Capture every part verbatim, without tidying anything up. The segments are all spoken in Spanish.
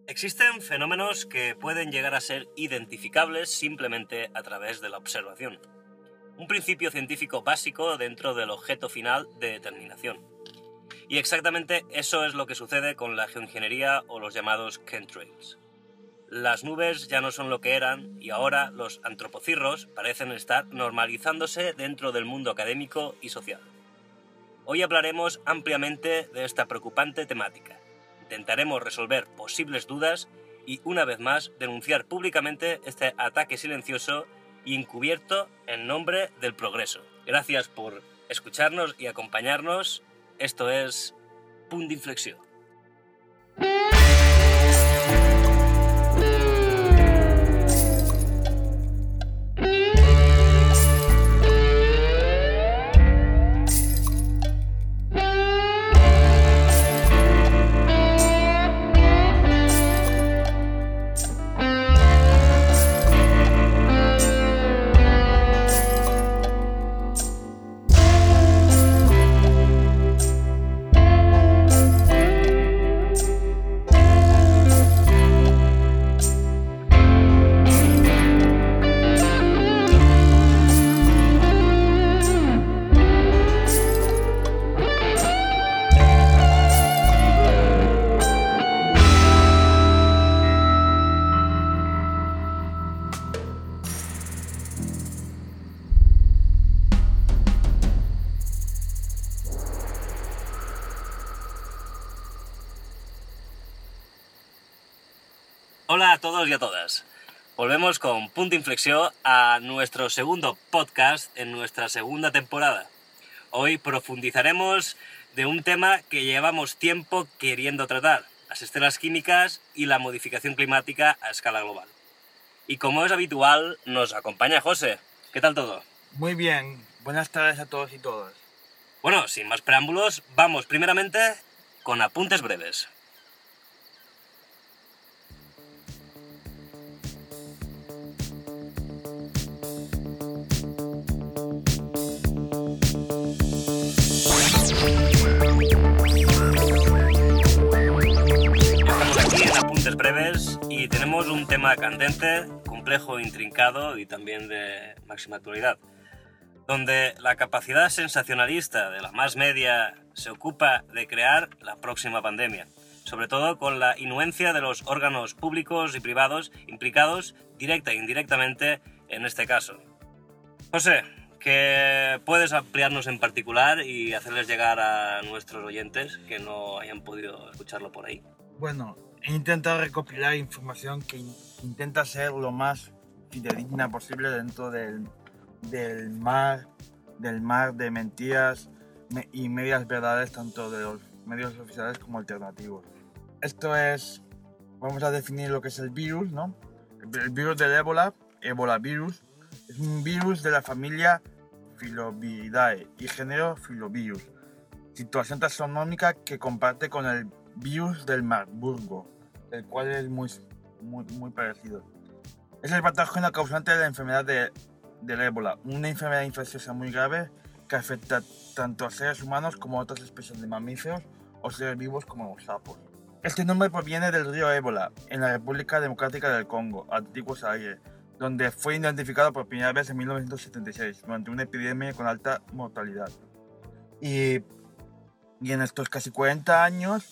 Existen fenómenos que pueden llegar a ser identificables simplemente a través de la observación. Un principio científico básico dentro del objeto final de determinación. Y exactamente eso es lo que sucede con la geoingeniería o los llamados chemtrails. Las nubes ya no son lo que eran y ahora los antropocirros parecen estar normalizándose dentro del mundo académico y social. Hoy hablaremos ampliamente de esta preocupante temática. Intentaremos resolver posibles dudas y, una vez más, denunciar públicamente este ataque silencioso y encubierto en nombre del progreso. Gracias por escucharnos y acompañarnos. Esto es Punt d'Inflexió. Hola a todos y a todas. Volvemos con Punt d'Inflexió a nuestro segundo podcast en nuestra segunda temporada. Hoy profundizaremos de un tema que llevamos tiempo queriendo tratar, las estelas químicas y la modificación climática a escala global. Y como es habitual, nos acompaña José. ¿Qué tal todo? Muy bien, buenas tardes a todos y todas. Bueno, sin más preámbulos, vamos primeramente con apuntes breves. breves y tenemos un tema candente, complejo, intrincado y también de máxima actualidad, donde la capacidad sensacionalista de la más media se ocupa de crear la próxima pandemia, sobre todo con la inuencia de los órganos públicos y privados implicados directa e indirectamente en este caso. José, ¿qué puedes ampliarnos en particular y hacerles llegar a nuestros oyentes que no hayan podido escucharlo por ahí? Bueno, he intentado recopilar información que in- intenta ser lo más fidedigna posible dentro del, del mar, del mar de mentiras me- y medias verdades, tanto de los medios oficiales como alternativos. Esto es, vamos a definir lo que es el virus, ¿no? El, el virus del ébola, ébola virus, es un virus de la familia Filoviridae y género Filovirus, situación taxonómica que comparte con el virus del Marburgo, el cual es muy, muy, muy parecido. Es el patógeno causante de la enfermedad de, del ébola, una enfermedad infecciosa muy grave que afecta tanto a seres humanos como a otras especies de mamíferos o seres vivos como los sapos. Este nombre proviene del río Ébola, en la República Democrática del Congo, antiguo Zaire, donde fue identificado por primera vez en mil novecientos setenta y seis, durante una epidemia con alta mortalidad. Y, y en estos casi cuarenta años,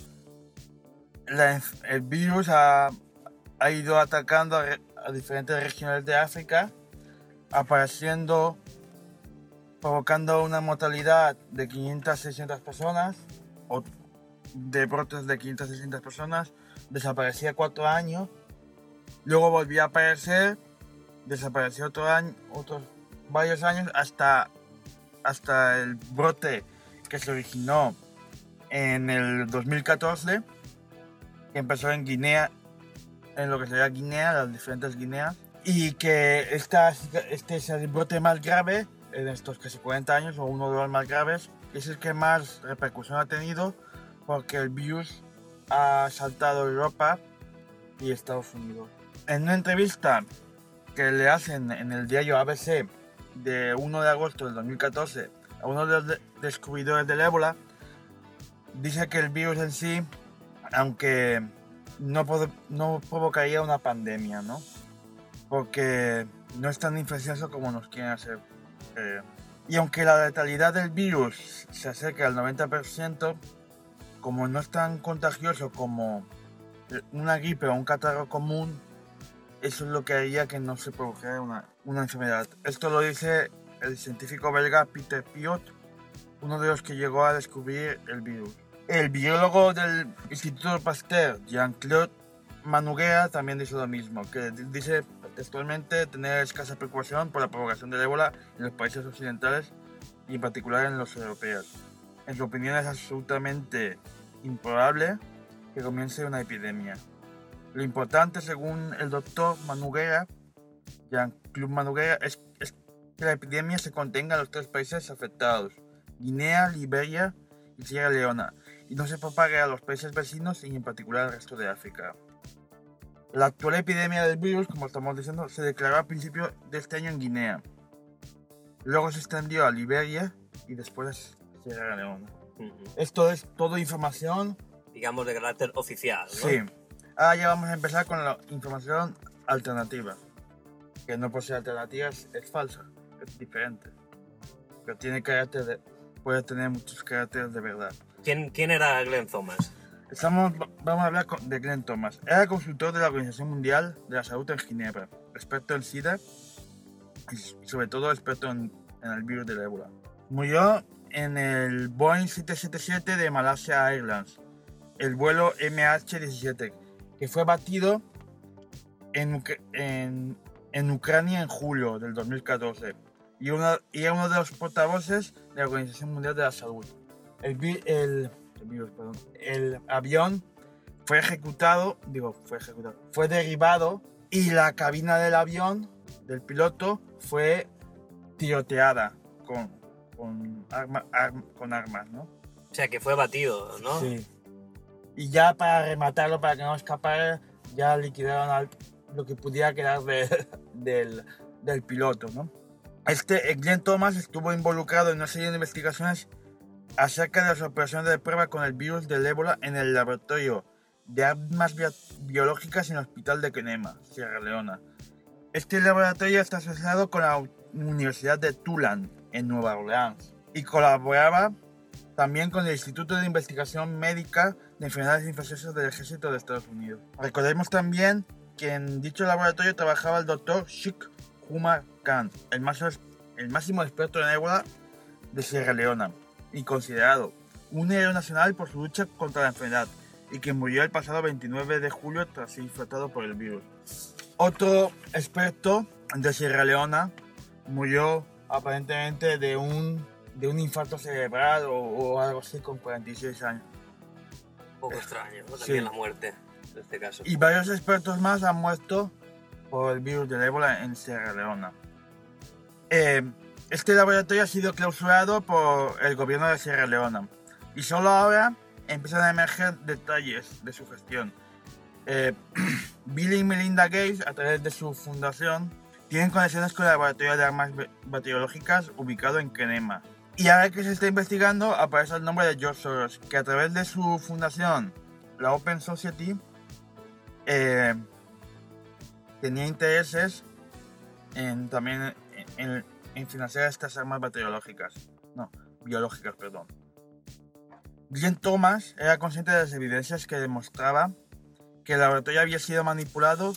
la, el virus ha, ha ido atacando a, a diferentes regiones de África, apareciendo, provocando una mortalidad de quinientas a seiscientas personas, o de brotes de quinientas a seiscientas personas, desaparecía cuatro años, luego volvía a aparecer, desapareció otro año, otros varios años, hasta, hasta el brote que se originó en el dos mil catorce, que empezó en Guinea, en lo que sería Guinea, las diferentes Guineas, y que esta, este es el brote más grave en estos casi cuarenta años, o uno de los más graves, es el que más repercusión ha tenido, porque el virus ha saltado Europa y Estados Unidos. En una entrevista que le hacen en el diario A B C de uno de agosto del dos mil catorce a uno de los de- descubridores del ébola, dice que el virus en sí, aunque no, pod- no provocaría una pandemia, ¿no? Porque no es tan infeccioso como nos quieren hacer creer. Y aunque la letalidad del virus se acerca al noventa por ciento, como no es tan contagioso como una gripe o un catarro común, eso es lo que haría que no se produjera una, una enfermedad. Esto lo dice el científico belga Peter Piot, uno de los que llegó a descubrir el virus. El biólogo del Instituto Pasteur, Jean-Claude Manuguera, también dice lo mismo, que dice textualmente tener escasa preocupación por la propagación del ébola en los países occidentales y en particular en los europeos. En su opinión es absolutamente improbable que comience una epidemia. Lo importante, según el doctor Manuguera, Jean-Claude Manuguera, es, es que la epidemia se contenga en los tres países afectados, Guinea, Liberia y Sierra Leona, y no se propague a los países vecinos y en particular al resto de África. La actual epidemia del virus, como estamos diciendo, se declaró a principios de este año en Guinea. Luego se extendió a Liberia y después a Sierra Leona. Uh-huh. Esto es toda información, digamos, de carácter oficial, ¿no? Sí. Ahora ya vamos a empezar con la información alternativa. Que no por ser alternativa es, es falsa, es diferente. Pero tiene carácter de, puede tener muchos caracteres de verdad. ¿Quién, quién era Glenn Thomas? Estamos, vamos a hablar de Glenn Thomas. Era consultor de la Organización Mundial de la Salud en Ginebra, experto en SIDA y sobre todo experto en, en el virus del ébola. Murió en el Boeing siete siete siete de Malaysia Airlines, el vuelo M H diecisiete, que fue batido en, en, en Ucrania en julio del dos mil catorce y, una, y era uno de los portavoces de la Organización Mundial de la Salud. El, el, el, virus, perdón, el avión fue ejecutado, digo, fue ejecutado, fue derribado y la cabina del avión, del piloto, fue tiroteada con, con, arma, arma, con armas, ¿no? O sea, que fue batido, ¿no? Sí. Y ya para rematarlo, para que no escapara, ya liquidaron al, lo que pudiera quedar de, del, del piloto, ¿no? Este Glenn Thomas estuvo involucrado en una serie de investigaciones acerca de las operaciones de prueba con el virus del ébola en el laboratorio de armas bi biológicas en el hospital de Kenema, Sierra Leona. Este laboratorio está asociado con la Universidad de Tulane, en Nueva Orleans, y colaboraba también con el Instituto de Investigación Médica de Enfermedades Infecciosas del Ejército de Estados Unidos. Recordemos también que en dicho laboratorio trabajaba el doctor Sheikh Umar Khan, el, más, el máximo experto en ébola de Sierra Leona, y considerado un héroe nacional por su lucha contra la enfermedad, y que murió el pasado veintinueve de julio tras ser infectado por el virus. Otro experto de Sierra Leona murió aparentemente de un, de un infarto cerebral o, o algo así con cuarenta y seis años. Un poco extraño, ¿no? También sí. La muerte en este caso. Y varios expertos más han muerto por el virus del ébola en Sierra Leona. Eh, este laboratorio ha sido clausurado por el gobierno de Sierra Leona y solo ahora empiezan a emerger detalles de su gestión. Eh, Bill y Melinda Gates, a través de su fundación, tienen conexiones con el laboratorio de armas bacteriológicas ubicado en Kenema. Y ahora que se está investigando, aparece el nombre de George Soros, que a través de su fundación, la Open Society, eh, tenía intereses en también en, en financiar estas armas bacteriológicas. No, biológicas, perdón. Glenn Thomas era consciente de las evidencias que demostraba que el laboratorio había sido manipulado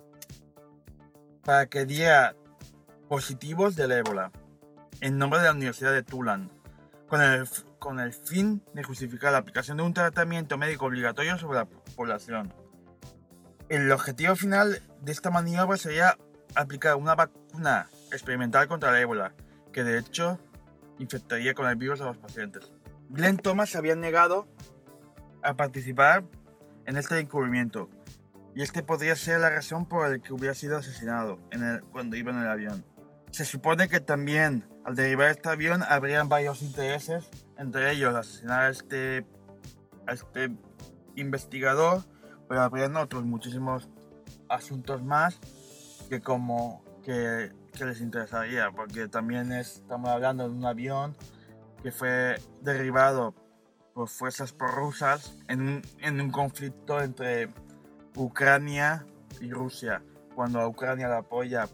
para que diera positivos del ébola en nombre de la Universidad de Tulane, con el, con el fin de justificar la aplicación de un tratamiento médico obligatorio sobre la población. El objetivo final de esta maniobra sería aplicar una vacuna experimental contra el ébola, que de hecho infectaría con el virus a los pacientes. Glenn Thomas se había negado a participar en este encubrimiento, y este podría ser la razón por la que hubiera sido asesinado en el, cuando iba en el avión. Se supone que también al derribar este avión habrían varios intereses, entre ellos asesinar a este, a este investigador, pero habrían otros muchísimos asuntos más que como que, que les interesaría, porque también es, estamos hablando de un avión que fue derribado por fuerzas prorrusas en un, en un conflicto entre Ucrania y Rusia. Cuando a Ucrania la apoya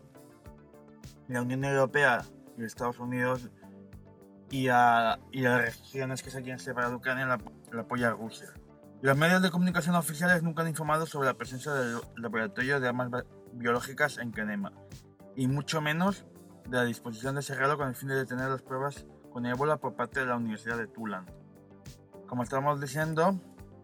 la Unión Europea y Estados Unidos, y a, y a las regiones que se quieren separar de Ucrania la, la apoya Rusia. Los medios de comunicación oficiales nunca han informado sobre la presencia del laboratorio de armas biológicas en Kenema, y mucho menos de la disposición de cerrarlo con el fin de detener las pruebas con ébola por parte de la Universidad de Tulane. Como estamos diciendo,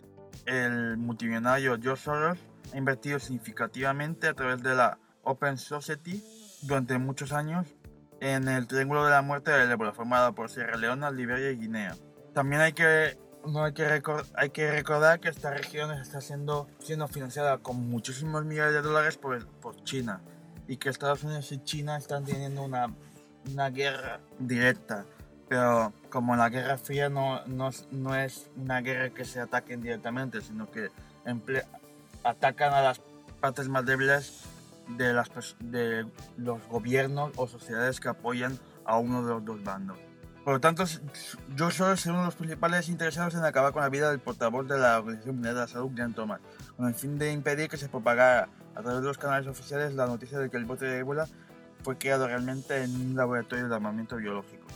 el multimillonario George Soros ha invertido significativamente a través de la Open Society durante muchos años en el Triángulo de la Muerte del ébola, formado por Sierra Leona, Liberia y Guinea. También hay que, no hay que, record, hay que recordar que esta región está siendo, siendo financiada con muchísimos millones de dólares por, por China, y que Estados Unidos y China están teniendo una, una guerra directa. Pero como la Guerra Fría no, no, no es una guerra que se ataquen directamente, sino que emple, atacan a las partes más débiles de, las, de los gobiernos o sociedades que apoyan a uno de los dos bandos. Por lo tanto, yo soy uno de los principales interesados en acabar con la vida del portavoz de la Organización Mundial de la Salud, Jan Thomas, con el fin de impedir que se propagara a través de los canales oficiales la noticia de que el bote de ébola fue creado realmente en un laboratorio de armamento biológico.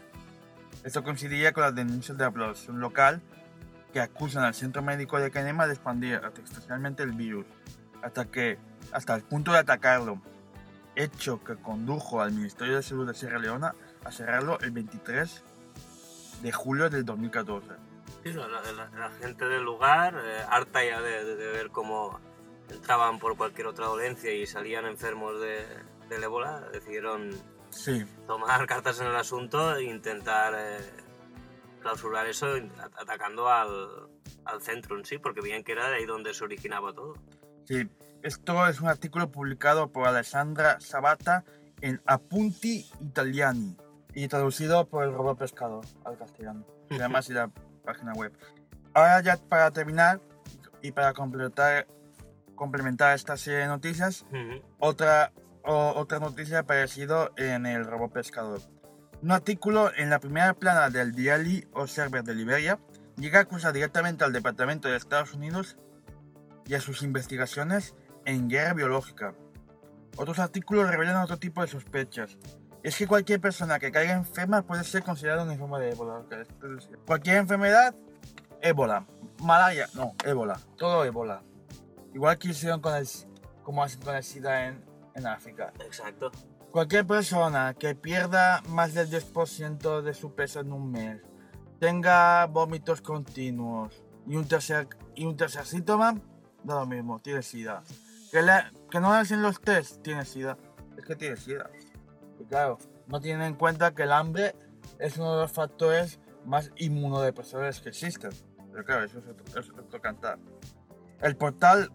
Esto coincidía con las denuncias de la población local que acusan al centro médico de Kenema de expandir artificialmente el virus, hasta que, hasta el punto de atacarlo, hecho que condujo al Ministerio de Salud de Sierra Leona a cerrarlo el veintitrés de julio del dos mil catorce. Sí, la, la, la gente del lugar, eh, harta ya de, de, de ver cómo entraban por cualquier otra dolencia y salían enfermos de, del ébola, decidieron sí. tomar cartas en el asunto e intentar eh, clausurar eso atacando al, al centro en sí, porque bien que era de ahí donde se originaba todo. Sí, esto es un artículo publicado por Alessandra Sabata en Appunti Italiani y traducido por el robot pescador al castellano. Se llama así la página web. Ahora ya para terminar y para completar, complementar esta serie de noticias, uh-huh. otra, o, otra noticia aparecido en el robot pescador. Un artículo en la primera plana del Daily Observer de Liberia llega a acusar directamente al Departamento de Estados Unidos y a sus investigaciones en guerra biológica. Otros artículos revelan otro tipo de sospechas. Es que cualquier persona que caiga enferma puede ser considerada una enferma de ébola. Cualquier enfermedad, ébola. Malaria, no, ébola. Todo ébola. Igual que hicieron con el, como hacen con el SIDA en, en África. Exacto. Cualquier persona que pierda más del diez por ciento de su peso en un mes, tenga vómitos continuos y un tercer, y un tercer síntoma, da lo mismo, tiene SIDA. Que, le, que no hacen los test, tiene SIDA. Es que tiene SIDA. Y claro, no tienen en cuenta que el hambre es uno de los factores más inmunodepresores que existen. Pero claro, eso es otro, eso es otro cantar. El portal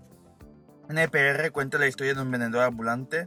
N P R cuenta la historia de un vendedor ambulante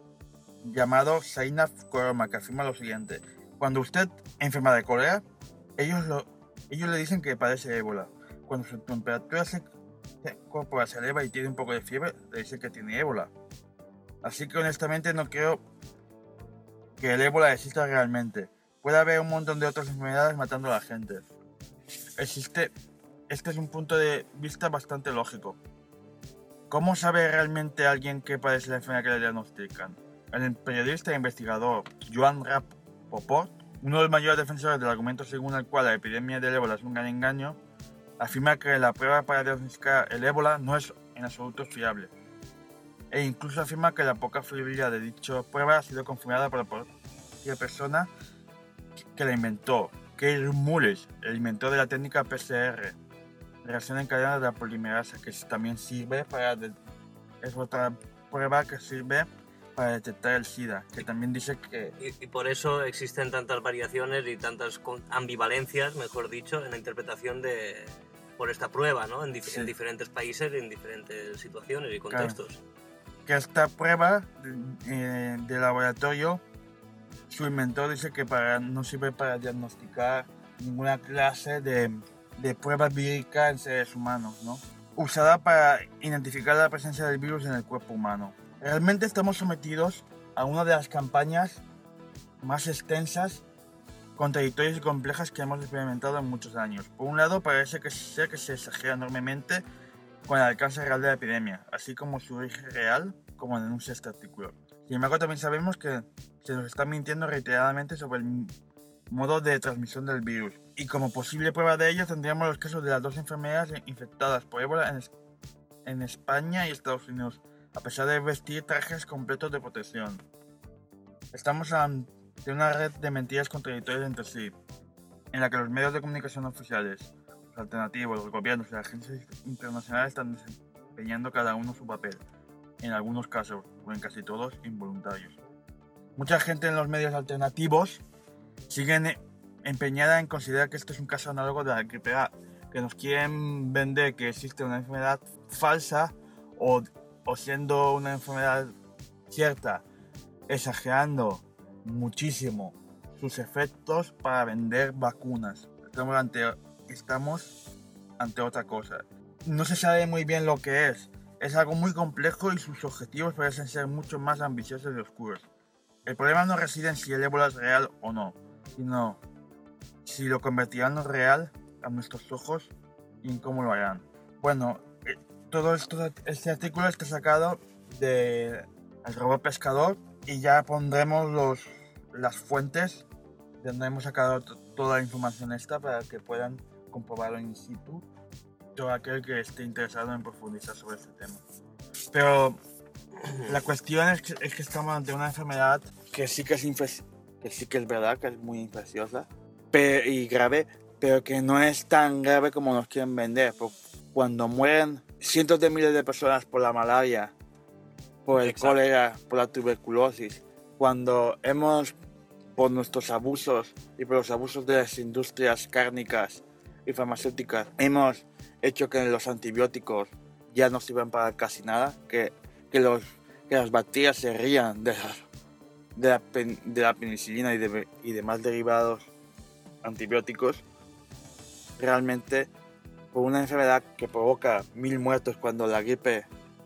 llamado Zainab Koroma, que afirma lo siguiente: cuando usted enferma de cólera, ellos, lo, ellos le dicen que padece ébola. Cuando su temperatura se corporal se eleva y tiene un poco de fiebre, le dicen que tiene ébola. Así que honestamente no creo que el ébola exista realmente. Puede haber un montón de otras enfermedades matando a la gente. Existe, este es un punto de vista bastante lógico. ¿Cómo sabe realmente alguien que padece la enfermedad que le diagnostican? El periodista e investigador Joan Rapoport, uno de los mayores defensores del argumento según el cual la epidemia del ébola es un gran engaño, afirma que la prueba para diagnosticar el ébola no es en absoluto fiable. E incluso afirma que la poca fiabilidad de dicha prueba ha sido confirmada por la propia persona que la inventó, Keir Mullis, el inventor de la técnica P C R, reacción en cadena de la polimerasa, que también sirve para... De, es otra prueba que sirve para detectar el SIDA, que también dice que... Y, y por eso existen tantas variaciones y tantas ambivalencias, mejor dicho, en la interpretación de... por esta prueba, ¿no? En, dif sí. en diferentes países, en diferentes situaciones y contextos. Claro. Que esta prueba de, de laboratorio, su inventor dice que para, no sirve para diagnosticar ninguna clase de, de prueba vírica en seres humanos, ¿no? Usada para identificar la presencia del virus en el cuerpo humano. Realmente estamos sometidos a una de las campañas más extensas, contradictorias y complejas que hemos experimentado en muchos años. Por un lado, parece que ser que se exagera enormemente con el alcance real de la epidemia, así como su origen real, como denuncia este artículo. Sin embargo, también sabemos que se nos está mintiendo reiteradamente sobre el modo de transmisión del virus, y como posible prueba de ello tendríamos los casos de las dos enfermedades infectadas por ébola en, en España y Estados Unidos, a pesar de vestir trajes completos de protección. Estamos ante una red de mentiras contradictorias entre sí, en la que los medios de comunicación oficiales, los alternativos, los gobiernos y las agencias internacionales están desempeñando cada uno su papel, en algunos casos, o en casi todos, involuntarios. Mucha gente en los medios alternativos siguen empeñada en considerar que este es un caso análogo de la gripe A, que nos quieren vender que existe una enfermedad falsa o, o siendo una enfermedad cierta, exagerando muchísimo sus efectos para vender vacunas. Estamos ante, estamos ante otra cosa. No se sabe muy bien lo que es. Es algo muy complejo y sus objetivos parecen ser mucho más ambiciosos y oscuros. El problema no reside en si el ébola es real o no, sino si lo convertirán en real a nuestros ojos y en cómo lo harán. Bueno, todo esto, este artículo está sacado de El Robot Pescador y ya pondremos los, las fuentes de donde hemos sacado t- toda la información esta para que puedan comprobarlo in situ todo aquel que esté interesado en profundizar sobre este tema. Pero la cuestión es que, es que estamos ante una enfermedad que sí que es, infec- que sí que es verdad, que es muy infecciosa pero, y grave, pero que no es tan grave como nos quieren vender. Porque cuando mueren cientos de miles de personas por la malaria, por el Exacto. cólera, por la tuberculosis, cuando hemos, por nuestros abusos y por los abusos de las industrias cárnicas y farmacéuticas, hemos hecho que los antibióticos ya no sirvan para casi nada, que, que, los, que las bacterias se rían de la, de la, pen, de la penicilina y, de, y demás derivados antibióticos. Realmente, por una enfermedad que provoca mil muertos cuando la gripe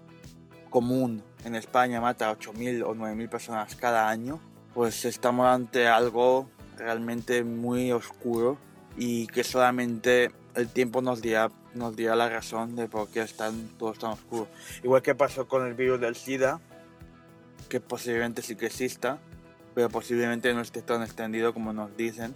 común en España mata a ocho mil o nueve mil personas cada año, pues estamos ante algo realmente muy oscuro y que solamente el tiempo nos dirá, nos dirá la razón de por qué están todos tan oscuros. Igual que pasó con el virus del SIDA, que posiblemente sí que exista, pero posiblemente no esté tan extendido como nos dicen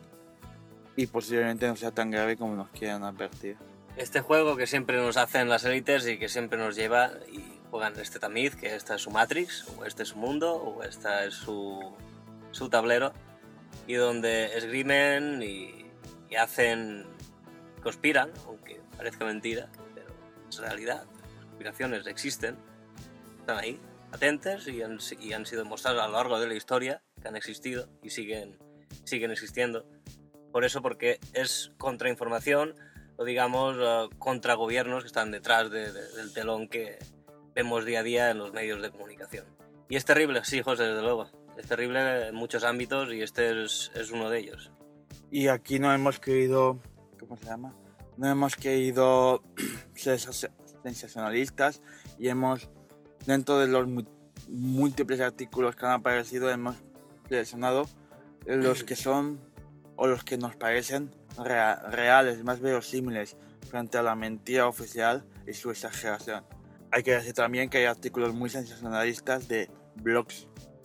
y posiblemente no sea tan grave como nos quieran advertir. Este juego que siempre nos hacen las élites y que siempre nos lleva y juegan este tamiz, que esta es su Matrix, o este es su mundo, o esta es su, su tablero, y donde esgrimen y, y hacen, conspiran, aunque parezca mentira, pero es realidad, las conspiraciones existen, están ahí, latentes y han, y han sido mostradas a lo largo de la historia, que han existido y siguen, siguen existiendo. Por eso, porque es contrainformación, o digamos, uh, contra gobiernos que están detrás de, de, del telón que vemos día a día en los medios de comunicación. Y es terrible, sí, José, desde luego. Es terrible en muchos ámbitos y este es, es uno de ellos. Y aquí no hemos querido, ¿cómo se llama? No hemos querido ser sensacionalistas y hemos, dentro de los múltiples artículos que han aparecido, hemos seleccionado los que son o los que nos parecen rea- reales, más verosímiles frente a la mentira oficial y su exageración. Hay que decir también que hay artículos muy sensacionalistas de blogs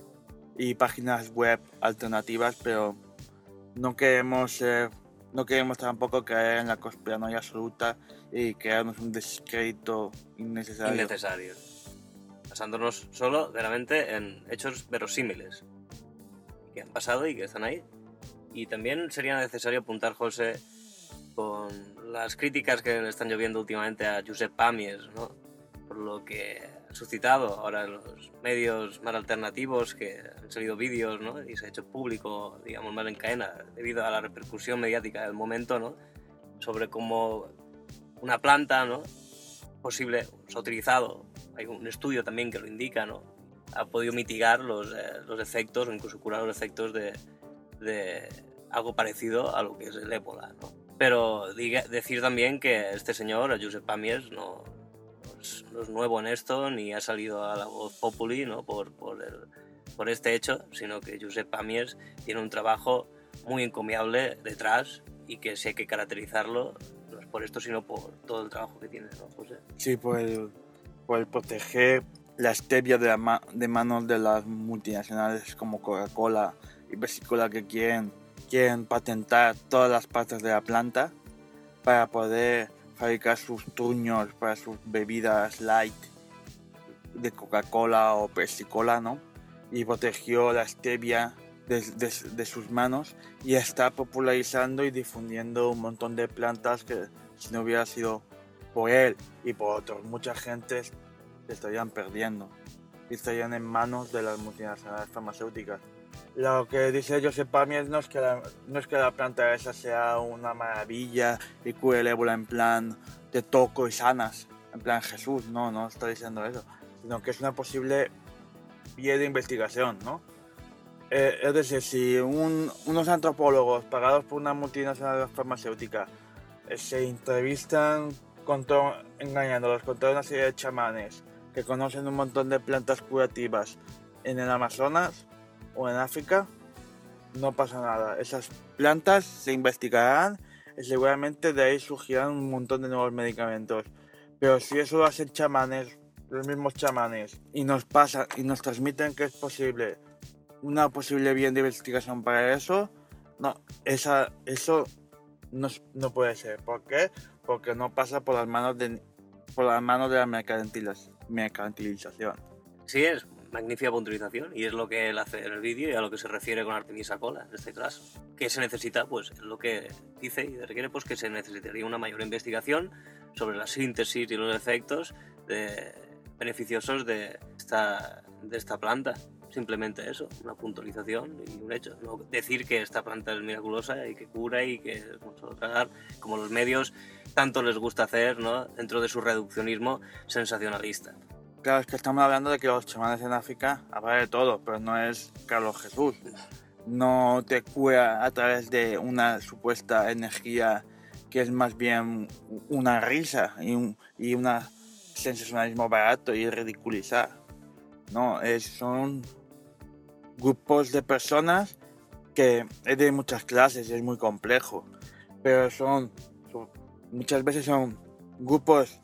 y páginas web alternativas, pero no queremos eh, no queremos tampoco caer en la conspiranoia absoluta y crearnos un descrédito innecesario. Innecesario. Basándonos solo, veramente, en hechos verosímiles que han pasado y que están ahí. Y también sería necesario apuntar, José, con las críticas que le están lloviendo últimamente a Josep Pàmies, ¿no? Por lo que ha suscitado ahora en los medios más alternativos, que han salido vídeos, ¿no? Y se ha hecho público, digamos, más en cadena, debido a la repercusión mediática del momento, ¿no? Sobre cómo una planta, ¿no? Posible, se ha utilizado, hay un estudio también que lo indica, ¿no? Ha podido mitigar los, eh, los efectos o incluso curar los efectos de, de algo parecido a lo que es el ébola, ¿no? Pero diga, decir también que este señor, Josep Pàmies, no, no, es, no es nuevo en esto, ni ha salido a la voz populi, ¿no? por, por, el, por este hecho, sino que Josep Pàmies tiene un trabajo muy encomiable detrás y que si hay que caracterizarlo, nos por esto, sino por todo el trabajo que tiene, ¿no, José? Sí, por el, por el proteger la stevia de, la ma- de manos de las multinacionales como Coca-Cola y Pepsi-Cola, que quieren, quieren patentar todas las partes de la planta para poder fabricar sus truños para sus bebidas light de Coca-Cola o Pepsi-Cola, ¿no? Y protegió la stevia de, de, de sus manos y está popularizando y difundiendo un montón de plantas que, si no hubiera sido por él y por otros, mucha gente se estarían perdiendo y estarían en manos de las multinacionales farmacéuticas. Lo que dice Josep Pamiers no es que la, no es que la planta esa sea una maravilla y cure el ébola en plan te toco y sanas, en plan Jesús, no, no está diciendo eso, sino que es una posible vía de investigación, ¿no? Eh, es decir, si un, unos antropólogos pagados por una multinacional farmacéutica eh, se entrevistan con todo, engañándolos con toda una serie de chamanes que conocen un montón de plantas curativas en el Amazonas o en África, no pasa nada. Esas plantas se investigarán y seguramente de ahí surgirán un montón de nuevos medicamentos. Pero si eso lo hacen chamanes, los mismos chamanes, y nos pasa y nos transmiten que es posible una posible vía de investigación para eso, no, esa, eso no, no puede ser. ¿Por qué? Porque no pasa por las manos de, por las manos de la mercantilización. Sí, es magnífica puntualización y es lo que él hace en el vídeo y a lo que se refiere con Artemisa Cola en este caso. ¿Qué se necesita? Pues es lo que dice y requiere, pues que se necesitaría una mayor investigación sobre la síntesis y los efectos de, beneficiosos de esta, de esta planta. Simplemente eso, una puntualización y un hecho. No decir que esta planta es miraculosa y que cura y que es mucho tragar, como los medios tanto les gusta hacer, ¿no? Dentro de su reduccionismo sensacionalista. Claro, es que estamos hablando de que los chamanes en África habla de todo, pero no es Carlos Jesús. No te cura a través de una supuesta energía que es más bien una risa y un y una sensacionalismo barato y ridiculizar. No, es, son grupos de personas que es de muchas clases, es muy complejo, pero son, son muchas veces son grupos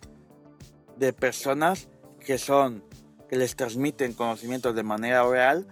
de personas que son que les transmiten conocimientos de manera oral,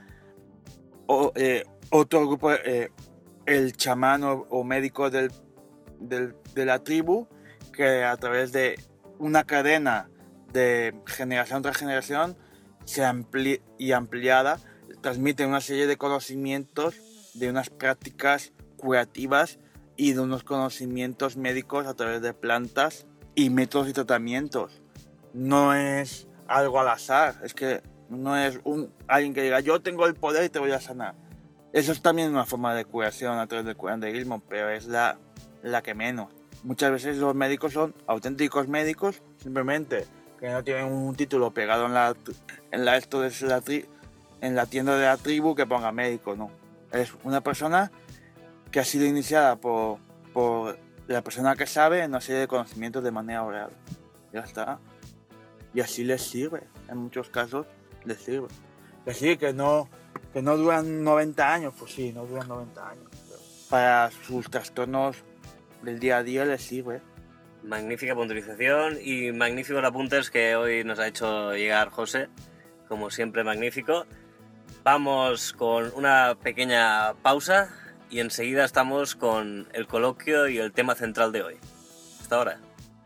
o eh, otro grupo, eh, el chamán o, o médico del, del, de la tribu, que a través de una cadena de generación tras generación se ampli y ampliada transmiten una serie de conocimientos de unas prácticas curativas y de unos conocimientos médicos a través de plantas y métodos y tratamientos. No es algo al azar, es que no es un, alguien que diga yo tengo el poder y te voy a sanar. Eso es también una forma de curación a través del curanderismo, pero es la, la que menos. Muchas veces los médicos son auténticos médicos, simplemente que no tienen un título pegado en la, en la, esto de la, tri, en la tienda de la tribu que ponga médico, no. Es una persona que ha sido iniciada por, por la persona que sabe en una serie de conocimientos de manera oral. Ya está. Y así les sirve, en muchos casos les sirve. Que sí, que no, que no duran noventa años, pues sí, no duran noventa años. Para sus trastornos del día a día les sirve. Magnífica puntualización y magníficos apuntes que hoy nos ha hecho llegar José, como siempre magnífico. Vamos con una pequeña pausa y enseguida estamos con el coloquio y el tema central de hoy. Hasta ahora.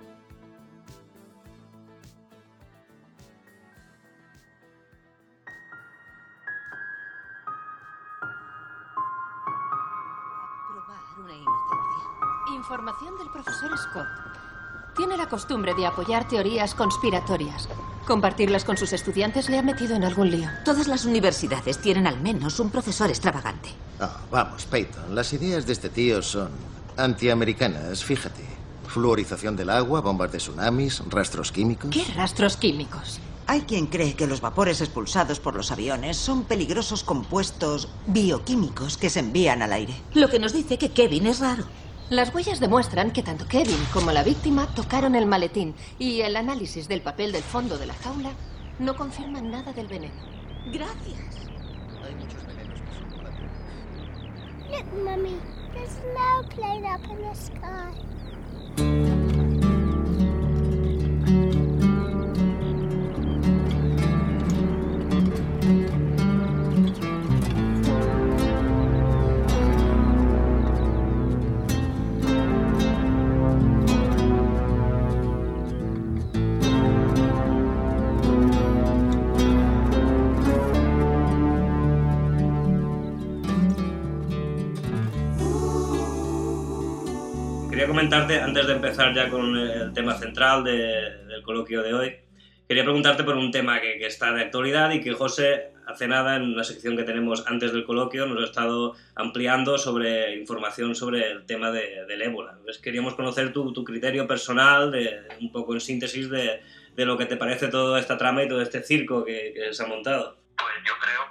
Información del profesor Scott. Tiene la costumbre de apoyar teorías conspiratorias. Compartirlas con sus estudiantes le ha metido en algún lío. Todas las universidades tienen al menos un profesor extravagante. Oh, vamos, Peyton, las ideas de este tío son antiamericanas, fíjate. Fluorización del agua, bombas de tsunamis, rastros químicos. ¿Qué rastros químicos? Hay quien cree que los vapores expulsados por los aviones son peligrosos compuestos bioquímicos que se envían al aire. Lo que nos dice que Kevin es raro. Las huellas demuestran que tanto Kevin como la víctima tocaron el maletín y el análisis del papel del fondo de la jaula no confirman nada del veneno. Gracias. Hay muchos venenos que son para... Look, Mummy, there's an airplane up in the sky. comentarte, antes de empezar ya con el tema central de, del coloquio de hoy, quería preguntarte por un tema que, que está de actualidad y que José hace nada en una sección que tenemos antes del coloquio nos ha estado ampliando sobre información sobre el tema de, del ébola. Entonces queríamos conocer tu, tu criterio personal, de, un poco en síntesis de, de lo que te parece toda esta trama y todo este circo que, que se ha montado. Pues yo creo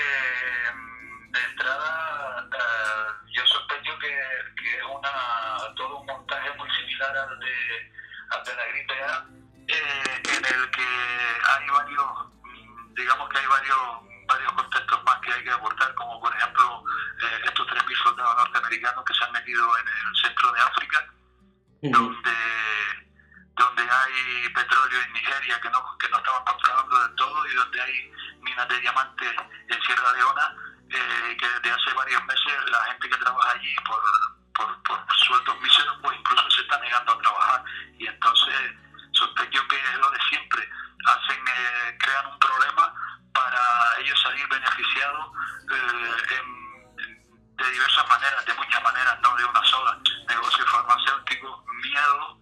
que de entrada uh, yo sospecho que, que es una, todo un montaje muy similar al de, al de la gripe A, eh, en el que hay varios, digamos que hay varios, varios contextos más que hay que abordar, como por ejemplo eh, estos tres mil soldados norteamericanos que se han metido en el centro de África, uh-huh. donde, donde hay petróleo en Nigeria que no, que no estaban controlando del todo y donde hay minas de diamantes en Sierra Leona, eh, que desde hace varios meses la gente que trabaja allí por, por, por sueldos míseros pues incluso se está negando a trabajar, y entonces sospecho que es lo de siempre, hacen eh, crean un problema para ellos salir beneficiados eh, en, de diversas maneras, de muchas maneras, no de una sola. Negocio farmacéutico, miedo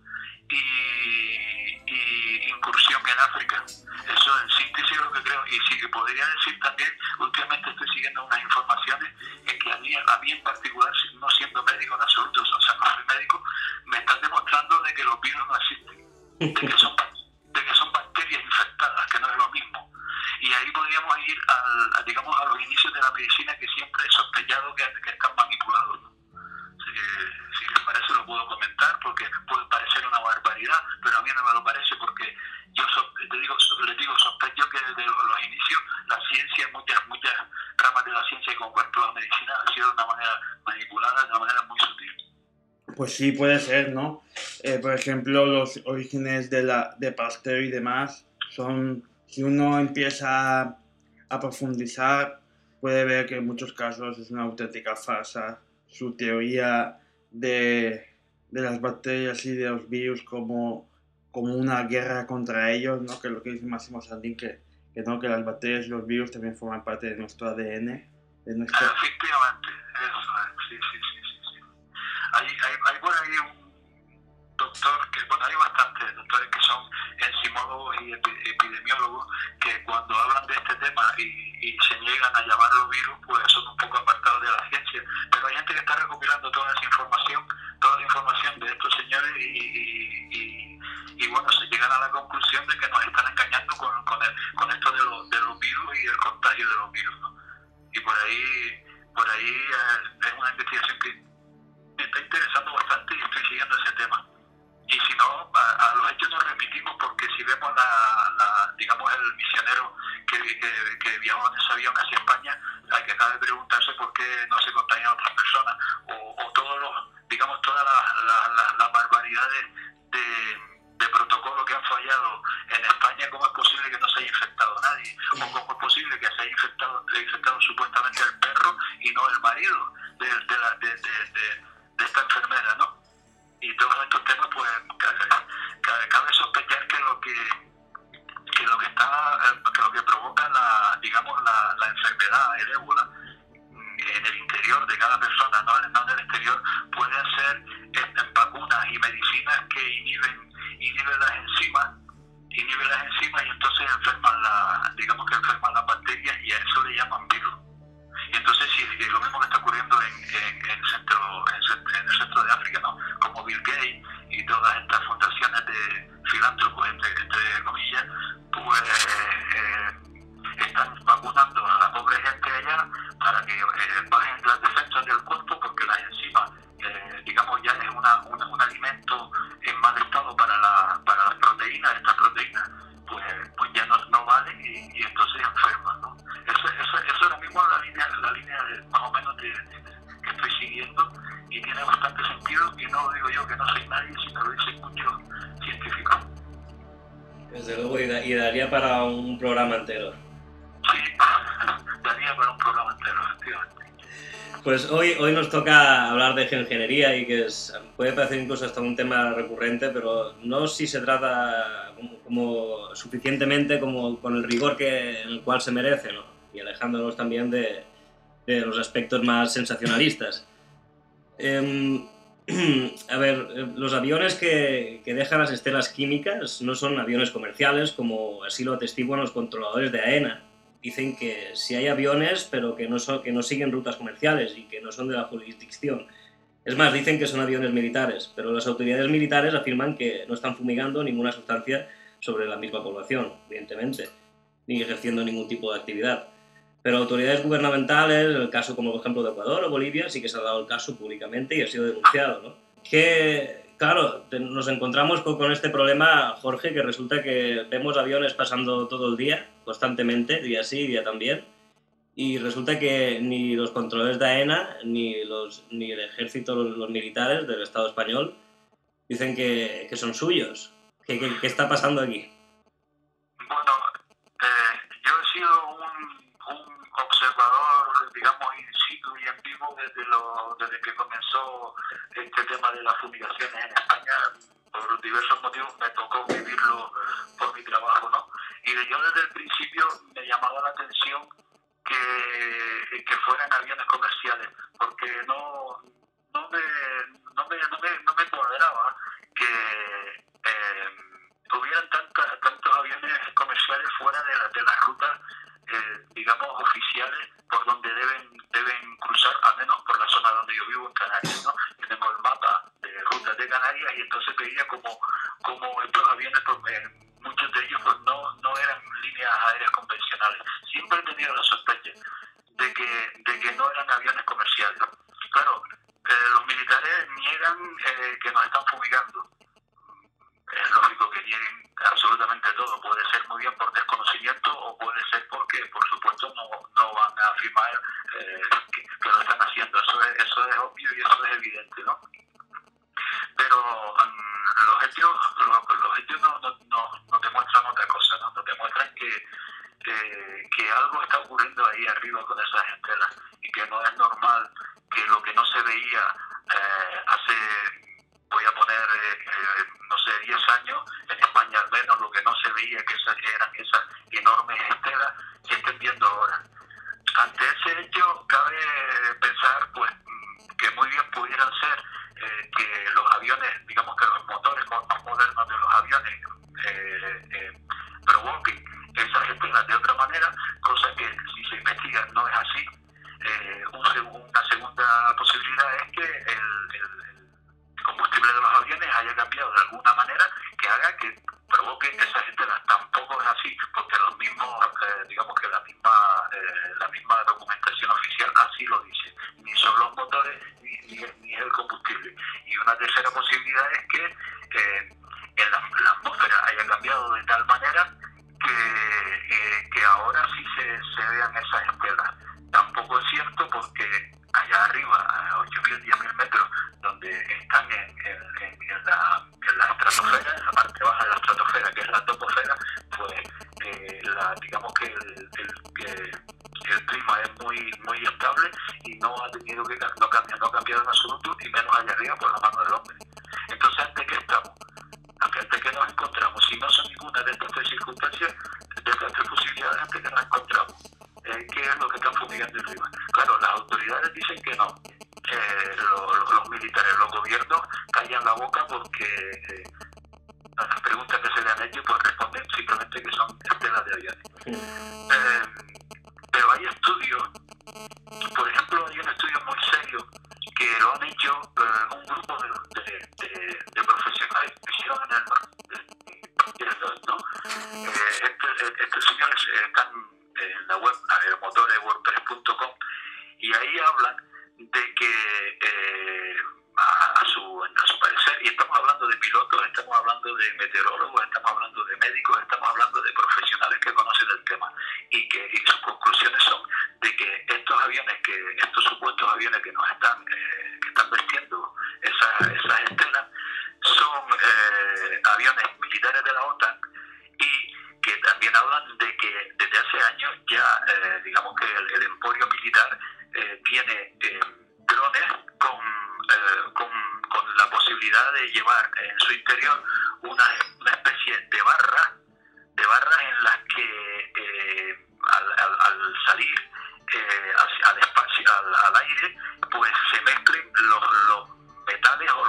y, y incursión en África. Eso en síntesis es lo que creo. Y sí que podría decir también, últimamente estoy siguiendo unas informaciones en que a mí, a mí en particular, no siendo médico en absoluto, o sea, no soy médico, me están demostrando de que los virus no existen, de que son, de que son bacterias infectadas, que no es lo mismo. Y ahí podríamos ir al, a, digamos, a los inicios de la medicina, que siempre he sospechado que, que están manipulados, ¿no? Así que, si les parece lo puedo comentar, porque puede parecer una barbaridad, pero a mí no me lo parece, porque yo so, te digo, so, les digo, sospecho que desde los, los inicios la ciencia, muchas muchas ramas de la ciencia, como por ejemplo la medicina, ha sido de una manera manipulada, de una manera muy sutil. Pues sí, puede ser, ¿no? Eh, por ejemplo, los orígenes de, la, de Pasteur y demás son... Si uno empieza a profundizar, puede ver que en muchos casos es una auténtica farsa. Su teoría de, de las bacterias y de los virus como, como una guerra contra ellos, ¿no? Que es lo que dice Máximo Sandin, que, que, ¿no? que las bacterias y los virus también forman parte de nuestro A D N. De nuestro... Efectivamente, eso es, sí, sí, sí, sí, sí. Hay, hay, hay por ahí un doctor, que bueno, hay bastantes doctores que son enzimólogos y epidemiólogos que cuando hablan de este tema y, y se niegan a llamarlo virus, pues son un poco apartados de la ciencia, pero hay gente que está recopilando toda esa información, toda la información de estos señores y, y, y, y bueno, se llegan a la conclusión de que nos están engañando con, con, el, con esto de, lo, de los virus y el contagio de los virus, ¿no? Y por ahí, por ahí eh, es una investigación que me está interesando bastante y estoy siguiendo ese tema. Y si no, a, a los hechos nos remitimos, porque si vemos la, la digamos el misionero que, que, que viajó en ese avión hacia España, hay que acaba de preguntarse por qué no se contagian otras personas, o, o todos los, digamos, todas las la, la, la barbaridades de, de protocolo que han fallado en España. ¿Cómo es posible que no se haya infectado nadie? ¿O cómo es posible que se haya infectado, infectado supuestamente el perro y no el marido de, de, la, de, de, de, de esta enfermera, ¿no? Y todos estos temas, pues cabe, cabe sospechar que lo que que lo que está que lo que provoca la digamos la, la enfermedad, el ébola, en el interior de cada persona, no, no en el exterior, pueden ser en, en vacunas y medicinas que inhiben inhiben las enzimas inhiben las enzimas y entonces enferman la digamos que enferman las bacterias, y a eso le llaman virus. Y entonces sí, es lo mismo que está ocurriendo en, en, en, centro, en, en el centro de África, ¿no? Como Bill Gates y todas estas fundaciones de filántropos, entre, entre comillas, pues eh, están vacunando a la pobre gente allá para que eh, bajen las defensas del cuerpo, porque las enzimas, eh, digamos, ya es una, una, un alimento en mal estado para, la, para las proteínas. Estas proteínas pues, pues ya no, no valen y, y entonces enferman, ¿no? Eso, eso, eso ahora mismo es la línea, la línea de, más o menos de, de, que estoy siguiendo, y tiene bastante sentido, y no lo digo yo que no soy nadie, sino lo dicen muchos científicos. Desde luego, y, da, y daría para un programa entero. Sí, daría para un programa entero, efectivamente. Pues hoy, hoy nos toca hablar de geoingeniería, y que es, puede parecer incluso hasta un tema recurrente, pero no si se trata como, como suficientemente como con el rigor que, en el cual se merece, ¿no? Y alejándonos también de, de los aspectos más sensacionalistas. Eh, A ver, los aviones que, que dejan las estelas químicas no son aviones comerciales, como así lo atestiguan los controladores de AENA. Dicen que si hay aviones, pero que no, son, que no siguen rutas comerciales y que no son de la jurisdicción. Es más, dicen que son aviones militares, pero las autoridades militares afirman que no están fumigando ninguna sustancia sobre la misma población, evidentemente, ni ejerciendo ningún tipo de actividad. Pero autoridades gubernamentales, el caso como por ejemplo de Ecuador o Bolivia, sí que se ha dado el caso públicamente y ha sido denunciado, ¿no? Que, claro, nos encontramos con, con este problema, Jorge, que resulta que vemos aviones pasando todo el día, constantemente, día sí, día también, y resulta que ni los controles de AENA, ni, los, ni el ejército, los, los militares del Estado español, dicen que, que son suyos. ¿Qué, qué, qué está pasando aquí? Bueno, eh, yo he sido un, un observador, digamos, in situ y en vivo desde, lo, desde que comenzó este tema de las fumigaciones en España. Por diversos motivos me tocó vivirlo por mi trabajo, ¿no? Y de, yo desde el principio me llamaba la atención que, que fueran aviones comerciales, porque no, no, me, no, me, no, me, no me cuadraba que eh, hubieran tanta, tantos aviones comerciales fuera de, la, de las rutas, eh, digamos, oficiales por donde deben, deben cruzar, al menos por la zona donde yo vivo, en Canarias, ¿no? Tenemos el mapa de rutas de Canarias y entonces veía como, como estos aviones, pues, eh, muchos de ellos pues no, no eran líneas aéreas convencionales. Siempre he tenido la sospecha de que, de que no eran aviones comerciales. Claro, eh, los militares niegan eh, que nos están fumigando. Es lógico que nieguen absolutamente todo. Puede ser muy bien por desconocimiento o puede ser porque, por supuesto, no, no van a afirmar eh, que, que lo están haciendo. Eso es, eso es obvio y eso es evidente, ¿no? Pero um, los hechos, los, los hechos no, no, no, no te muestran otra cosa, ¿no? No te muestran que, que, que algo está ocurriendo ahí arriba con esas estelas y que no es normal que lo que no se veía eh, hace, voy a poner, eh, eh, no sé, diez años, en España al menos, lo que no se veía que esas eran esas enormes estelas, se estén viendo ahora. Ante ese hecho cabe pensar pues que muy bien pudieran ser eh, que los aviones, digamos que los motores más modernos de los aviones eh, eh, provoquen esas estelas de otra manera, cosa que si se investiga no es así. Eh, un, una segunda posibilidad es que el, el, el combustible de los aviones haya cambiado de alguna manera que haga que provoque esas estelas. Tampoco es así, porque los mismos, eh, digamos que la misma, eh, la misma documentación oficial así lo dice. Ni son los motores ni, ni, ni es el combustible. Y una tercera posibilidad es que eh, en la, la atmósfera haya cambiado de tal manera que, eh, que ahora sí se, se vean esas estelas. Tampoco es cierto porque allá arriba, a ocho mil, diez mil metros, donde están en, en, en, en, la, en la estratosfera, en la parte baja de la estratosfera, que es la troposfera, pues eh, la, digamos que el, el, que el clima es muy muy estable y no ha tenido que no cambia, no ha cambiado en absoluto, y menos allá arriba por la mano del hombre. Entonces, ¿ante qué estamos? ¿Ante qué nos encontramos? Si no son ninguna de estas tres circunstancias, de estas tres posibilidades, ¿ante qué nos encontramos? Eh, ¿Qué es lo que están fumigando arriba? Claro, las autoridades dicen que no. Eh, lo, lo, los militares, los gobiernos callan la boca porque eh, a las preguntas que se le han hecho pues responden simplemente que son estelas de aviones. Eh, pero hay estudios, por ejemplo, hay un estudio muy serio que lo han hecho eh, un grupo de, de, de, de profesionales que hicieron en el mar, ¿no? Eh, este, estos señores eh, están en la web, el motor de wordpress punto com, y ahí hablan de que eh, a, a, su, a su parecer, y estamos hablando de pilotos, estamos hablando de meteorólogos, estamos hablando de médicos, estamos hablando de profesionales que conocen el tema, y que y sus conclusiones son de que estos aviones, que estos supuestos aviones que nos están, eh, que están vertiendo esas, esas estelas, son eh, aviones militares de la OTAN, y que también hablan de que desde hace años ya, eh, digamos que el, el emporio militar eh, tiene eh, drones con, eh, con, con la posibilidad de llevar en su interior una, una especie de barra, de barras en las que eh, al, al, al salir eh, hacia, al espacio, al, al aire, pues se mezclen los, los metales o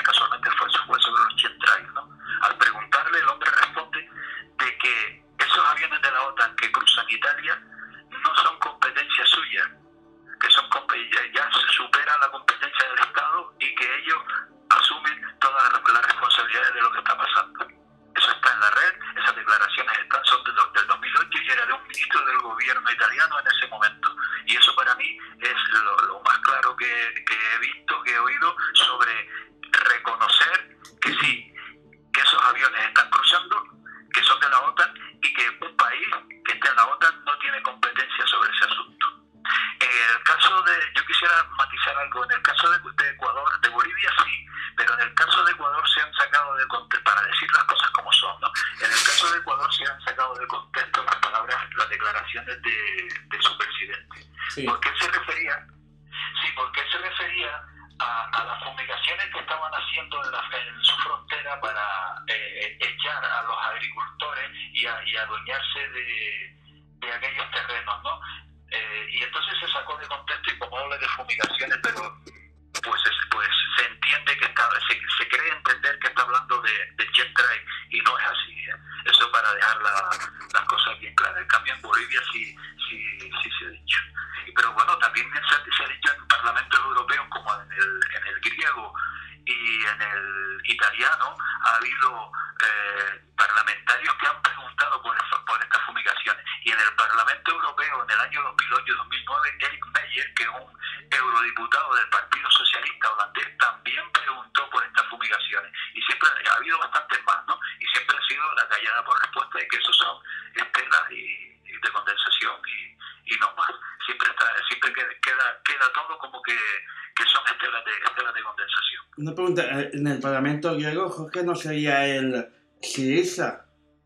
casualmente fue, fue sobre los chemtrails, ¿no? Al preguntarle, el hombre responde de que esos aviones de la OTAN que cruzan Italia no son competencia suya, que son ya se supera la competencia del Estado y que ellos asumen todas las responsabilidades de lo que está pasando. Eso está en la red, esas declaraciones están, son de, del dos mil ocho y era de un ministro del gobierno italiano en ese momento. Y eso para mí es lo, lo más claro que, que he visto, que he oído sobre reconocer que sí, que esos aviones están cruzando, que son de la OTAN y que un país que esté en la OTAN no tiene competencia sobre ese asunto. En el caso de, yo quisiera matizar algo, en el caso de, de Ecuador, de Bolivia sí, pero en el caso de Ecuador se han sacado de contexto, para decir las cosas como son, ¿no? En el caso de Ecuador se han sacado de contexto las palabras, las declaraciones de, de su presidente. Sí. ¿Por qué se refería? Sí, porque se refería a, a las fumigaciones que estaban haciendo en, la, en su frontera para eh, echar a los agricultores y, a, y adueñarse de, de aquellos terrenos, ¿no? Eh, y entonces se sacó de contexto y como habla de fumigaciones, pero pues es, pues se entiende que está, se, se cree entender que está hablando de, de chemtrail y no es así, ¿eh? Eso para dejar la, las cosas bien claras. En cambio en Bolivia sí, sí, sí se ha dicho. Y, pero bueno, también se, se ha dicho en parlamentos europeos como en el, en el griego y en el italiano, ha habido eh, parlamentarios que han preguntado por, por estas fumigaciones. Y en el Parlamento Europeo, en el año dos mil ocho dos mil nueve, Eric Meyer, que es un eurodiputado del Partido Socialista holandés, también preguntó por estas fumigaciones. Y siempre ha habido bastantes más, ¿no? Y siempre ha sido la callada por respuesta de que esos son estelas y, y de condensación y, y no más. Siempre está, siempre queda, queda todo como que, que son estelas de, estelas de condensación. Una pregunta, en el Parlamento griego, Jorge, ¿no sería el Syriza?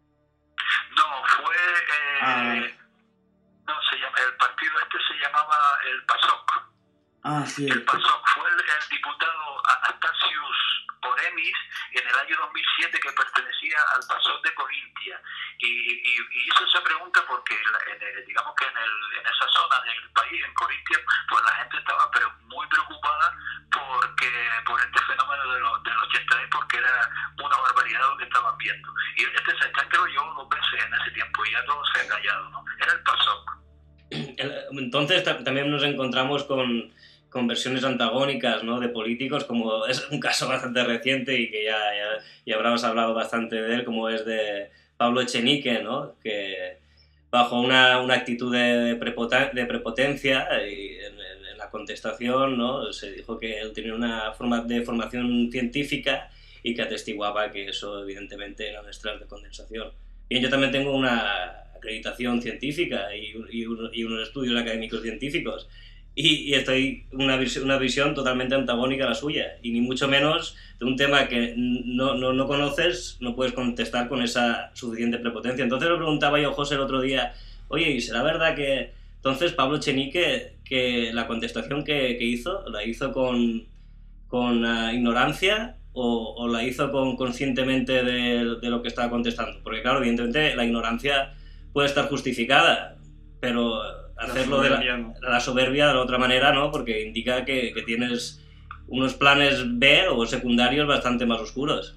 No, fue... Eh, ah. No, se llama, el partido este se llamaba el PASOK. Ah, sí. El PASOK fue el, el diputado Anastasius Oremis en el año dos mil siete que pertenecía al PASOK de Corintia. Y, y, y hizo esa pregunta porque, en el, digamos que en, el, en esa zona del país, en Corintia, pues la gente estaba pero muy preocupada porque por este fenómeno de los, de los chemtrails, porque era una barbaridad lo que estaban viendo. Y este sector creo yo dos veces en ese tiempo y ya todo se ha callado, ¿no? Era el PASOK. Entonces también nos encontramos con, con versiones antagónicas, ¿no? De políticos, como es un caso bastante reciente y que ya, ya, ya habrás hablado bastante de él, como es de Pablo Echenique, ¿no? Que bajo una, una actitud de, prepoten- de prepotencia y en, en, en la contestación, ¿no? Se dijo que él tenía una forma de formación científica y que atestiguaba que eso evidentemente eran estelas de condensación. Bien, yo también tengo una acreditación científica y, y, un, y unos estudios académicos científicos y, y estoy una, vis- una visión totalmente antagónica a la suya y ni mucho menos de un tema que no, no, no conoces, no puedes contestar con esa suficiente prepotencia. Entonces le preguntaba yo a José el otro día, oye, ¿y será verdad que entonces Pablo Echenique, que la contestación que, que hizo, la hizo con, con uh, ignorancia o, o la hizo con, conscientemente de, de lo que estaba contestando? Porque claro, evidentemente la ignorancia puede estar justificada, pero hacerlo de la, la soberbia de la otra manera no, porque indica que, que tienes unos planes B o secundarios bastante más oscuros.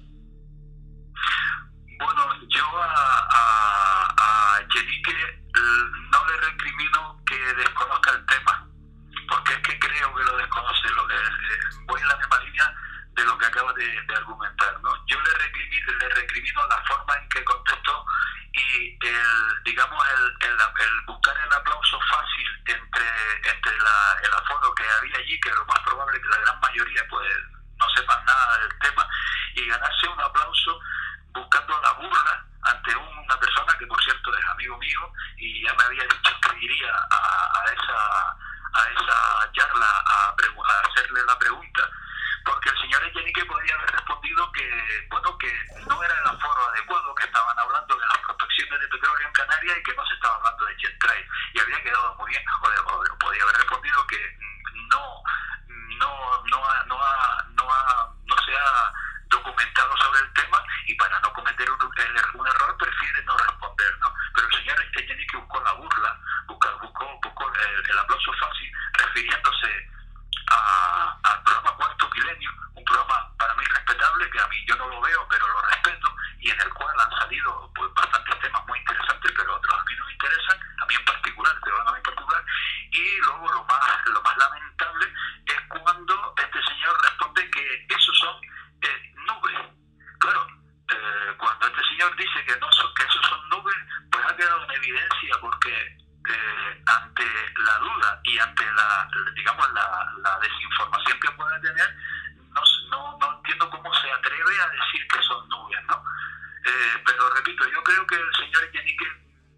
Bueno, yo a, a, a Echenique no le recrimino que desconozca el tema, porque es que creo que lo desconoce. Lo que, eh, voy en la misma línea de lo que acaba de, de argumentar, ¿no? Yo le recrimino, le recrimino la forma en que contestó y el, digamos, el, el, el buscar el aplauso fácil entre, entre la, el aforo que había allí, que lo más probable que la gran mayoría pues no sepan nada del tema, y ganarse un aplauso buscando la burla ante un, una persona que por cierto es amigo mío y ya me había dicho que iría a, a esa a esa charla a, a hacerle la pregunta, porque el señor Echenique podría haber respondido que bueno que no era el aforo adecuado, que estaban hablando de las prospecciones de petróleo en Canarias y que no se estaba hablando de chemtrail, y habría quedado muy bien, o, o, o podría haber respondido que no no no ha, no ha, no ha, no se ha documentado sobre el tema y que a mí yo no lo veo, pero lo respeto, y en el cual han salido pues bastantes temas muy interesantes, pero otros a mí no me interesan, a mí en particular, pero no en particular. Y luego lo más, lo más lamentable es cuando este señor responde que esos son eh, nubes. Claro, eh, cuando este señor dice que no son, que esos son nubes, pues ha quedado en evidencia, porque eh, ante la duda y ante la, digamos, la, la desinformación que pueda tener, no, no, no entiendo cómo se atreve a decir que son nubes, ¿no? Eh, pero repito, yo creo que el señor Echenique,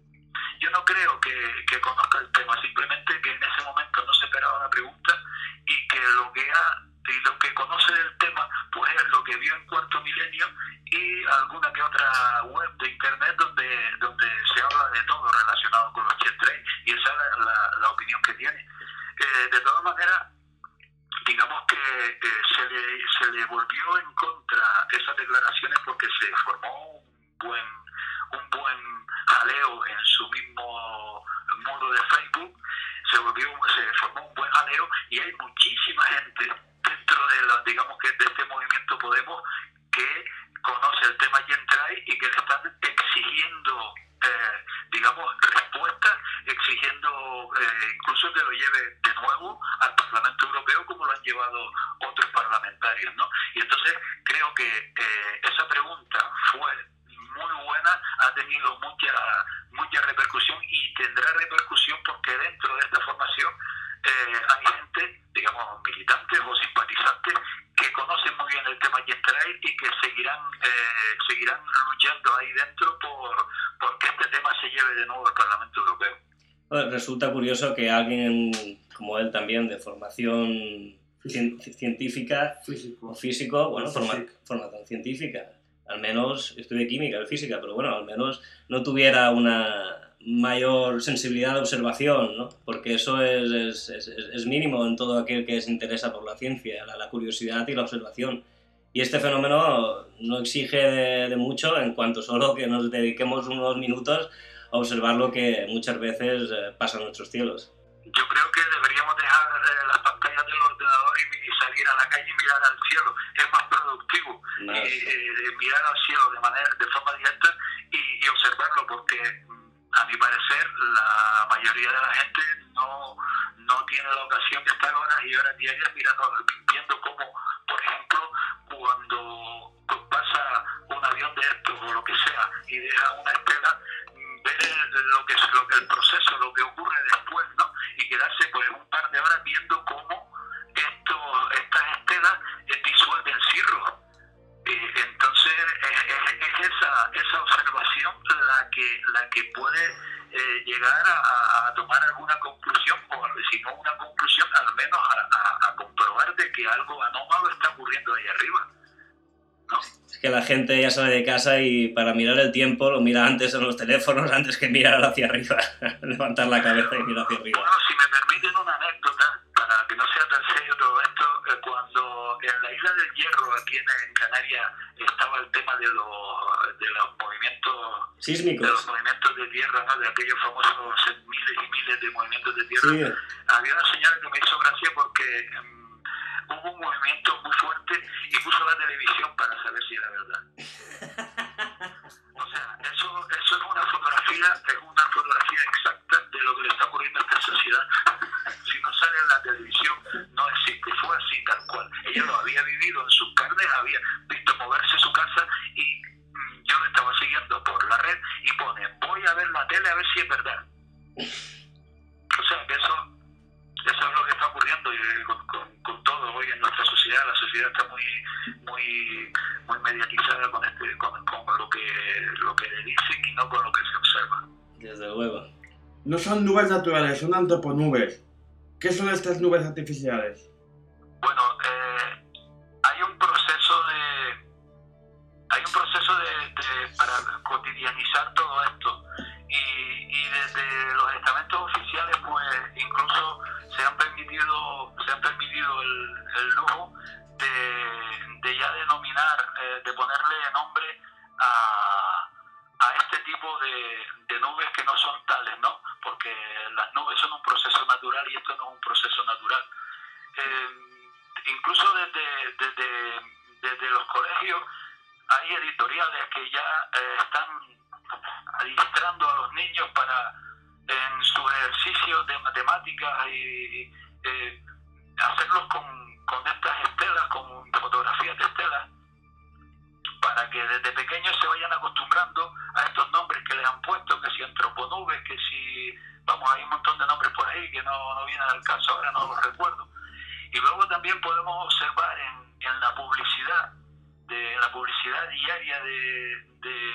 yo no creo que, que conozca el tema, simplemente que en ese momento no se esperaba la pregunta y que lo que ha, y lo que conoce del tema pues es lo que vio en Cuarto Milenio y alguna que otra web de internet donde donde se habla de todo relacionado con los jet trains, y esa es la, la, la opinión que tiene. Eh, de todas maneras, digamos que eh, se, le, se le volvió en contra esas declaraciones porque se formó un buen un buen jaleo en su mismo muro de Facebook, se volvió se formó un buen jaleo, y hay muchísima gente dentro de la, digamos que de este movimiento Podemos, que conoce el tema Gentry y que le están exigiendo eh, digamos respuestas, exigiendo eh, incluso que lo lleve de nuevo al Parlamento Europeo, como lo han llevado otros parlamentarios, ¿no? Y entonces creo que eh, esa pregunta fue muy buena, ha tenido mucha mucha repercusión y tendrá repercusión porque dentro de esta formación eh, hay gente, digamos, militantes o simpatizantes que conocen muy bien el tema Gentry y que seguirán eh, seguirán luchando ahí dentro por, por que este tema se lleve de nuevo al Parlamento Europeo. Bueno, resulta curioso que alguien como él también, de formación cien, científica Físico. o físico, bueno, forma, Física. formación científica, al menos estudié química, el física, pero bueno, al menos no tuviera una mayor sensibilidad de observación, ¿no? Porque eso es, es, es, es mínimo en todo aquel que se interesa por la ciencia, la, la curiosidad y la observación. Y este fenómeno no exige de, de mucho, en cuanto solo que nos dediquemos unos minutos a observar lo que muchas veces eh, pasa en nuestros cielos. Yo creo que deberíamos dejar eh, las pantallas del ordenador y, y salir a la calle y mirar al cielo. Es más productivo Más. Y, eh, mirar al cielo de manera, de forma directa y, y observarlo, porque a mi parecer la mayoría de la gente no, no tiene la ocasión de estar horas y horas diarias mirando, viendo cómo, por ejemplo, cuando pues, pasa un avión de estos o lo que sea y deja una estela, ver lo que es lo que el proceso, lo que ocurre después, ¿no? Y quedarse pues un par de horas viendo cómo esto, estas estelas eh, disuelven cirros. Eh, entonces es, es, es esa esa observación la que la que puede eh, llegar a, a tomar alguna conclusión, o si no una conclusión, al menos a, a, a comprobar de que algo anómalo está ocurriendo ahí arriba, ¿no? Es que la gente ya sale de casa y para mirar el tiempo lo mira antes en los teléfonos, antes que mirar hacia arriba, levantar la cabeza y mirar hacia arriba. Bueno, si me permiten una anécdota, para que no sea tan serio todo esto, eh, cuando en la Isla del Hierro, aquí en, en Canarias, estaba el tema de los, de los movimientos sísmicos, de los movimientos de tierra, ¿no? De aquellos famosos miles y miles de movimientos de tierra. Sí. Había una señora que me hizo gracia porque um, hubo un movimiento muy fuerte y puso la televisión para saber si era verdad. O sea, eso, eso es una fotografía, es una fotografía exacta de lo que le está ocurriendo a esta sociedad. Si no sale en la televisión, no existe, fue así tal cual. Ella lo había vivido en sus carnes, había visto moverse su casa y mm, yo lo estaba siguiendo por la red y pone, voy a ver la tele a ver si es verdad. O sea, que eso, eso es lo que está ocurriendo y con, con, con todo hoy en nuestra sociedad. La sociedad está muy muy muy mediatizada con este con, con lo que lo que le dicen y no con lo que se observa. Desde luego. No son nubes naturales, son antroponubes. ¿Qué son estas nubes artificiales? Bueno, eh, hay un proceso de hay un proceso de, de para cotidianizar todo esto y, y desde los estamentos oficiales pues incluso se han permitido se han permitido el, el lujo de, de ya denominar, eh, de ponerle nombre a, a este tipo de, de nubes que no son tales, ¿no? Porque las nubes son un proceso natural y esto no es un proceso natural. Eh, incluso desde, desde, desde los colegios hay editoriales que ya eh, están adiestrando a los niños para, en sus ejercicios de matemáticas, y eh, hacerlos con, con estas estelas, con fotografías de estelas, para que desde pequeños se vayan acostumbrando a estos nombres que les han puesto, que si antroponubes, que si, vamos, hay un montón de nombres por ahí que no, no vienen al caso, ahora no los recuerdo. Y luego también podemos observar en, en la publicidad, de en la publicidad diaria de, de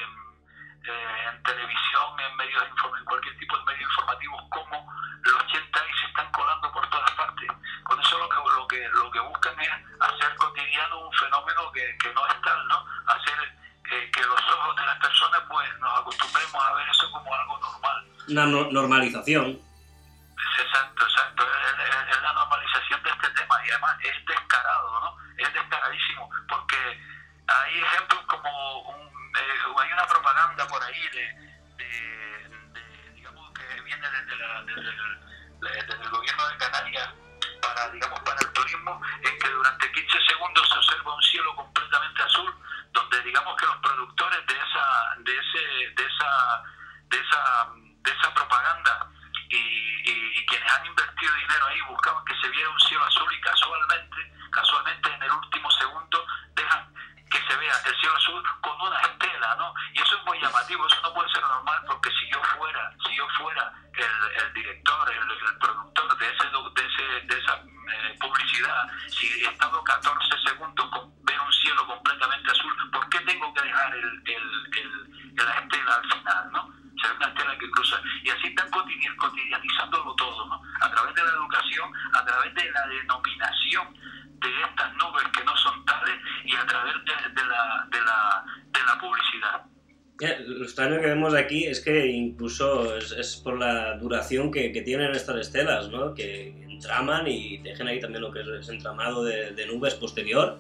eh, en televisión, en medios de inform- en cualquier tipo de medios informativos, cómo los hentai se están colando por todas partes. Con eso lo que lo que lo que buscan es hacer cotidiano un fenómeno que, que no es tal, ¿no? Hacer eh, que los ojos de las personas pues nos acostumbremos a ver eso como algo normal. Una no- normalización. Exacto, exacto. Es, es, es la normalización de este tema, y además es descarado, ¿no? Es descaradísimo, porque hay ejemplos como un, eh, hay una propaganda por ahí de, de, de digamos, que viene desde, la, desde, el, desde el gobierno de Canarias para, digamos, para el turismo, en que durante quince segundos se observa un cielo completamente azul, donde digamos que los productores de esa de ese de esa de esa de esa propaganda y, y, y quienes han invertido dinero ahí buscaban que se viera un cielo azul, y casualmente casualmente en el último segundo dejan que se vea el cielo azul con una estela, ¿no? Y eso es muy llamativo, eso no puede ser normal, porque si yo fuera si yo fuera el, el director, el, el productor de ese de ese de esa eh, publicidad, si he estado catorce segundos con ver un cielo completamente azul, ¿por qué tengo que dejar el, el, el, la estela al final, ¿no? O sea, una estela que cruza, y así están cotidianizándolo todo, ¿no? A través de la educación, a través de la denominación de estas nubes que no son tales, y a través de, de, la, de, la, de la publicidad. Eh, Lo extraño que vemos aquí es que incluso es, es por la duración que, que tienen estas estelas, ¿no? Que entraman y dejan ahí también lo que es ese entramado de, de nubes posterior,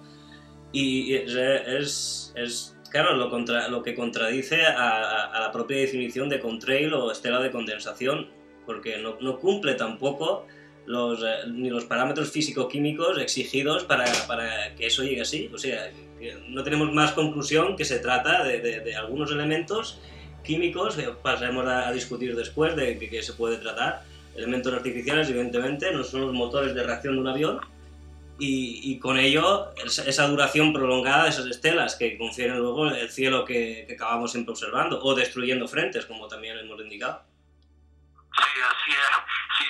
y es, es, es claro, lo, contra, lo que contradice a, a la propia definición de contrail o estela de condensación, porque no, no cumple tampoco los, eh, ni los parámetros físico-químicos exigidos para, para que eso llegue así. O sea, que no tenemos más conclusión que se trata de, de, de algunos elementos químicos, que pasaremos a, a discutir después de que, que se puede tratar, elementos artificiales, evidentemente, no son los motores de reacción de un avión, y, y con ello esa duración prolongada de esas estelas que confieren luego el cielo que, que acabamos siempre observando, o destruyendo frentes, como también hemos indicado. Sí, así es. Sí,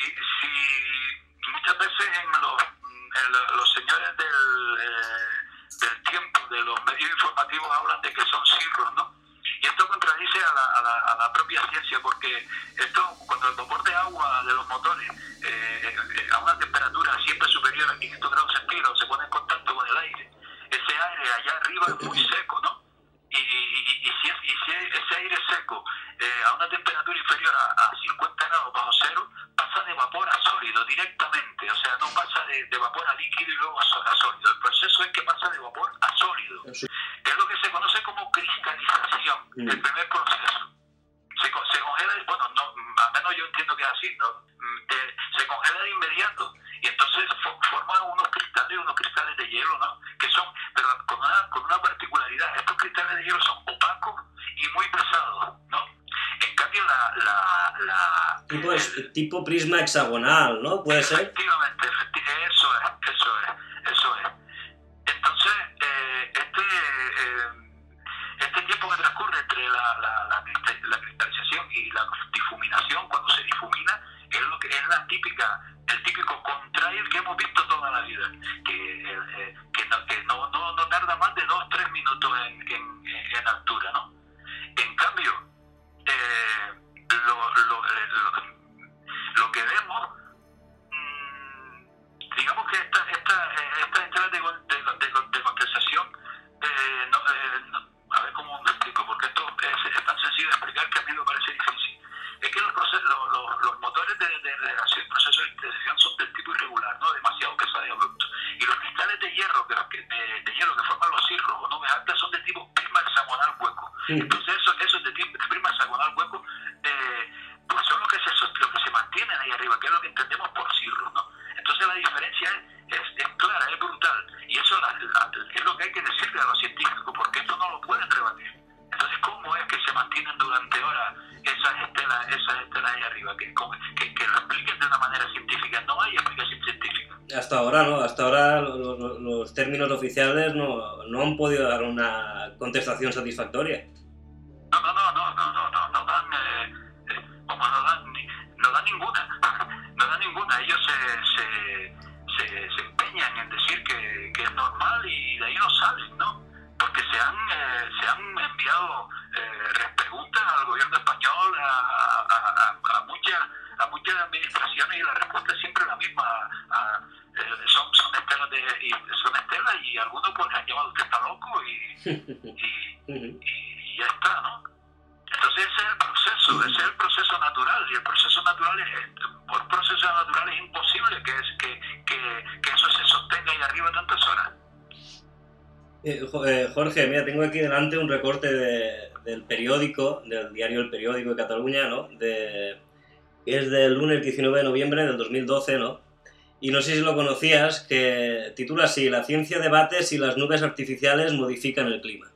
sí, muchas veces en los, en los, los señores del, eh, del tiempo, de los medios informativos, hablan de que son cirros, ¿no? Y esto contradice a la, a la, a la propia ciencia, porque esto, cuando el vapor de agua de los motores eh, eh, a una temperatura siempre superior a quinientos grados centígrados se pone en contacto con el aire, ese aire allá arriba es muy seco, ¿no? Y, y, y, si, es, y si ese aire seco eh, a una temperatura inferior a, a cincuenta grados bajo cero, pasa de vapor a sólido directamente, o sea, no pasa de, de vapor a líquido y luego a, a sólido. El proceso es que pasa de vapor a sólido. Es lo que se conoce como cristalización, mm. el primer proceso. Se, se congela, bueno, no, al menos yo entiendo que es así, ¿no? Eh, se congela de inmediato, y entonces fo, forma unos cristales, unos cristales de hielo, ¿no? Que son, pero con una, con una particularidad, estos cristales de hielo son opacos y muy pesados, ¿no? En cambio, la... la, la tipo, el, es, tipo prisma hexagonal, ¿no? Puede ser. Efectivamente, efectivamente, eso es, eso es, eso es. Entonces, eh, este... Eh, este tiempo que transcurre entre la, la, la, la cristalización y la difuminación, cuando se difumina, es lo que es la típica, el típico contrail que hemos visto toda la vida, que, eh, que, no, que no, no, no tarda más de dos o tres minutos en, en, en altura, ¿no? En cambio, eh, lo, lo, lo, lo que vemos, mmm, digamos que esta, esta, esta estrella de, de, de, de condensación, eh, no, eh, no, a ver cómo me explico, porque esto es, es tan sencillo de explicar que a mí me parece difícil. Es que los, procesos, los, los, los motores de, de reacción y procesos de cristalización son del tipo irregular, ¿no? Demasiado pesados y abruptos. Y los cristales de hierro que, de, de hielo que forman los cirros o nubes altas son de tipo prisma hexagonal hueco. Sí. Entonces esos, esos de tipo de prisma hexagonal hueco eh, pues son los que, se, los que se mantienen ahí arriba, que es lo que entendemos por cirros, ¿no? Entonces la diferencia es, es, es clara, es brutal. Y eso la, la, es lo que hay que decir porque esto no lo pueden rebatir. Entonces, ¿cómo es que se mantienen durante horas esas estelas, esas estelas ahí arriba? Que, que, que lo expliquen de una manera científica. No hay explicación científica. Hasta ahora, ¿no? Hasta ahora los, los, los términos oficiales no, no han podido dar una contestación satisfactoria. No, no, no, no, no, no, no, no dan, eh, eh, como no dan, no dan ninguna, no dan ninguna. Ellos se, se, se, se empeñan en decir que, que es normal y de ahí no salen, ¿no? Porque se han, eh, se han enviado eh, preguntas al gobierno español, a, a, a, a muchas a muchas administraciones, y la respuesta es siempre la misma. A, a, eh, son, son estelas de, y son estelas y algunos pues han llamado usted está loco y, y, y, y ya está, ¿no? Entonces ese es el proceso, ese es el proceso natural, y el proceso natural es, por proceso natural es imposible que, es, que, que, que eso se sostenga ahí arriba tantas horas. Eh, Jorge, mira, tengo aquí delante un recorte de, del periódico, del diario El Periódico de Cataluña, ¿no? De, es del lunes diecinueve de noviembre del dos mil doce, ¿no? Y no sé si lo conocías, que titula así: La ciencia debate si las nubes artificiales modifican el clima.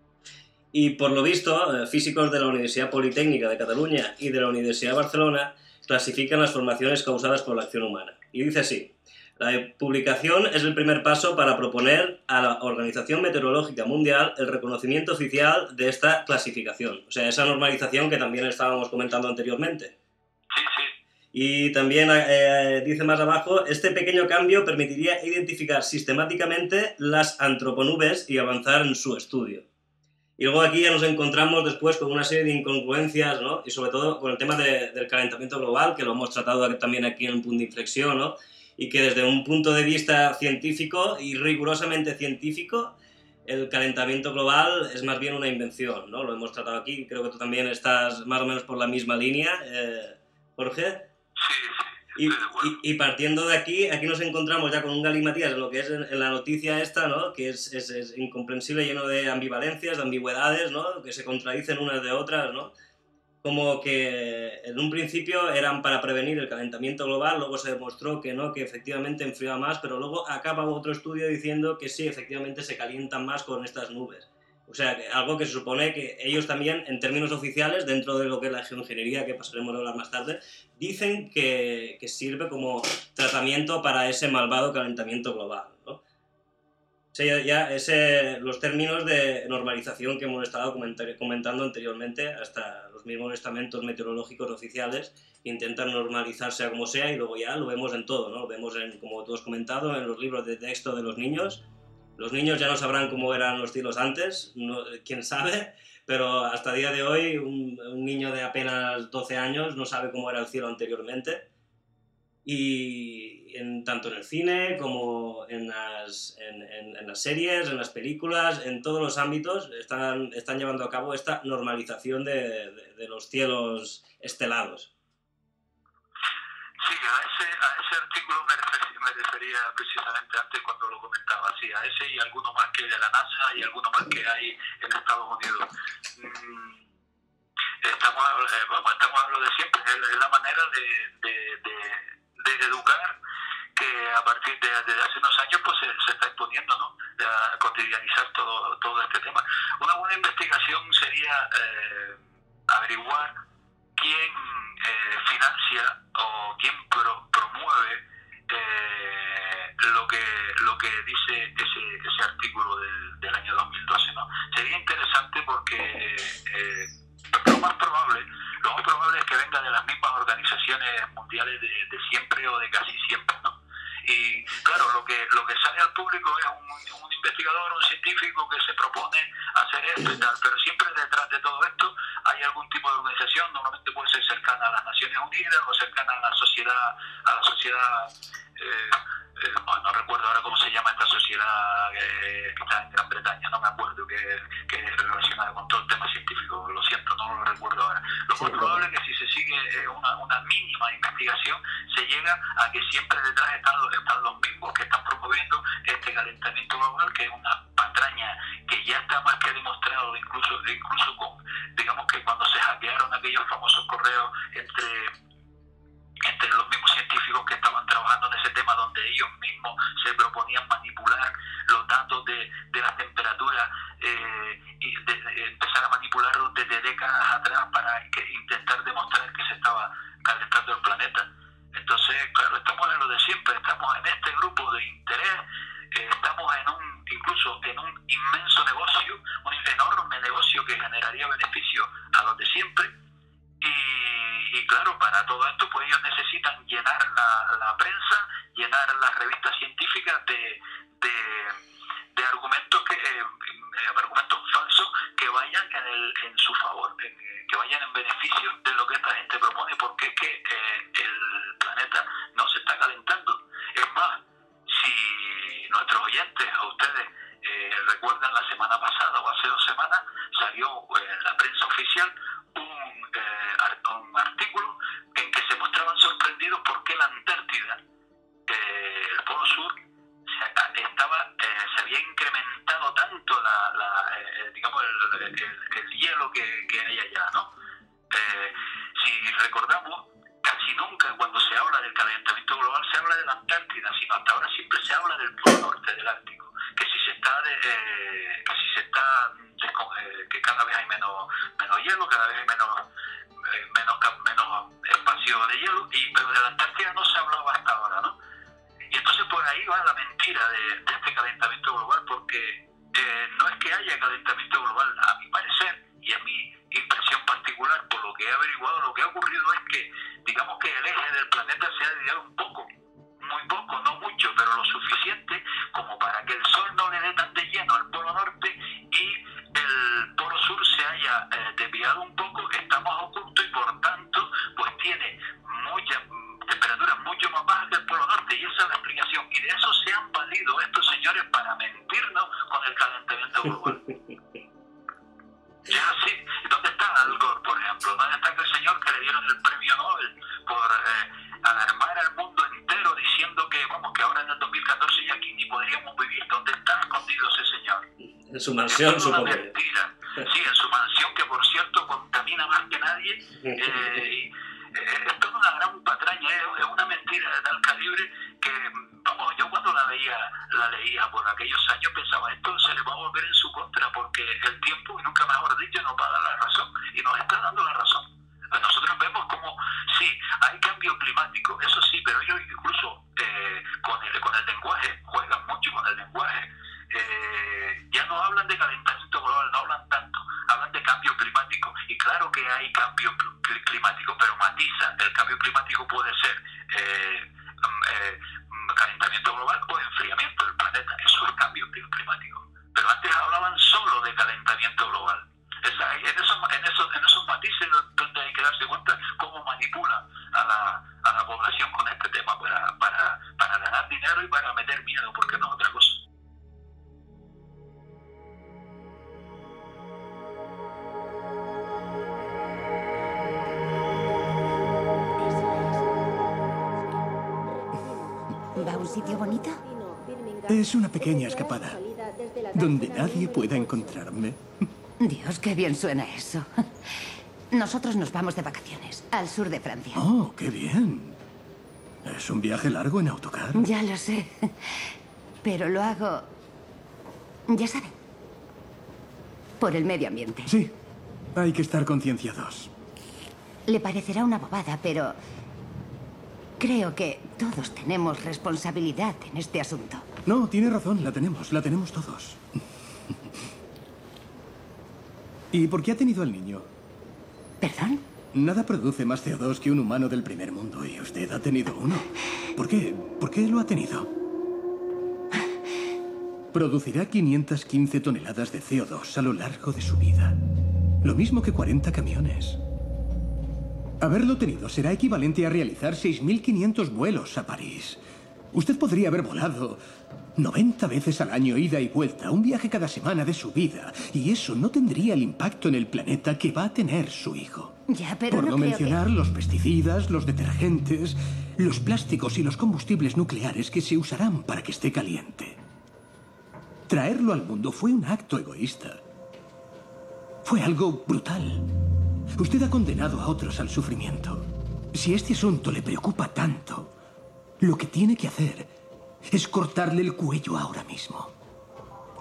Y por lo visto, físicos de la Universidad Politécnica de Cataluña y de la Universidad de Barcelona clasifican las formaciones causadas por la acción humana. Y dice así: la publicación es el primer paso para proponer a la Organización Meteorológica Mundial el reconocimiento oficial de esta clasificación. O sea, esa normalización que también estábamos comentando anteriormente. Sí, sí. Y también eh, dice más abajo: este pequeño cambio permitiría identificar sistemáticamente las antroponubes y avanzar en su estudio. Y luego aquí ya nos encontramos después con una serie de incongruencias, ¿no? Y sobre todo con el tema de, del calentamiento global, que lo hemos tratado también aquí en un punto de inflexión, ¿no? Y que desde un punto de vista científico y rigurosamente científico, el calentamiento global es más bien una invención, ¿no? Lo hemos tratado aquí, creo que tú también estás más o menos por la misma línea, eh, Jorge. Sí, sí. Y, y, y partiendo de aquí, aquí nos encontramos ya con un galimatías en lo que es en, en la noticia esta, ¿no? Que es, es, es incomprensible, lleno de ambivalencias, de ambigüedades, ¿no? Que se contradicen unas de otras, ¿no? Como que en un principio eran para prevenir el calentamiento global, luego se demostró que no, que efectivamente enfriaba más, pero luego acaba otro estudio diciendo que sí, efectivamente se calientan más con estas nubes. O sea, que algo que se supone que ellos también, en términos oficiales, dentro de lo que es la geoingeniería, que pasaremos a hablar más tarde, dicen que, que sirve como tratamiento para ese malvado calentamiento global, ¿no? O sea, ya, ya ese, los términos de normalización que hemos estado comentando anteriormente, hasta los mismos estamentos meteorológicos oficiales intentan normalizarse a como sea, y luego ya lo vemos en todo, ¿no? Lo vemos, en, como tú has comentado, en los libros de texto de los niños. Los niños ya no sabrán cómo eran los cielos antes, no, quién sabe, pero hasta el día de hoy un, un niño de apenas doce años no sabe cómo era el cielo anteriormente. Y en, tanto en el cine como en las, en, en, en las series, en las películas, en todos los ámbitos están, están llevando a cabo esta normalización de, de, de los cielos estelados. Sí, a ese, a ese artículo me refería, me refería precisamente antes cuando lo comentaba, sí, a ese y alguno más que hay de la NASA y alguno más que hay en Estados Unidos. Mm, estamos, eh, vamos, estamos hablando de siempre, es la, es la manera de, de, de, de educar que a partir de, de hace unos años pues se, se está imponiendo, ¿no? A cotidianizar todo, todo este tema. Una buena investigación sería eh, averiguar quién eh, financia o quién pro, promueve eh, lo que lo que dice ese, ese artículo del, del año dos mil doce, ¿no? Sería interesante porque eh, lo más probable lo más probable es que venga de las mismas organizaciones mundiales de, de siempre o de casi siempre, ¿no? Y claro, lo que lo que sale al público es un, un investigador, un científico que se propone hacer esto y tal, pero siempre detrás de todo esto hay algún tipo de organización, normalmente puede ser cercana a las Naciones Unidas o cercana a la sociedad, a la sociedad, eh, eh, no, no recuerdo ahora cómo se llama esta sociedad eh, que está en Gran Bretaña, no me acuerdo, que, que es relacionada con todo el tema científico, lo siento, no lo recuerdo ahora. Lo más probable es que si se sigue eh, una, una mínima investigación, se llega a que siempre detrás están los, están los mismos que están promoviendo este calentamiento global, que es una patraña que ya está más que demostrado, incluso, incluso con, digamos que cuando se hackearon aquellos famosos correos entre entre los mismos científicos que estaban trabajando en ese tema, donde ellos mismos se proponían manipular los datos de, de las temperaturas eh, y de, de empezar a manipularlos desde décadas atrás para que, intentar demostrar que se estaba calentando el planeta. Entonces, claro, estamos en lo de siempre, estamos en este grupo de interés, eh, estamos en un, incluso en un inmenso negocio, un enorme negocio que generaría beneficio a los de siempre. Y, y claro, para todo esto pues ellos necesitan llenar la, la prensa, llenar las revistas científicas de, de, de argumentos que eh, argumentos falsos que vayan en, el, en su favor, en, que vayan en beneficio de lo que esta gente propone, porque es que eh, el planeta no se está calentando. Es más, si nuestros oyentes o ustedes eh, recuerdan, la semana pasada o hace dos semanas salió en la prensa oficial un, eh, un artículo en que se mostraban sorprendidos porque la Antártida, eh, el Polo Sur, se, estaba, eh, se había incrementado tanto la, la eh, digamos el, el, el hielo que, que hay allá, ¿no? Eh, si recordamos, casi nunca cuando se habla del calentamiento global se habla de la Antártida, sino hasta ahora siempre se habla del Polo Norte, del Ártico, que si se está de, eh, que si se está eh, que cada vez hay menos menos hielo, cada vez hay menos eh, menos menos espacio de hielo, y pero de la Antártida no se hablaba hasta ahora, ¿no? Y entonces por ahí va la mentira de, de este calentamiento global, porque eh, no es que haya calentamiento global, a mi parecer y a mi impresión particular, por lo que he averiguado, lo que ha ocurrido es que, digamos que el eje del planeta se ha desviado un poco, muy poco, no mucho, pero lo suficiente como para que el sol no le dé tan de lleno al Polo Norte y el Polo Sur se haya eh, desviado un poco, está más oculto y por tanto pues tiene muchas temperaturas mucho más bajas que el Polo Norte, y esa es la explicación, y de eso se han valido estos señores para mentirnos con el calentamiento global. Ya, sí. ¿Dónde está Al Gore, por ejemplo? ¿Dónde está aquel señor que le dieron el premio Nobel por eh, alarmar al mundo entero diciendo que, vamos, que ahora en el dos mil catorce y aquí ni podríamos vivir? ¿Dónde está escondido ese señor? En su mansión, es una supongo. mentira. Sí, en su mansión, que por cierto contamina más que nadie. Eh, y, eh, es toda una gran patraña, es, es una mentira de tal calibre que, vamos, yo cuando la veía, la leía por aquellos años pensaba, esto se le va a volver en su contra, porque el tiempo, y nunca mejor dicho, nos va a dar la razón, y nos está dando la razón. Nosotros vemos como, sí, hay cambio climático, eso sí, pero ellos incluso eh, con, el, con el lenguaje, juegan mucho con el lenguaje, eh, ya no hablan de calentamiento global, no hablan tanto, hablan de cambio climático, y claro que hay cambio cl- climático, pero matiza, el cambio climático puede ser eh, eh, calentamiento global o enfriamiento del planeta, eso es cambio climático, pero antes hablaban solo de calentamiento global. Esa, en, esos, en, esos, en esos matices donde hay que darse cuenta cómo manipula a la, a la población con este tema para, para, para ganar dinero y para meter miedo, porque no es otra cosa. ¿Va a un sitio bonito? Es una pequeña escapada, donde nadie pueda encontrarme. Dios, qué bien suena eso. Nosotros nos vamos de vacaciones al sur de Francia. Oh, qué bien. Es un viaje largo en autocar. Ya lo sé. Pero lo hago, ya saben, por el medio ambiente. Sí, hay que estar concienciados. Le parecerá una bobada, pero creo que todos tenemos responsabilidad en este asunto. No, tiene razón, la tenemos, la tenemos todos. ¿Y por qué ha tenido al niño? ¿Perdón? Nada produce más C O dos que un humano del primer mundo, y usted ha tenido uno. ¿Por qué? ¿Por qué lo ha tenido? Producirá quinientas quince toneladas de C O dos a lo largo de su vida. Lo mismo que cuarenta camiones. Haberlo tenido será equivalente a realizar seis mil quinientos vuelos a París. Usted podría haber volado noventa veces al año, ida y vuelta, un viaje cada semana de su vida, y eso no tendría el impacto en el planeta que va a tener su hijo. Ya, pero Por no no creo mencionar que... los pesticidas, los detergentes, los plásticos y los combustibles nucleares que se usarán para que esté caliente. Traerlo al mundo fue un acto egoísta. Fue algo brutal. Usted ha condenado a otros al sufrimiento. Si este asunto le preocupa tanto, lo que tiene que hacer es cortarle el cuello ahora mismo.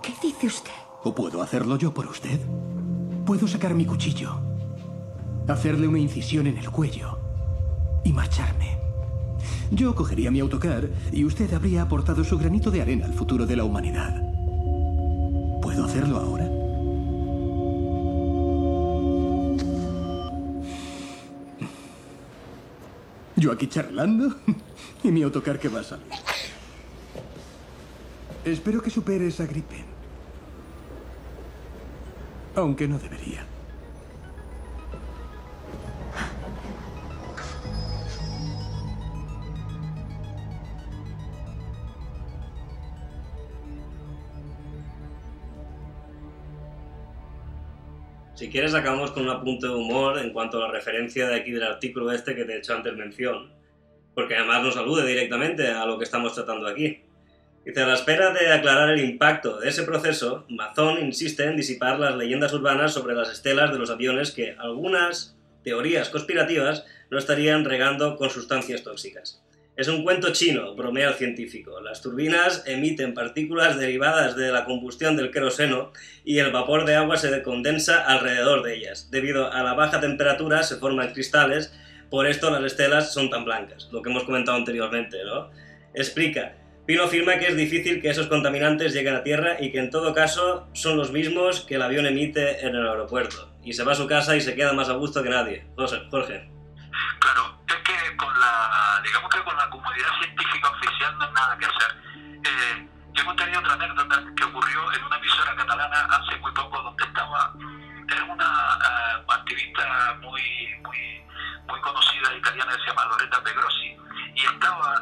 ¿Qué dice usted? ¿O puedo hacerlo yo por usted? Puedo sacar mi cuchillo, hacerle una incisión en el cuello y marcharme. Yo cogería mi autocar y usted habría aportado su granito de arena al futuro de la humanidad. ¿Puedo hacerlo ahora? Yo aquí charlando y mi autocar que va a salir. Espero que supere esa gripe. Aunque no debería. Si quieres, acabamos con un apunte de humor en cuanto a la referencia de aquí del artículo este que te he hecho antes mención, porque además nos alude directamente a lo que estamos tratando aquí. Dice, a la espera de aclarar el impacto de ese proceso, Mazón insiste en disipar las leyendas urbanas sobre las estelas de los aviones que algunas teorías conspirativas no estarían regando con sustancias tóxicas. Es un cuento chino, bromea el científico. Las turbinas emiten partículas derivadas de la combustión del queroseno y el vapor de agua se condensa alrededor de ellas. Debido a la baja temperatura se forman cristales, por esto las estelas son tan blancas, lo que hemos comentado anteriormente, ¿no? Explica. Pino afirma que es difícil que esos contaminantes lleguen a tierra y que en todo caso son los mismos que el avión emite en el aeropuerto. Y se va a su casa y se queda más a gusto que nadie. José, Jorge. Claro, es que con la, digamos que con la comunidad científica oficial no hay nada que hacer. Eh, yo hemos tenido otra anécdota que ocurrió en una emisora catalana hace muy poco, donde estaba, era una uh, activista muy, muy, muy conocida italiana que se llama Loretta Pegrossi, y estaba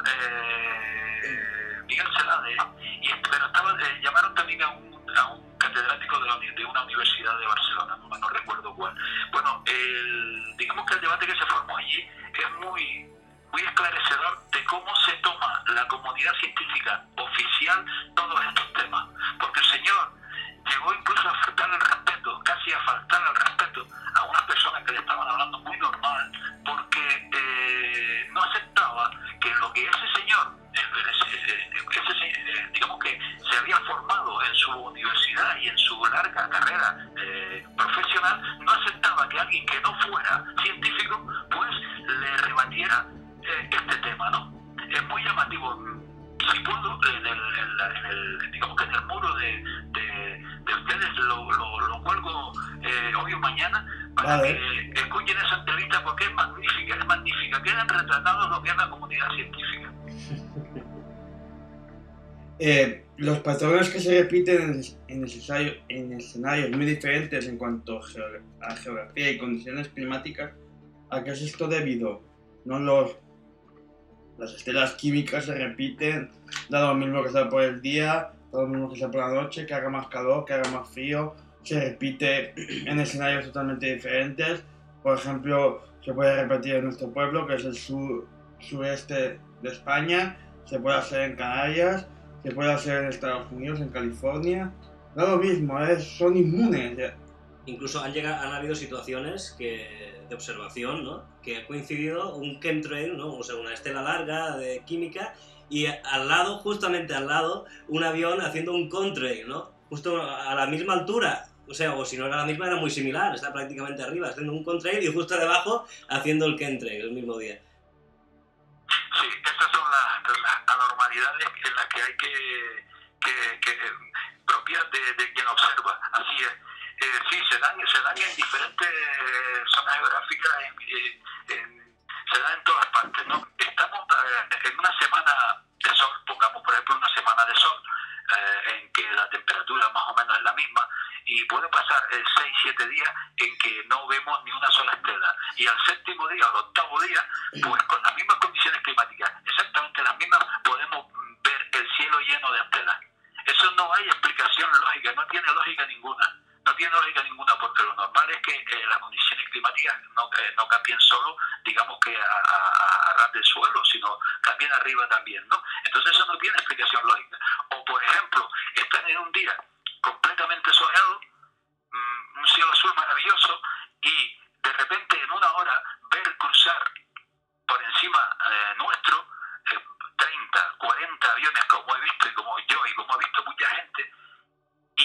eh, Miguel Celade, y, pero estaba, eh, llamaron también a un, a un catedrático de, la, de una universidad de Barcelona, no, no recuerdo cuál. Bueno, el, digamos que el debate que se formó allí es muy, muy esclarecedor de cómo se toma la comunidad científica oficial todos estos temas. Porque el señor llegó incluso a faltar el respeto, casi a faltar el respeto a unas personas que le estaban hablando muy normal, porque eh, no aceptaba que lo que ese señor, ese, ese, digamos que se había formado en su universidad y en su larga carrera eh, profesional, no aceptaba que alguien que no fuera científico pues le rebatiera eh, este tema, ¿no? Es muy llamativo. Si puedo, en el, en la, en el, digamos que en el muro de, de, de ustedes lo, lo, lo cuelgo eh, hoy o mañana para vale. que escuchen esa entrevista, porque es magnífica, es magnífica. Quedan retratados lo que es la comunidad científica. Eh, los patrones que se repiten en, en, en escenarios muy diferentes en cuanto a, geog a geografía y condiciones climáticas, ¿a qué es esto debido? No los, las estelas químicas se repiten, da lo mismo que sea por el día, da lo mismo que sea por la noche, que haga más calor, que haga más frío, se repite en escenarios totalmente diferentes. Por ejemplo, se puede repetir en nuestro pueblo, que es el sur, sureste de España, se puede hacer en Canarias, se puede hacer en Estados Unidos, en California. Da lo mismo, ¿eh? Son inmunes. Incluso han, llegado, han habido situaciones que, de observación, ¿no? Que ha coincidido un chemtrail, ¿no? O sea, una estela larga de química, y al lado, justamente al lado, un avión haciendo un contrail, ¿no? Justo a la misma altura. O sea, o si no era la misma, era muy similar. Está prácticamente arriba haciendo un contrail y justo debajo haciendo el chemtrail el mismo día. Sí, estas son las, las anormalidades en las que hay que, que, que propias de, de quien observa. Así es. Eh, sí, se dan, se dan en diferentes zonas geográficas, en, en, se dan en todas partes, ¿no? Estamos eh, en una semana de sol, pongamos por ejemplo una semana de sol, eh, en que la temperatura más o menos es la misma, y puede pasar eh, seis, siete días en que no vemos ni una sola estela, y al séptimo día, al octavo día, pues con las mismas condiciones climáticas, exactamente las mismas, podemos ver el cielo lleno de estelas. Eso no hay explicación lógica, no tiene lógica ninguna. No tiene lógica ninguna, porque lo normal es que eh, las condiciones climáticas no, eh, no cambien solo, digamos que a, a, a ras del suelo, sino cambien arriba también, ¿no? Entonces eso no tiene explicación lógica. O por ejemplo, están en un día completamente soleado, mmm, un cielo azul maravilloso, y de repente en una hora ver cruzar por encima eh, nuestro eh, treinta, cuarenta aviones, como he visto y como yo y como ha visto mucha gente,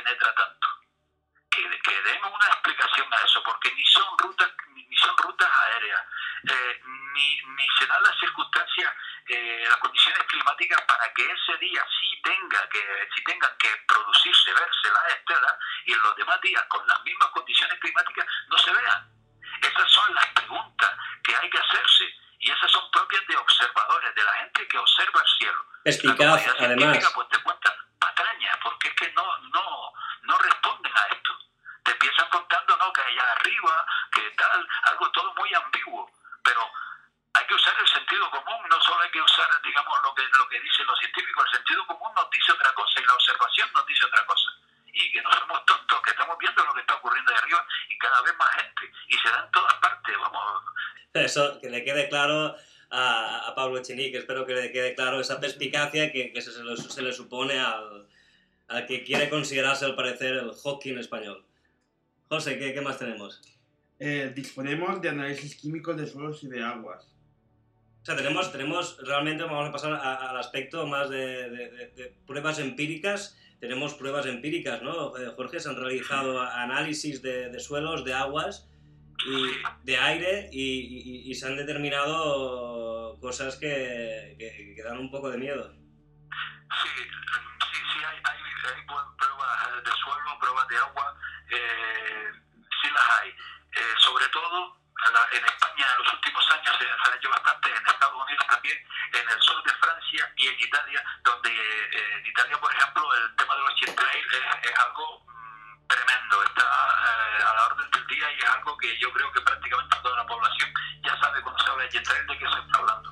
penetra tanto. Que, que den una explicación a eso, porque ni son rutas ni son rutas aéreas, eh, ni, ni se dan las circunstancias, eh, las condiciones climáticas para que ese día sí tenga que sí tengan que producirse, verse las estelas, y en los demás días con las mismas condiciones climáticas no se vean. Esas son las preguntas que hay que hacerse, y esas son propias de observadores, de la gente que observa el cielo. Perspicaz, además. Pues te cuentan patrañas, porque es que no, no, no responden a esto. Te empiezan contando, ¿no?, que allá arriba, que tal, algo todo muy ambiguo, pero hay que usar el sentido común, no solo hay que usar, digamos, lo que, lo que dicen los científicos. El sentido común nos dice otra cosa y la observación nos dice otra cosa. Y que no somos tontos, que estamos viendo lo que está ocurriendo de arriba y cada vez más gente, y se da en todas partes, vamos. Eso, que le quede claro a, a Pablo Echenique, espero que le quede claro esa perspicacia que, que se, se, le, se le supone al, al que quiere considerarse, al parecer, el Hawking español. José, ¿qué, qué más tenemos? Eh, disponemos de análisis químicos de suelos y de aguas. O sea, tenemos, tenemos realmente, vamos a pasar a, al aspecto más de, de, de, de pruebas empíricas. Tenemos pruebas empíricas, ¿no, Jorge? Se han realizado análisis de, de suelos, de aguas y de aire, y, y, y se han determinado cosas que, que, que dan un poco de miedo. Sí, sí, sí, hay, hay, hay pruebas de suelo, pruebas de agua, eh, sí las hay. Eh, sobre todo en España en los últimos años se, se han hecho bastante, en Estados Unidos también, en el sur de Francia y en Italia, donde eh, en Italia, por ejemplo, el tema de los chemtrails es, es algo mmm, tremendo, está eh, a la orden del día, y es algo que yo creo que prácticamente toda la población ya sabe cuando se habla de chemtrails de qué se está hablando.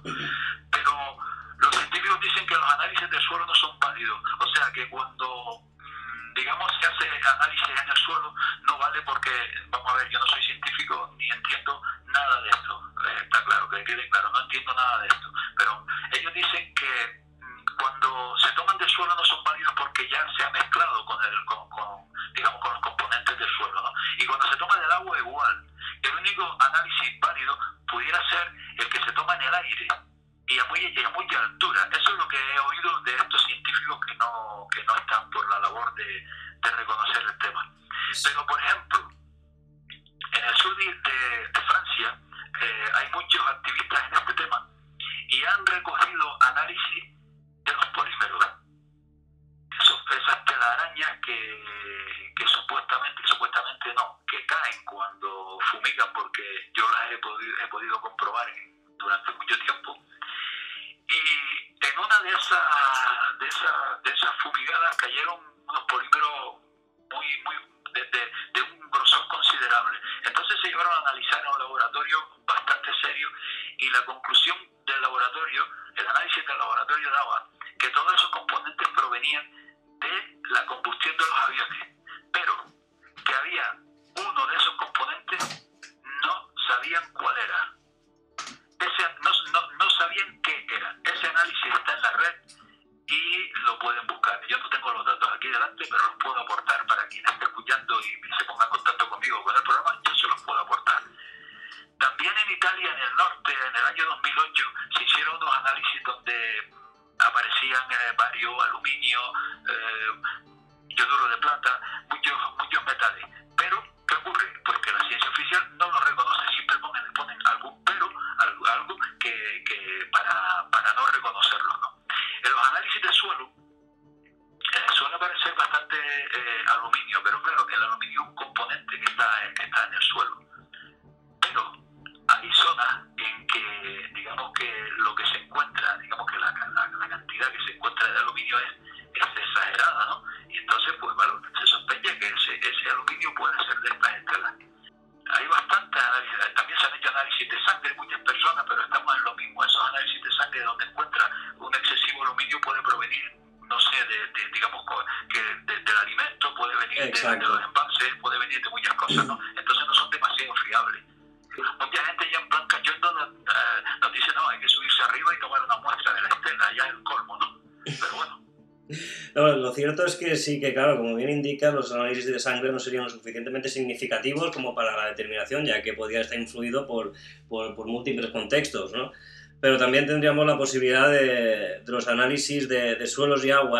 Pero los científicos dicen que los análisis del suelo no son válidos, o sea que cuando digamos se hace análisis en el suelo no vale, porque, vamos a ver, yo no soy científico ni entiendo nada de esto, eh, está claro, que quede claro, no entiendo nada de esto, pero ellos dicen que mmm, cuando se toman del suelo no son válidos porque ya se ha mezclado con, el, con, con, digamos, con los componentes del suelo, ¿no? Y cuando se toma del agua igual. El único análisis válido pudiera ser el que se toma en el aire y a muy, y a mucha altura. Eso es lo que he oído de estos científicos que no, que no están por la labor de, de reconocer el tema. Pero, por ejemplo, en el sur de, de, de Francia eh, hay muchos activistas en este tema y han recogido análisis de los polímeros. Eso, esas telarañas que, que supuestamente, supuestamente no, que caen cuando fumigan, porque yo las he podido, he podido comprobar durante mucho tiempo. Y en una de esas de esas de esas fumigadas cayeron unos polímeros muy muy de, de, de un grosor considerable. Entonces se llevaron a analizar en un laboratorio bastante serio, y la conclusión del laboratorio, el análisis del laboratorio daba que todos esos componentes provenían de la combustión de los aviones, pero que había uno de esos componentes, no sabían cuál era. Ese, no, no, no sabían qué era. Ese análisis está en la red y lo pueden buscar. Yo no tengo los datos aquí delante, pero los puedo aportar para quien esté escuchando y se ponga en contacto conmigo con el programa. Yo se los puedo aportar. También en Italia, en el norte, en el año dos mil ocho, se hicieron unos análisis donde aparecían eh, varios aluminio, eh, yoduro de plata, muchos, muchos metales. Pero, ¿qué ocurre? Pues que la ciencia oficial no lo reconoce, siempre ponen, ponen algún pero, algo, algo que, que para, para no reconocerlo, ¿no? En los análisis de suelo eh, suele aparecer bastante eh, aluminio, pero claro, el aluminio es un componente que está, que está en el suelo. Pero hay zonas en que, digamos que lo que se encuentra, digamos que la, la, la cantidad que se encuentra de aluminio es, es exagerada, ¿no? Y entonces, pues, bueno, se sospecha que ese, ese aluminio puede ser de estas estelas. Hay bastantes análisis, también se han hecho análisis de sangre en muchas personas, pero estamos en lo mismo. Esos análisis de sangre donde encuentra un excesivo aluminio puede provenir, no sé, de, de digamos, que de, del alimento, puede venir de, de los envases, puede venir de muchas cosas, ¿no? Entonces no son demasiado fiables. Mucha gente ya en plan cachondo nos, eh, nos dice, no, hay que subirse arriba y tomar una muestra de la estela, ya es el colmo, ¿no? Pero bueno. No, lo cierto es que sí, que claro, como bien indica, los análisis de sangre no serían lo suficientemente significativos como para la determinación, ya que podría estar influido por, por, por múltiples contextos, ¿no? Pero también tendríamos la posibilidad de, de los análisis de, de suelos y aguas,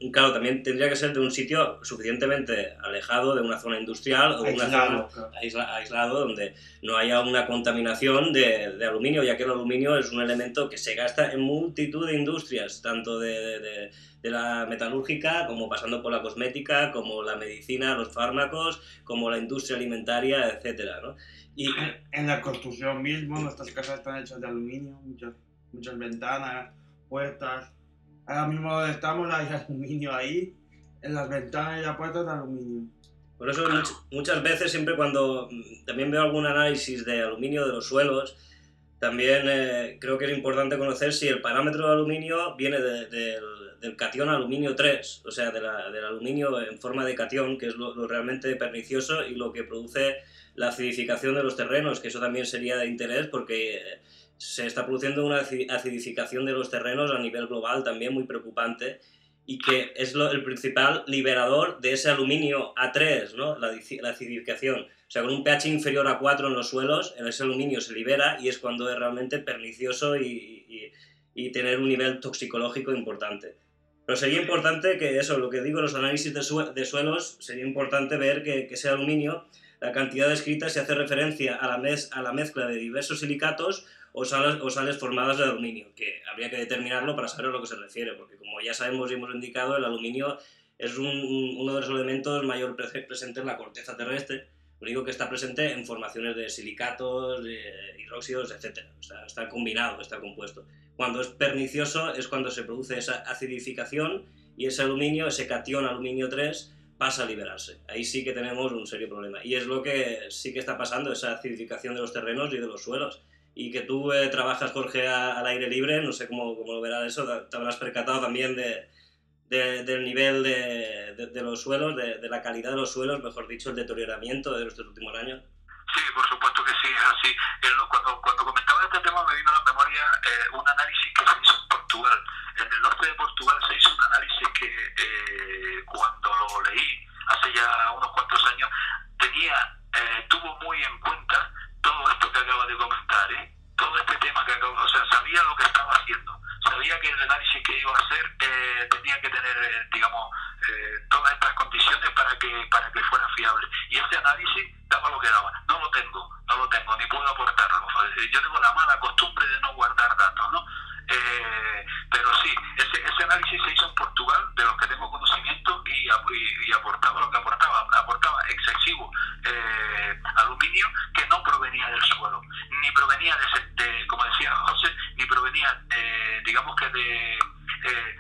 claro, también tendría que ser de un sitio suficientemente alejado de una zona industrial o de una Aislado, zona claro. aisla- aislado donde no haya una contaminación de, de aluminio, ya que el aluminio es un elemento que se gasta en multitud de industrias, tanto de, de, de, de la metalúrgica, como pasando por la cosmética, como la medicina, los fármacos, como la industria alimentaria, etcétera, ¿no? Y, En, en la construcción mismo, nuestras casas están hechas de aluminio, muchas, muchas ventanas, puertas. Ahora mismo donde estamos hay aluminio ahí, en las ventanas y las puertas de aluminio. Por eso much- muchas veces, siempre cuando mm, también veo algún análisis de aluminio de los suelos, también eh, creo que es importante conocer si el parámetro de aluminio viene de- del, del catión aluminio tres, o sea, de la- del aluminio en forma de catión, que es lo, lo realmente pernicioso y lo que produce la acidificación de los terrenos, que eso también sería de interés porque eh, se está produciendo una aci- acidificación de los terrenos a nivel global también muy preocupante, y que es lo, el principal liberador de ese aluminio A tres, ¿no? La, dici- la acidificación. O sea, con un pH inferior a cuatro en los suelos, ese aluminio se libera y es cuando es realmente pernicioso y, y, y tener un nivel toxicológico importante. Pero sería importante que eso, lo que digo, los análisis de, sue- de suelos, sería importante ver que, que ese aluminio, la cantidad descrita, se hace referencia a la, mez- a la mezcla de diversos silicatos o sales, o sales formadas de aluminio, que habría que determinarlo para saber a lo que se refiere, porque como ya sabemos y hemos indicado, el aluminio es un, un- uno de los elementos mayor pre- presentes en la corteza terrestre, lo único que está presente en formaciones de silicatos, de hidróxidos, etcétera. O sea, está combinado, está compuesto. Cuando es pernicioso es cuando se produce esa acidificación y ese aluminio, ese catión aluminio tres, pasa a liberarse. Ahí sí que tenemos un serio problema. Y es lo que sí que está pasando, esa acidificación de los terrenos y de los suelos. Y que tú eh, trabajas, Jorge, a, al aire libre, no sé cómo, cómo lo verás eso, te, te habrás percatado también de, de, del nivel de, de, de los suelos, de, de la calidad de los suelos, mejor dicho, el deterioramiento de estos últimos años. Sí, por supuesto que sí, es así. El- cuando, cuando comentaba este tema me vino a la memoria eh, un análisis que se hizo en Portugal. En el norte de Portugal se hizo un análisis que eh, cuando lo leí hace ya unos cuantos años, tenía, eh, tuvo muy en cuenta todo esto que acaba de comentar, ¿eh? Todo este tema que acabo, o sea, sabía lo que estaba haciendo, sabía que el análisis que iba a hacer eh, tenía que tener, eh, digamos, eh, todas estas condiciones para que para que fuera fiable. Y ese análisis daba lo que daba. No lo tengo, no lo tengo, ni puedo aportarlo. Yo tengo la mala costumbre de no guardar datos, ¿no? Eh, pero sí, ese, ese análisis se hizo en Portugal, de los que tengo conocimiento, y, y, y aportaba lo que aportaba, aportaba excesivo eh, aluminio que no provenía del suelo, ni provenía de, ese, de como decía José, ni provenía, de, digamos que de, eh,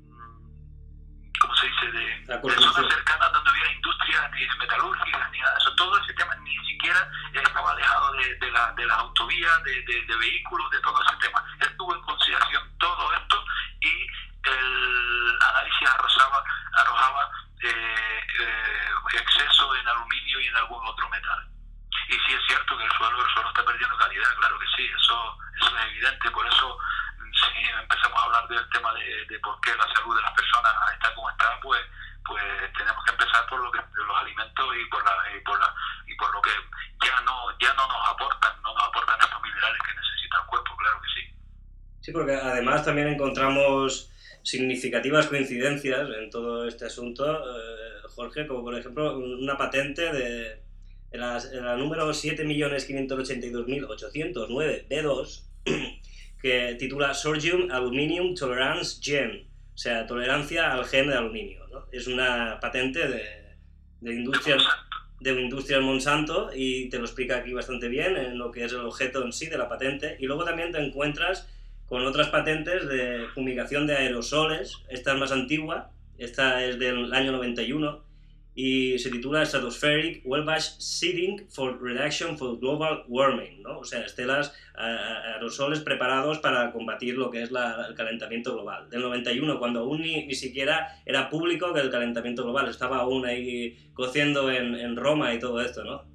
¿cómo se dice?, de, de zonas cercanas donde hubiera industria ni de metalúrgica, ni nada de eso. Todo ese tema ni siquiera estaba alejado de, de, la, de las autovías, de, de, de vehículos, de todo ese tema. Él tuvo en consideración todo esto y el análisis arrojaba, arrojaba eh, eh, exceso en aluminio y en algún otro metal. Y sí es cierto que el suelo, el suelo está perdiendo calidad, claro que sí, eso, eso es evidente. Por eso, si empezamos a hablar del tema de, de por qué la salud de las personas está como está, pues pues tenemos que empezar por lo que los alimentos y por la y por la y por lo que ya no ya no nos aportan, no nos aportan estos minerales que necesita el cuerpo, claro que sí. Sí, porque además también encontramos significativas coincidencias en todo este asunto, eh, Jorge, como por ejemplo una patente de, de la, de la número siete millones quinientos ochenta y dos mil ochocientos nueve B dos, que titula Sorghum Aluminium Tolerance Gen, o sea, tolerancia al gen de aluminio, ¿no? Es una patente de, de industria de Industrias Monsanto, y te lo explica aquí bastante bien en lo que es el objeto en sí de la patente. Y luego también te encuentras con otras patentes de fumigación de aerosoles. Esta es más antigua, esta es del año noventa y uno y se titula Stratospheric Wellbash Seeding for Reduction for Global Warming, ¿no? O sea, estelas, aerosoles preparados para combatir lo que es la, el calentamiento global. Del noventa y uno, cuando aún ni, ni siquiera era público que el calentamiento global estaba aún ahí cociendo en, en Roma y todo esto, ¿no?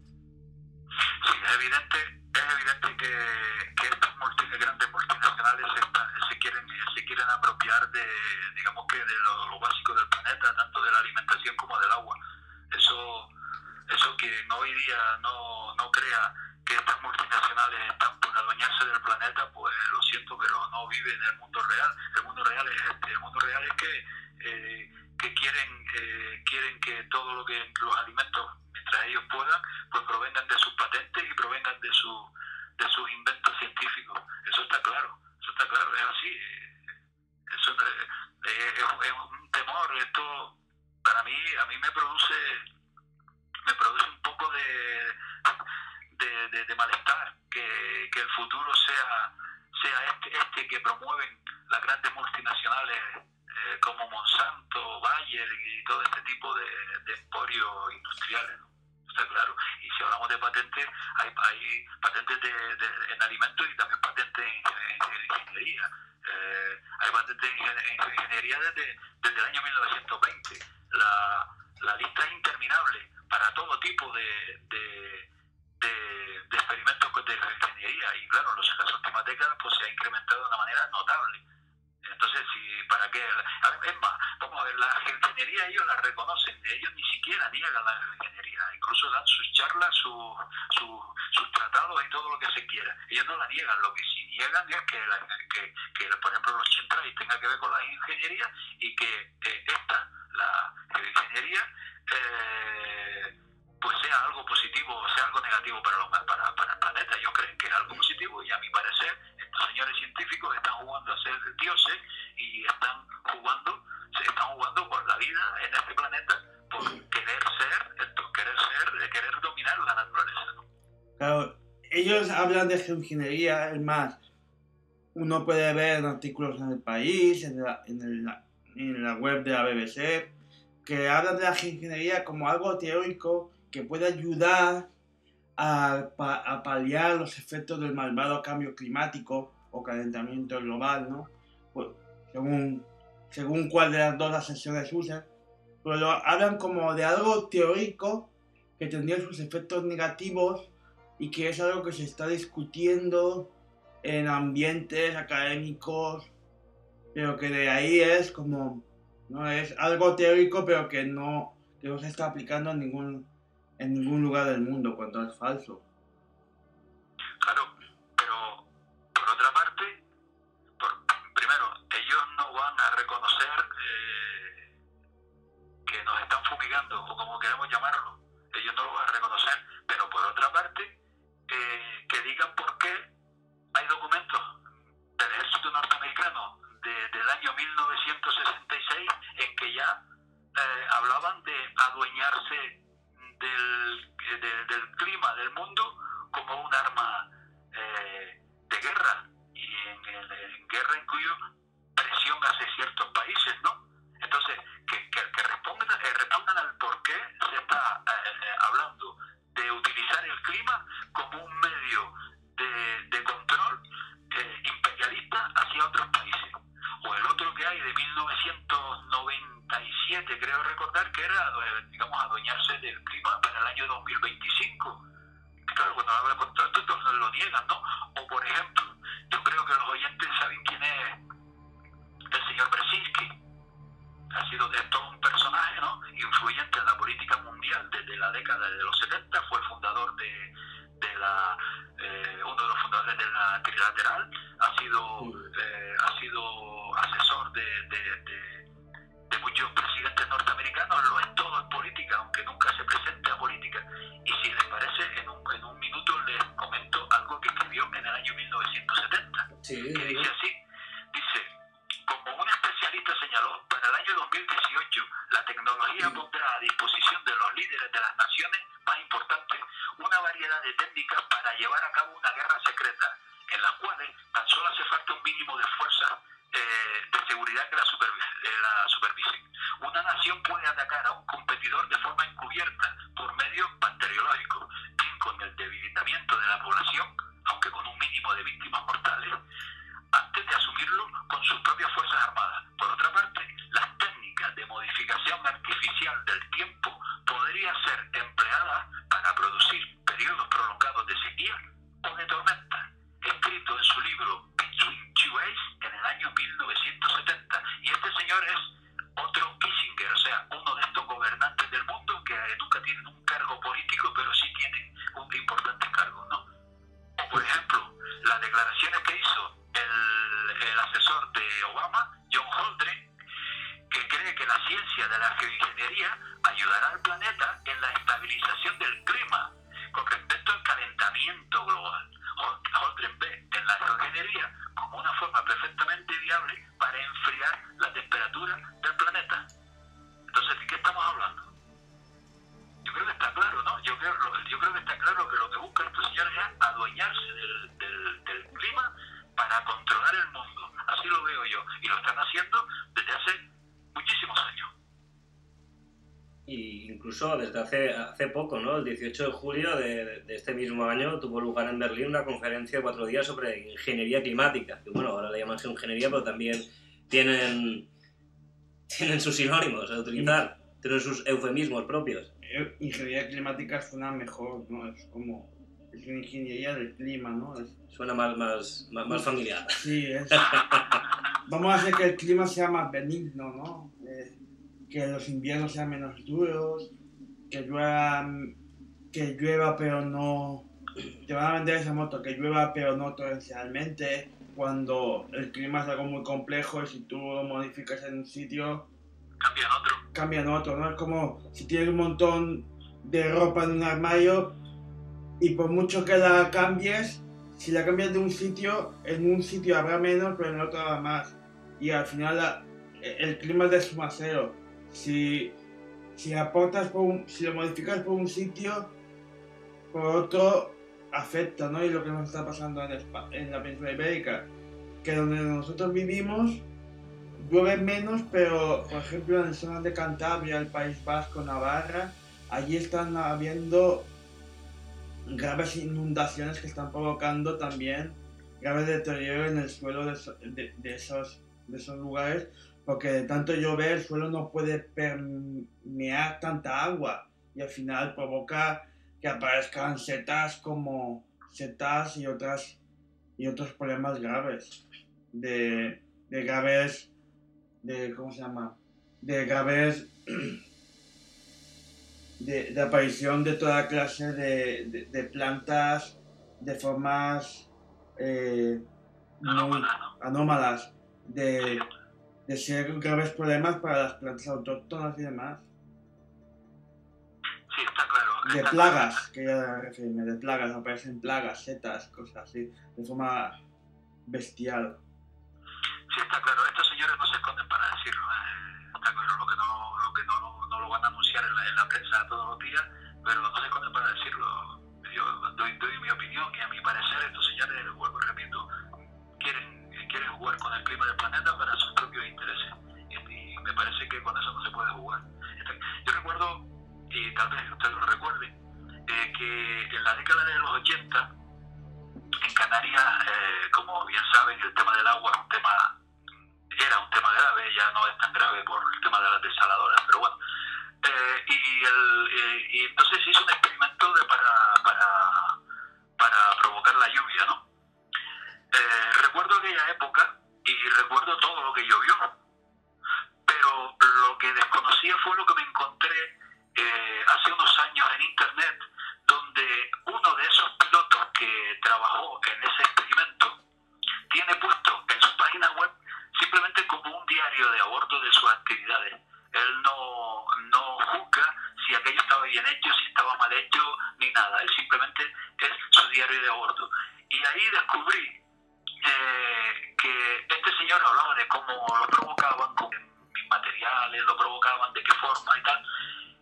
Sí, es evidente, es evidente que, que estas multi, grandes multinacionales esta, se quieren se quieren apropiar de, digamos que de lo, lo básico del planeta, tanto de la alimentación como del agua. Eso, eso que no hoy día no, no crea que estas multinacionales están por adueñarse del planeta, pues lo siento, pero no vive en el mundo real. El mundo real es este, el mundo real es que, eh, que quieren, eh, quieren que todo lo que los alimentos, mientras ellos puedan, pues provengan de sus patentes y provengan de, su, de sus inventos científicos. Eso está claro, eso está claro, es así. Eso es, es, es un temor. Esto para mí, a mí me produce, me produce un poco de, de, de, de malestar que, que el futuro sea, sea este, este que promueven las grandes multinacionales eh, como Monsanto, Bayer y todo este tipo de, de emporios industriales, ¿no? Está claro. Y si hablamos de patentes, hay, hay patentes de, de, en alimentos y también patentes en, en, en ingeniería. Eh, hay patentes en, en ingeniería desde, desde el año mil novecientos veinte. La, la lista es interminable para todo tipo de, de, de, de experimentos de ingeniería. Y claro, los, en las últimas décadas pues, se ha incrementado de una manera notable. Entonces, si para qué, es más, vamos a ver, la ingeniería ellos la reconocen, ellos ni siquiera niegan la ingeniería, incluso dan sus charlas, su, su, sus tratados y todo lo que se quiera. Ellos no la niegan, lo que sí niegan es que, la, que, que por ejemplo, los chemtrails tenga que ver con la ingeniería y que eh, esta, la, la ingeniería, eh, pues sea algo positivo o sea algo negativo para, los, para, para el planeta. Ellos creen que es algo positivo y a mi parecer estos señores científicos están jugando a ser dioses y están jugando, se están jugando por la vida en este planeta, por querer ser, esto, querer ser, querer dominar la naturaleza, ¿no? Claro, ellos hablan de geoingeniería, es más, uno puede ver en artículos en El País, en la, en, el, en la web de la B B C, que hablan de la geoingeniería como algo teórico que puede ayudar a, a paliar los efectos del malvado cambio climático o calentamiento global, ¿no? Pues, según, según cuál de las dos ascensiones usen, pero lo hablan como de algo teórico que tendría sus efectos negativos y que es algo que se está discutiendo en ambientes académicos, pero que de ahí es como, no es algo teórico, pero que no, que no se está aplicando en ningún en ningún lugar del mundo, cuando es falso. Claro, pero por otra parte, por, primero, ellos no van a reconocer eh, que nos están fumigando, o como queremos llamarlo. Ellos no lo van a reconocer, pero por otra parte, eh, que digan por qué hay documentos del ejército norteamericano de, del año mil novecientos sesenta y seis en que ya eh, hablaban de adueñarse Del, de, del clima del mundo como un arma eh, de guerra, y en, en, en guerra incluyo presión hacia ciertos países, ¿no? Entonces, que, que, que respondan, eh, respondan al por qué se está eh, hablando de utilizar el clima como un medio de, de control eh, imperialista hacia otros países. O el otro que hay de mil novecientos noventa y siete, creo recordar, que era, digamos, adueñarse del clima para el año dos mil veinticinco. Claro, cuando habla con todo esto, todos lo niegan, ¿no? O, por ejemplo, yo creo que los oyentes saben quién es el señor Brzezinski. Ha sido de todo un personaje, ¿no? Influyente en la política mundial desde la década de los setenta, fue el fundador de, de la, eh, uno de los fundadores de la Trilateral, ha sido, eh, ha sido asesor de, de, de de muchos presidentes norteamericanos, lo es todo en política, aunque nunca se presente a política. Y si les parece, en un, en un minuto les comento algo que escribió en el año mil novecientos setenta, sí, que dice así, dice, como un especialista señaló, para el año dos mil dieciocho la tecnología pondrá a disposición de los líderes de las naciones más importantes una variedad de técnicas para llevar a cabo una guerra secreta, en las cuales tan solo hace falta un mínimo de fuerzas Eh, de seguridad que la, supervis- eh, la supervisen. Una nación puede atacar a un competidor de forma encubierta por medios bacteriológicos, bien con el debilitamiento de la población, aunque con un mínimo de víctimas mortales, antes de asumirlo con sus propias fuerzas armadas. Por otra parte, las técnicas de modificación artificial del tiempo podrían ser empleadas para producir periodos prolongados de sequía o de tormenta. Escrito en su libro Between Two Ages en el año mil novecientos setenta, y este señor es otro Kissinger, o sea, uno de estos gobernantes del mundo que nunca tienen un cargo político, pero sí tienen un importante cargo, ¿no? O por ejemplo, las declaraciones que hizo el, el asesor de Obama, John Holdren, que cree que la ciencia ciencia de la geoingeniería ayudará al planeta en la estabilización del clima con respecto al calentamiento global. Holden ve en la geoingeniería como una forma perfectamente viable para enfriar la temperatura del planeta. Entonces, ¿de qué estamos hablando? Yo creo que está claro, ¿no? Yo creo, yo creo que está claro que lo que buscan estos señores es adueñarse del, del, del clima para controlar el mundo. Así lo veo yo. Y lo están haciendo desde hace muchísimos años. Y incluso desde hace, hace poco, ¿no? El dieciocho de julio de, de este mismo año tuvo lugar en Berlín una conferencia de cuatro días sobre ingeniería climática. Que bueno, ahora le llaman ingeniería, pero también tienen, tienen sus sinónimos a utilizar, tienen sus eufemismos propios. Ingeniería climática suena mejor, ¿no? Es como... es una ingeniería del clima, ¿no? Es... Suena más, más, más, más familiar. Sí, es... Vamos a hacer que el clima sea más benigno, ¿no? Eh, que los inviernos sean menos duros, que llueva, que llueva pero no... Te van a vender esa moto, que llueva pero no torrencialmente, cuando el clima es algo muy complejo y si tú lo modificas en un sitio... Cambian otro. Cambian otro, ¿no? Es como si tienes un montón de ropa en un armario y por mucho que la cambies, si la cambias de un sitio, en un sitio habrá menos, pero en el otro habrá más. Y al final la, el clima es de suma cero. Si, si aportas por un, si lo modificas por un sitio, por otro afecta, ¿no? Y lo que nos está pasando en, Espa- en la península ibérica, que donde nosotros vivimos llueve menos, pero por ejemplo en zonas de Cantabria, el País Vasco, Navarra, allí están habiendo graves inundaciones que están provocando también graves deterioro en el suelo de, de, de, esos, de esos lugares, porque de tanto llover el suelo no puede permear tanta agua y al final provoca que aparezcan setas como setas y otras y otros problemas graves de, de graves de ¿cómo se llama? de graves de, de aparición de toda clase de, de, de plantas de formas eh, muy anómalas, de, de ser graves problemas para las plantas autóctonas y demás. Sí, está claro. De está plagas, claro. quería referirme, de plagas, aparecen plagas, setas, cosas así, de forma bestial. Sí, está claro. Estos señores no se esconden para decirlo. Eh, está claro, lo que no lo, que no, no, no lo van a anunciar en la, en la prensa todos los días, pero no se esconden para decirlo. Yo doy, doy mi opinión y a mi parecer estos señores, vuelvo y repito, quieren, quieren jugar con el clima del planeta para sus propios intereses. Y, y me parece que con eso no se puede jugar. Yo recuerdo, y tal vez usted lo recuerde, eh, que en la década de los ochenta, en Canarias, eh, como bien saben, el tema del agua es un tema, era un tema grave, ya no es tan grave por el tema de las desaladoras, pero bueno. Eh, y, el, eh, y entonces se hizo un experimento de para, para, para provocar la lluvia, ¿no? Eh, recuerdo aquella época y recuerdo todo lo que llovió, pero lo que desconocía fue lo que me encontré eh, hace unos años en internet, donde uno de esos pilotos que trabajó en ese experimento tiene puesto en su página web simplemente como un diario de a bordo de sus actividades. Él no, no juzga si aquello estaba bien hecho, si estaba mal hecho, ni nada. Él simplemente es su diario de a bordo. Y ahí descubrí eh, que este señor hablaba de cómo lo provocaban, con mis materiales lo provocaban, de qué forma y tal.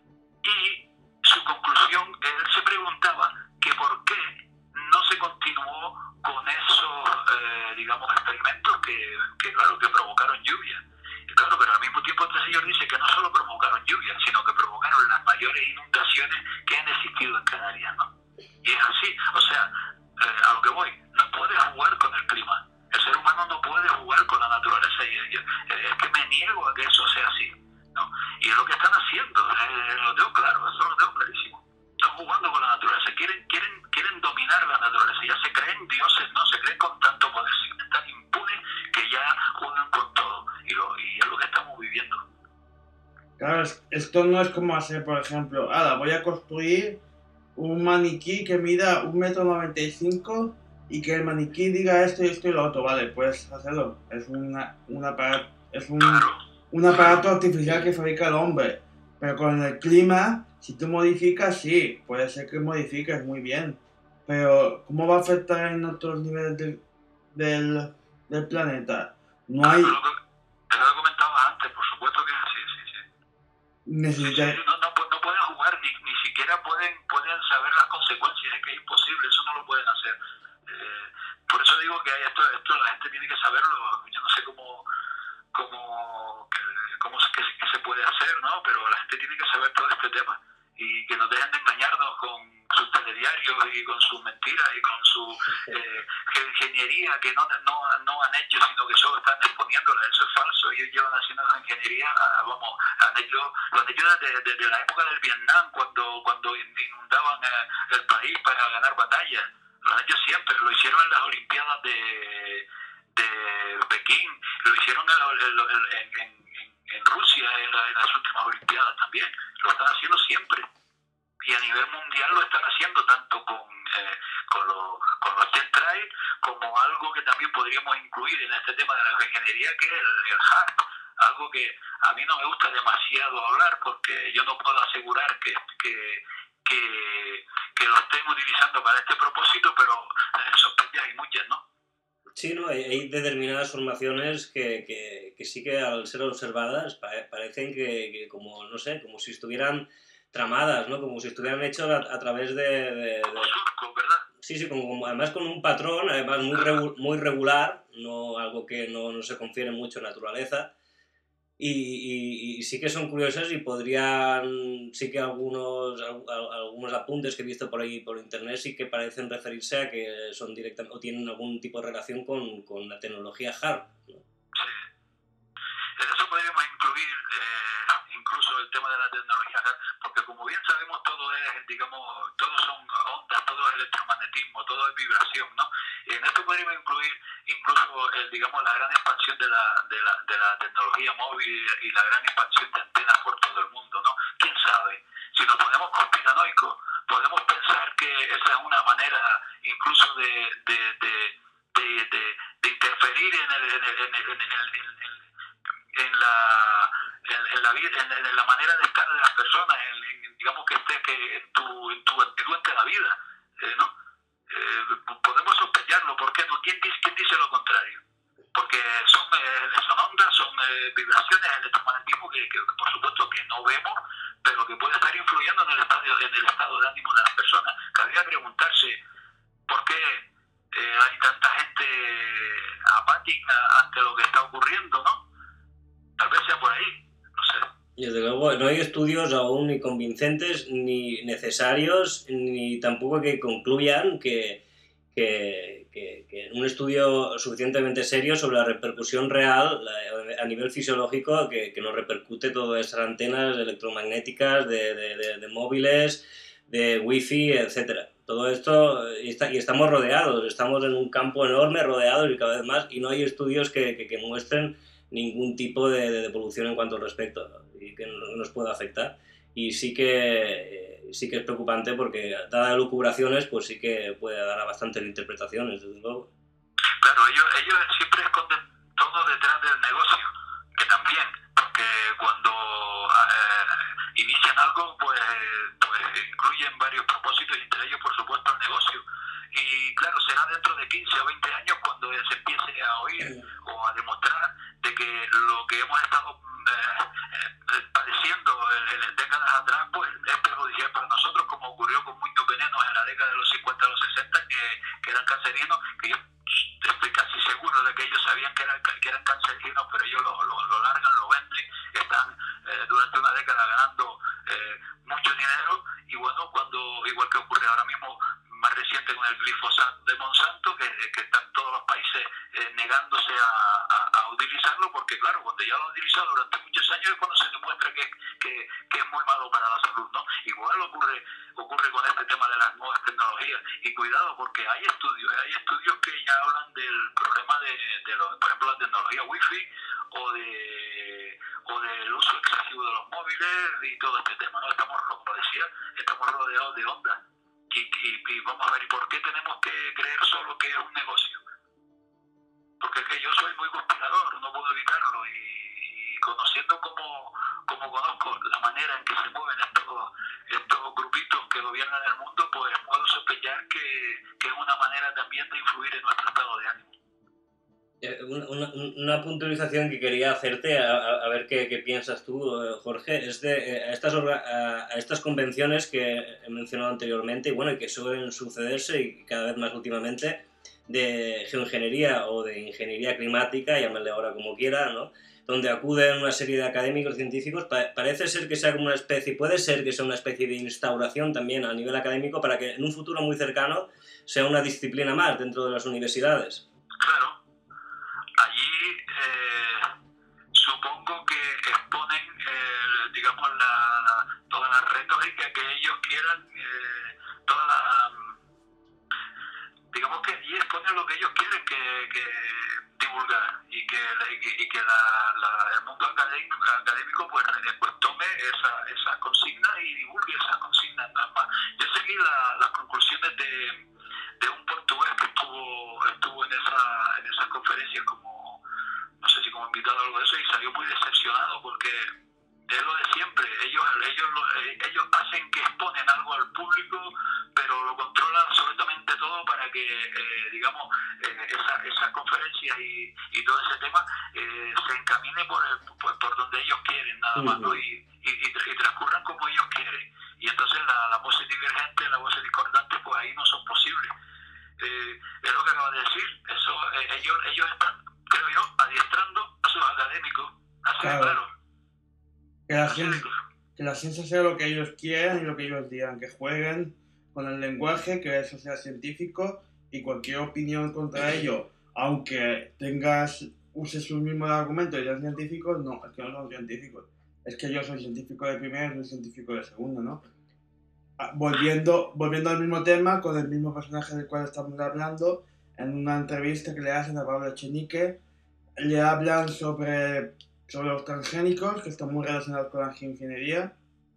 Y su conclusión, él se preguntaba que por qué no se continuó con esos, eh, digamos, experimentos que, que, claro, que provocaron lluvia. Y claro, pero al mismo tiempo este señor dice que no solo provocaron lluvia, sino que provocaron las mayores inundaciones que han existido en Canarias, ¿no? Y es así, o sea, eh, a lo que voy, no puede jugar con el clima. El ser humano no puede jugar con la naturaleza y yo, es que me niego a que eso sea así, ¿no? Y es lo que están haciendo, eh, lo tengo claro, eso lo tengo clarísimo. Están jugando con la naturaleza, quieren, quieren, quieren dominar la naturaleza, ya se creen dioses, no se creen con tanto poder, se creen tan impunes que ya juegan con todo, y, lo, y es lo que estamos viviendo. Claro, esto no es como hacer, por ejemplo, ahora voy a construir un maniquí que mida un metro noventa y cinco y que el maniquí diga esto y esto y lo otro, vale, puedes hacerlo, es una, una para, es un, Claro. un aparato artificial que fabrica el hombre. Pero con el clima, si tú modificas, sí, puede ser que modifiques muy bien. Pero, ¿cómo va a afectar en otros niveles del, del, del planeta? No hay... Te lo, te lo he comentado antes, por supuesto que sí, sí, sí. Necesita... Sí, no, no, no pueden jugar, ni, ni siquiera pueden, pueden saber las consecuencias, es que es imposible, eso no lo pueden hacer. Eh, por eso digo que esto, esto la gente tiene que saberlo, yo no sé cómo, cómo, que, cómo se, que, que se puede hacer, ¿no? Pero la gente tiene que saber todo este tema y que nos dejen de engañarnos con sus telediarios y con sus mentiras y con su eh, ingeniería que no, no, no han hecho, sino que solo están exponiéndola. Eso es falso. Ellos llevan haciendo esa ingeniería, vamos, han hecho, lo han hecho desde, desde la época del Vietnam, cuando, cuando inundaban el país para ganar batallas. Lo han hecho siempre. Lo hicieron en las Olimpiadas de, de Pekín, lo hicieron en, en, en, en Rusia en, la, en las últimas Olimpiadas también. Lo están haciendo siempre. Y a nivel mundial lo están haciendo tanto con, eh, con, lo, con los chemtrails como algo que también podríamos incluir en este tema de la ingeniería, que es el, el HARP. Algo que a mí no me gusta demasiado hablar porque yo no puedo asegurar que, que, que, que lo estén utilizando para este propósito, pero eh, sospechas hay muchas, ¿no? Sí, ¿no? Hay, hay determinadas formaciones que, que, que sí que al ser observadas pare, parecen que, que como, no sé, como si estuvieran tramadas, ¿no? Como si estuvieran hechos a, a través de... de, de... surco, ¿verdad? Sí, sí, como, además con un patrón, además muy, regu, muy regular, no algo que no, no se confiere mucho en naturaleza. Y, y, y sí que son curiosas y podrían, sí que algunos, algunos apuntes que he visto por ahí por internet sí que parecen referirse a que son directamente o tienen algún tipo de relación con, con la tecnología HARP, ¿no? Sí. En eso podríamos incluir eh, incluso el tema de la tecnología HARP, porque como bien sabemos todo es, digamos, todos son ondas, todo es electromagnetismo, todo es vibración, ¿no? En esto podríamos incluir incluso, el, digamos, la gran expansión de la, de, la, de la tecnología móvil y la gran expansión de antenas por todo el mundo, ¿no? ¿Quién sabe? Si nos ponemos conspiranoicos, podemos pensar que esa es una manera incluso de, de, de, de, de, de interferir en, el, en, el, en, el, en, el, en, el, en la en, en la vida, en, en la manera de estar de las personas, en, en, digamos que esté que en tu en tu actitud ante la vida, eh, ¿no? Eh, podemos sospecharlo, ¿por qué no? ¿Quién dice, quién dice lo contrario? Porque son, eh, son ondas, son eh, vibraciones, electromagnetismo que, que, que por supuesto que no vemos, pero que puede estar influyendo en el estado, en el estado de ánimo de las personas. Cabría preguntarse por qué eh, hay tanta gente apática ante lo que está ocurriendo, ¿no? Tal vez sea por ahí, no sé. Desde luego, no hay estudios aún ni convincentes, ni necesarios, ni tampoco que concluyan que, que, que, que un estudio suficientemente serio sobre la repercusión real a nivel fisiológico que, que nos repercute todas esas antenas electromagnéticas de, de, de, de móviles, de wifi, etcétera. Todo esto, y, está, y estamos rodeados, estamos en un campo enorme, rodeados y cada vez más, y no hay estudios que, que, que muestren ningún tipo de, de evolución en cuanto al respecto, ¿no? Y que nos pueda afectar. Y sí que, eh, sí que es preocupante porque, dadas lucubraciones, pues sí que puede dar a bastantes interpretaciones, desde luego. Claro, ellos, ellos siempre esconden todo detrás del negocio, que también, porque cuando eh, inician algo, pues, pues incluyen varios propósitos y entre ellos, por supuesto, el negocio. Y claro, será dentro de quince o veinte años cuando se empiece a oír o a demostrar de que lo que hemos estado eh, eh, padeciendo en, en décadas atrás pues es perjudicial para nosotros, como ocurrió con muchos venenos en la década de los cincuenta a los sesenta que, que eran cancerígenos, que yo estoy casi seguro de que ellos sabían que eran, que eran cancerígenos, pero ellos lo, lo, lo largan, lo venden, están eh, durante una década ganando eh, mucho dinero. Y bueno, cuando igual que ocurre ahora mismo más reciente con el glifosato de Monsanto, que, que están todos los países eh, negándose a, a, a utilizarlo, porque claro, cuando ya lo han utilizado durante muchos años es cuando se demuestra que, que, que es muy malo para la salud, ¿no? Igual ocurre ocurre con este tema de las nuevas tecnologías, y cuidado porque hay estudios, hay estudios que ya hablan del problema de, de lo, por ejemplo, la tecnología wifi o de o del uso excesivo de los móviles y todo este tema, ¿no? Estamos, como decía, estamos rodeados de ondas. Y, y, y vamos a ver, ¿y por qué tenemos que creer solo que es un negocio? Porque es que yo soy muy conspirador, no puedo evitarlo, y, y conociendo como, como conozco la manera en que se mueven estos, estos grupitos que gobiernan el mundo, pues puedo sospechar que, que es una manera también de influir en nuestro estado de ánimo. Una, una, una puntualización que quería hacerte, a, a ver qué, qué piensas tú, Jorge, es de a estas, a, a estas convenciones que he mencionado anteriormente y bueno, y que suelen sucederse y cada vez más últimamente, de geoingeniería o de ingeniería climática, llámale ahora como quiera, ¿no? Donde acuden una serie de académicos científicos. Pa- parece ser que sea como una especie, puede ser que sea una especie de instauración también a nivel académico para que en un futuro muy cercano sea una disciplina más dentro de las universidades. Claro. Allí eh, supongo que exponen, eh, digamos, la, la, toda la retórica que ellos quieran, eh, toda la, digamos que allí exponen lo que ellos quieren que, que divulgar y que, y que la, la, el mundo académico, académico pues, pues tome esa, esa consigna y divulgue esa consigna nada más. Yo seguí la, las conclusiones de, de un portugués que estuvo, estuvo en esa, en esas conferencias como, no sé si como invitado o algo de eso, y salió muy decepcionado porque es lo de siempre. Ellos, ellos, ellos hacen que exponen algo al público, pero lo controlan absolutamente todo para que, eh, digamos, eh, esa, esas conferencias y, y todo ese tema eh, se encamine por, el, por, por donde ellos quieren, nada más, ¿no? Y, y, y, y transcurran como ellos quieren. Y entonces la, la voz divergente, la voz discordante, pues ahí no son posibles. Eh, es lo que acabas de decir. Eso, eh, ellos, ellos están, creo yo, adiestrando a sus académicos. Así Claro. de claro. Que la, Así de ciencia, claro. que la ciencia sea lo que ellos quieran y lo que ellos digan, que jueguen con el lenguaje, que eso sea científico y cualquier opinión contra ello, aunque tengas, uses sus mismos argumentos y sean científicos, no, es que no son científicos. Es que yo soy científico de primera y soy científico de segunda, ¿no? Ah, Volviendo, volviendo al mismo tema, con el mismo personaje del cual estamos hablando, en una entrevista que le hacen a Pablo Echenique, le hablan sobre, sobre los transgénicos, que están muy relacionados con la geoingeniería.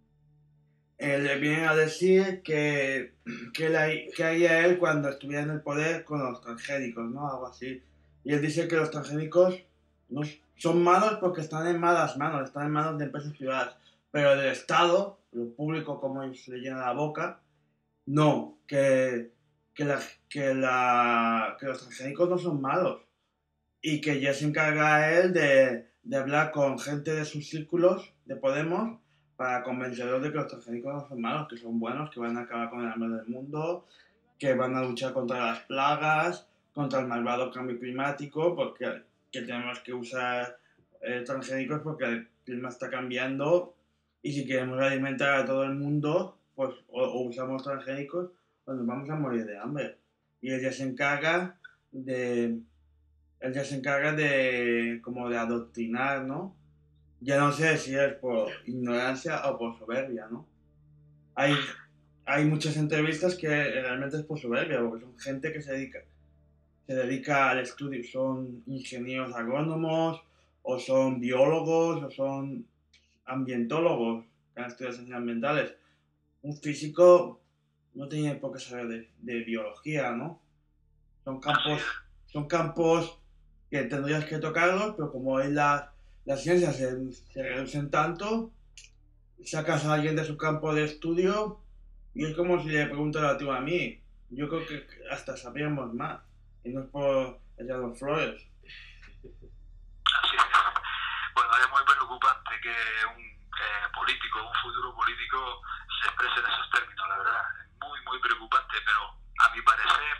Eh, le vienen a decir que, que, la, que haría él cuando estuviera en el poder con los transgénicos, ¿no? Algo así. Y él dice que los transgénicos no son malos porque están en malas manos, están en manos de empresas privadas. Pero del Estado, lo público como se le llena la boca, no, que, que, la, que, la, que los transgénicos no son malos. Y que ya se encarga él de, de hablar con gente de sus círculos de Podemos para convencerlos de que los transgénicos no son malos, que son buenos, que van a acabar con el hambre del mundo, que van a luchar contra las plagas, contra el malvado cambio climático, porque que tenemos que usar eh, transgénicos porque el clima está cambiando y si queremos alimentar a todo el mundo, pues o, o usamos transgénicos, pues nos vamos a morir de hambre. Y ella se encarga de... Él ya se encarga de como de adoctrinar, ¿no? Ya no sé si es por ignorancia o por soberbia, ¿no? Hay, hay muchas entrevistas que realmente es por soberbia, porque son gente que se dedica, se dedica al estudio, son ingenieros agrónomos, o son biólogos, o son ambientólogos, que han estudiado ciencias ambientales. Un físico no tiene por qué saber de, de biología, ¿no? Son campos, son campos que tendrías que tocarlos, pero como hoy las, las ciencias se, se reducen tanto, sacas a alguien de su campo de estudio y es como si le preguntas a ti o a mí. Yo creo que hasta sabríamos más, y no es por echarnos flores. Así es. Bueno, es muy preocupante que un eh, político, un futuro político, se exprese en esos términos, la verdad. Es muy, muy preocupante, pero a mi parecer,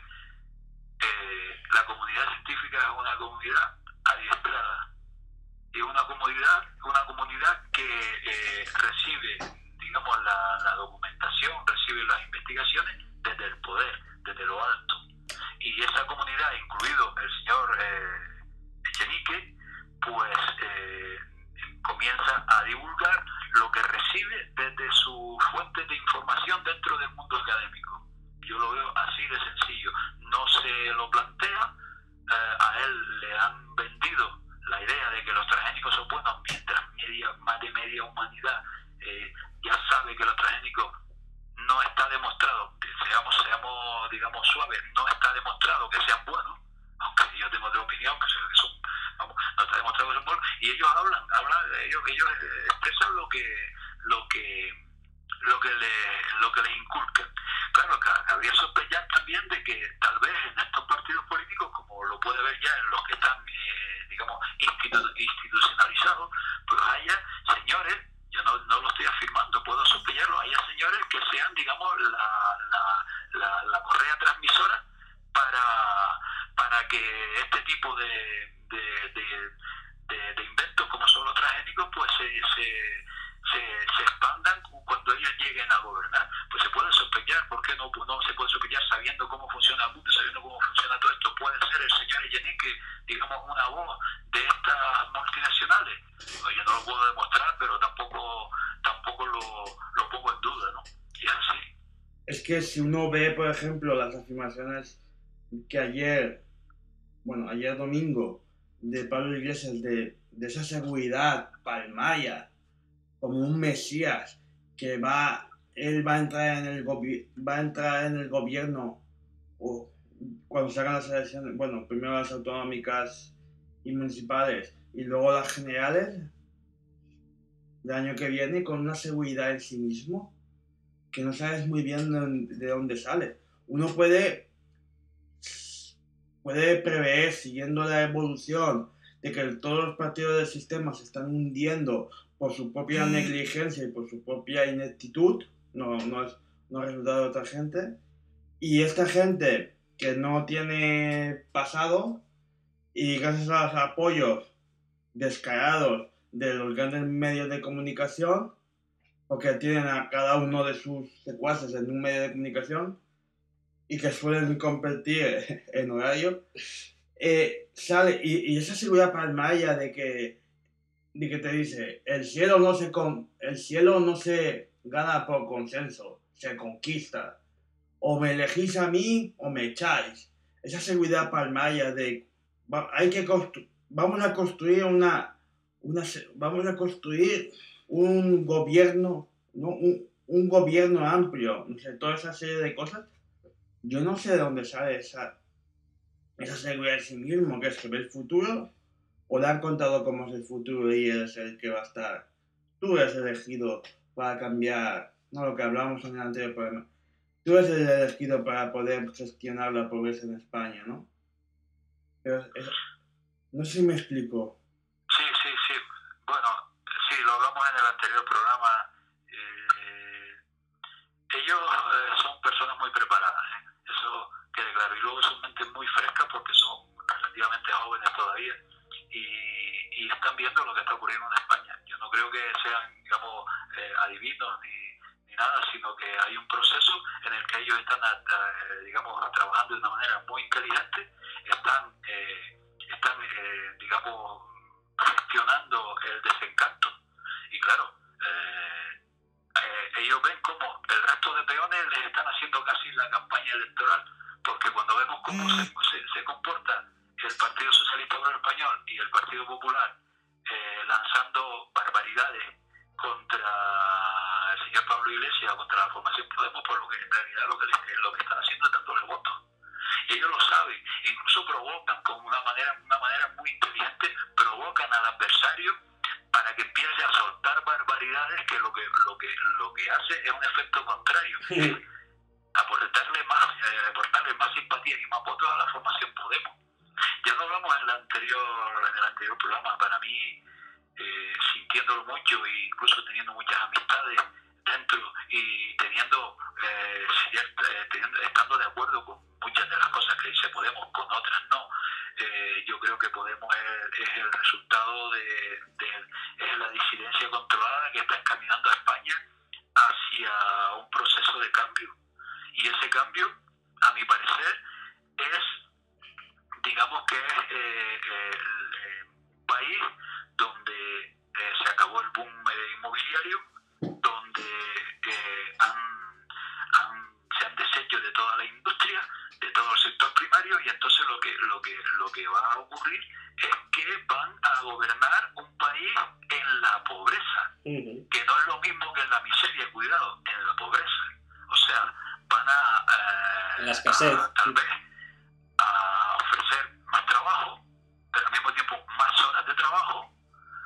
Eh, la comunidad científica es una comunidad adiestrada y una comunidad, una comunidad que eh, recibe, digamos, la, la documentación, recibe las investigaciones desde el poder, desde lo alto. Y esa comunidad, incluido el señor eh, Echenique, pues eh, comienza a divulgar lo que recibe desde sus fuentes de información dentro del mundo académico. Yo lo veo así de sencillo. No se lo plantea, eh, a él le han vendido la idea de que los transgénicos son buenos, mientras media, más de media humanidad eh, ya sabe que los transgénicos no está demostrado, que seamos, seamos, digamos, suaves, no está demostrado que sean buenos, aunque yo tengo otra opinión, que son, vamos, no está demostrado que son buenos, y ellos hablan, hablan ellos, ellos expresan lo que lo que lo que les lo que les inculcan. Claro, habría sospechar también de que tal vez en estos partidos políticos, como lo puede ver ya en los que están eh, digamos institu- institucionalizados, pues haya señores, yo no, no lo estoy afirmando, puedo sospecharlo, haya señores que sean, digamos, la, la, la, la correa transmisora para, para que este tipo de, de, de, de, de inventos como son los transgénicos pues se, se, se, se expandan cuando ellos lleguen a gobernar. Pues se puede sospechar, ¿por qué no, no se puede sospechar sabiendo cómo funciona el mundo, sabiendo cómo funciona todo esto? Puede ser el señor Echenique, digamos, una voz de estas multinacionales. Oye, no lo puedo demostrar, pero tampoco tampoco lo, lo pongo en duda, ¿no? Y es así. Es que si uno ve, por ejemplo, las afirmaciones que ayer, bueno, ayer domingo, de Pablo Iglesias, de, de esa seguridad palmaya, como un mesías, que va, él va a entrar en el, gobi- va a entrar en el gobierno, o cuando se hagan las elecciones, bueno, primero las autonómicas y municipales, y luego las generales, del año que viene, con una seguridad en sí mismo, que no sabes muy bien de dónde sale. Uno puede, puede prever, siguiendo la evolución, de que todos los partidos del sistema se están hundiendo por su propia negligencia y por su propia ineptitud, no, no es no es resultado de otra gente, y esta gente que no tiene pasado, y gracias a los apoyos descarados de los grandes medios de comunicación, porque tienen a cada uno de sus secuaces en un medio de comunicación y que suelen competir en horario, eh, sale, y, y esa seguridad palmaya de que, de que te dice, el cielo, no se con, el cielo no se gana por consenso, se conquista. O me elegís a mí o me echáis. Esa seguridad palmaya de, va, hay que constru, vamos a construir una, una, vamos a construir un gobierno, ¿no? un, un gobierno amplio, no sé, toda esa serie de cosas. Yo no sé de dónde sale esa, esa seguridad en sí mismo, que es que ve el futuro, o le han contado cómo es el futuro y él es el que va a estar. Tú eres elegido para cambiar, no lo que hablamos en el anterior programa, tú eres el elegido para poder gestionar la pobreza en España, ¿no? Pero es, no sé si me explico. Sí, sí, sí. Bueno, sí, lo hablamos en el anterior programa. Eh, ellos eh, son personas muy preparadas, ¿eh? Eso quede claro. Y luego son mentes muy frescas porque son relativamente jóvenes todavía y, y están viendo lo que está ocurriendo en España. Yo no creo que sean, digamos, eh, adivinos ni, ni nada, sino que hay un proceso en el que ellos están, eh, digamos, trabajando de una manera muy inteligente, están, eh, están eh, digamos, gestionando el desencanto. Y claro, eh, eh, ellos ven como el resto de peones les están haciendo casi la campaña electoral, porque cuando vemos cómo se, se, se comporta el Partido Socialista Obrero Español y el Partido Popular eh, lanzando barbaridades contra el señor Pablo Iglesias, contra la formación Podemos, por lo que en realidad lo que, les, lo que están haciendo es dándole votos. Y ellos lo saben, incluso provocan con una manera, una manera muy inteligente, provocan al adversario para que empiece a soltar barbaridades, que lo que lo que lo que hace es un efecto contrario, sí. Es aportarle más, eh, aportarle más simpatía y más votos a la formación Podemos. Ya lo hablamos en el anterior, en el anterior programa. Para mí, eh, sintiéndolo mucho e incluso teniendo muchas amistades dentro y teniendo, eh, cierta, eh, teniendo estando de acuerdo con muchas de las cosas que dice Podemos, con otras no. Eh, yo creo que Podemos es, es el resultado de, de es la disidencia controlada que está encaminando a España hacia un proceso de cambio. Y ese cambio, a mi parecer, es, digamos que es eh, el, eh, un país donde eh, se acabó el boom eh, inmobiliario, donde eh, han, han, se han deshecho de toda la industria, de todo el sector primario, y entonces lo que, lo que, lo que va a ocurrir es que van a gobernar un país en la pobreza, uh-huh. que no es lo mismo que en la miseria, cuidado, en la pobreza. O sea, van a, eh, la escasez. a tal vez a ofrecer más trabajo, pero al mismo tiempo más horas de trabajo,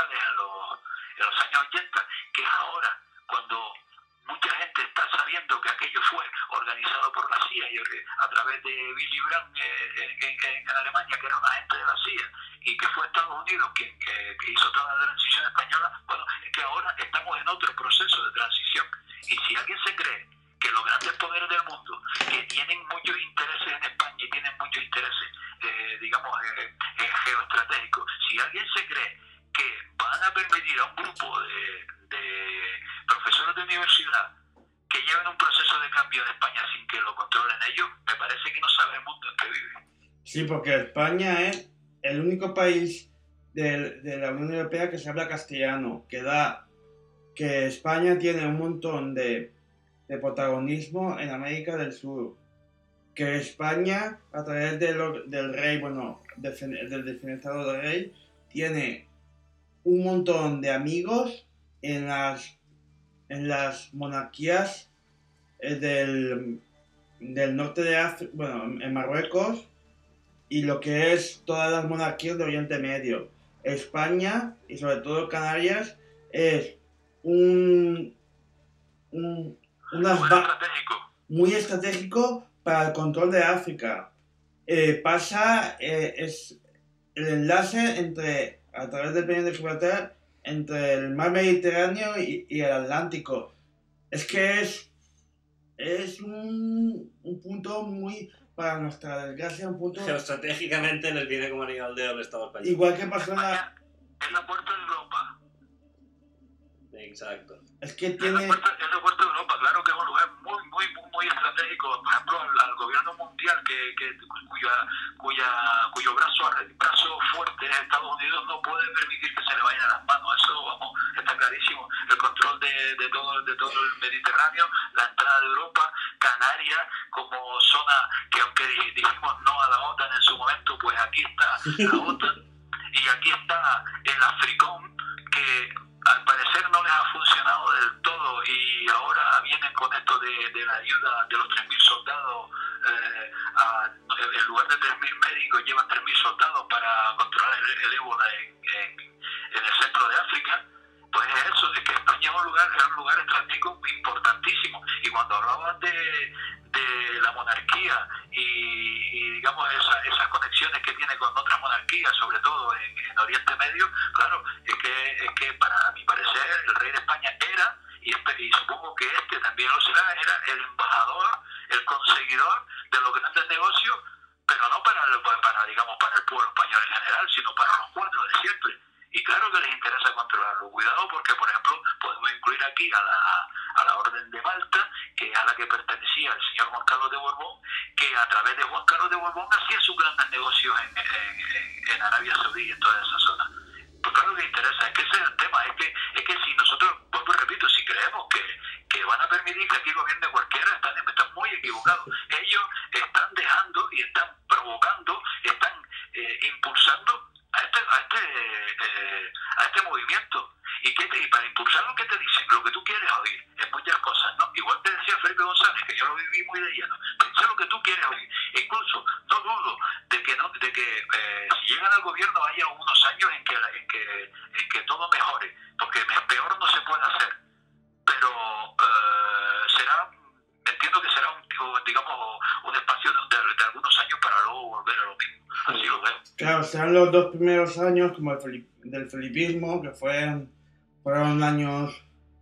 radicales en los, en los años ochenta, que es ahora cuando mucha gente está sabiendo que aquello fue organizado por la C I A y a través de Willy Brandt eh, en, en, en Alemania, que era un agente de la C I A, y que fue Estados Unidos quien que, que hizo toda la transición española. Bueno, es que ahora estamos en otro proceso de transición. Y si alguien se cree que los grandes poderes del mundo, que tienen muchos intereses en España y tienen muchos intereses, eh, digamos, eh, eh, geoestratégicos, si alguien se cree que van a permitir a un grupo de, de profesores de universidad que lleven un proceso de cambio en España sin que lo controlen ellos, me parece que no sabe el mundo en que vive. Sí, porque España es el único país de, de la Unión Europea que se habla castellano, que da que España tiene un montón de, de protagonismo en América del Sur, que España, a través de lo, del rey, bueno, de, del defenestrado del rey, tiene un montón de amigos en las, en las monarquías eh, del, del norte de África, bueno, en Marruecos, y lo que es todas las monarquías de Oriente Medio. España, y sobre todo Canarias, es un, un unas muy estratégico. muy estratégico para el control de África. Eh, pasa, eh, es el enlace entre, a través del Peñón de Gibraltar, entre el mar Mediterráneo y, y el Atlántico. Es que es, es un, un punto muy, para nuestra desgracia, un punto... Geoestratégicamente les viene como anillo al dedo el Estado español. Igual que pasó en la... Es la puerta de Europa. Exacto. Es que Es la tiene... puerta, es la puerta de Europa, claro que es un lugar muy, muy, muy, muy estratégico. Por ejemplo, al, al gobierno mundial, que, que cuya, cuya, cuyo brazo, brazo fuerte es Estados Unidos, no puede permitir que se le vayan las manos. Eso, vamos, está clarísimo. El control de, de, todo, de todo el Mediterráneo, la entrada de Europa, Canarias, como zona que, aunque dijimos no a la OTAN en su momento, pues aquí está la OTAN. Y aquí está el Africón, que al parecer no les ha funcionado del todo, y ahora vienen con esto de, de la ayuda de los tres mil soldados. Eh, a, en lugar de tres mil médicos llevan tres mil soldados para controlar el, el ébola en, en, en el centro de África. Pues es eso, es que España es un lugar, es un lugar estratégico importantísimo. Y cuando hablabas de, de la monarquía y, y digamos esa, esas conexiones que tiene con otras monarquías, sobre todo en, en Oriente Medio, claro, es que, es que para mi parecer el rey de España era, y, y supongo que este también lo será, era el embajador, el conseguidor de los grandes negocios, pero no para, para digamos para el pueblo español en general, sino para los cuatro de siempre. Y claro que les interesa controlarlo. Cuidado, porque, por ejemplo, podemos incluir aquí a la, a la Orden de Malta, que es a la que pertenecía el señor Juan Carlos de Borbón, que a través de Juan Carlos de Borbón hacía sus grandes negocios en, en, en Arabia Saudí y en toda esa zona. Pues claro que interesa, es que ese es el tema, es que, es que si nosotros, vuelvo y repito, si creemos que, que van a permitir que aquí gobierne cualquiera, están, están muy equivocados. Ellos están dejando y están provocando, están eh, impulsando a este, a este, eh, a este movimiento. ¿Y, qué te, y para impulsarlo, qué te dicen? Lo que tú quieres oír, en muchas cosas, ¿no? Igual te decía Felipe González, que yo lo viví muy de lleno, pensé lo que tú quieres oír. Incluso, no dudo de que, no, de que eh, si llegan al gobierno haya unos años en que, en que, en que todo mejore, porque peor no se puede hacer. Pero eh, será, entiendo que será un, digamos, un espacio de, de, de algunos años para luego volver a lo mismo. Así lo veo. Claro, serán los dos primeros años como el felip, del felipismo, que fueron, fueron años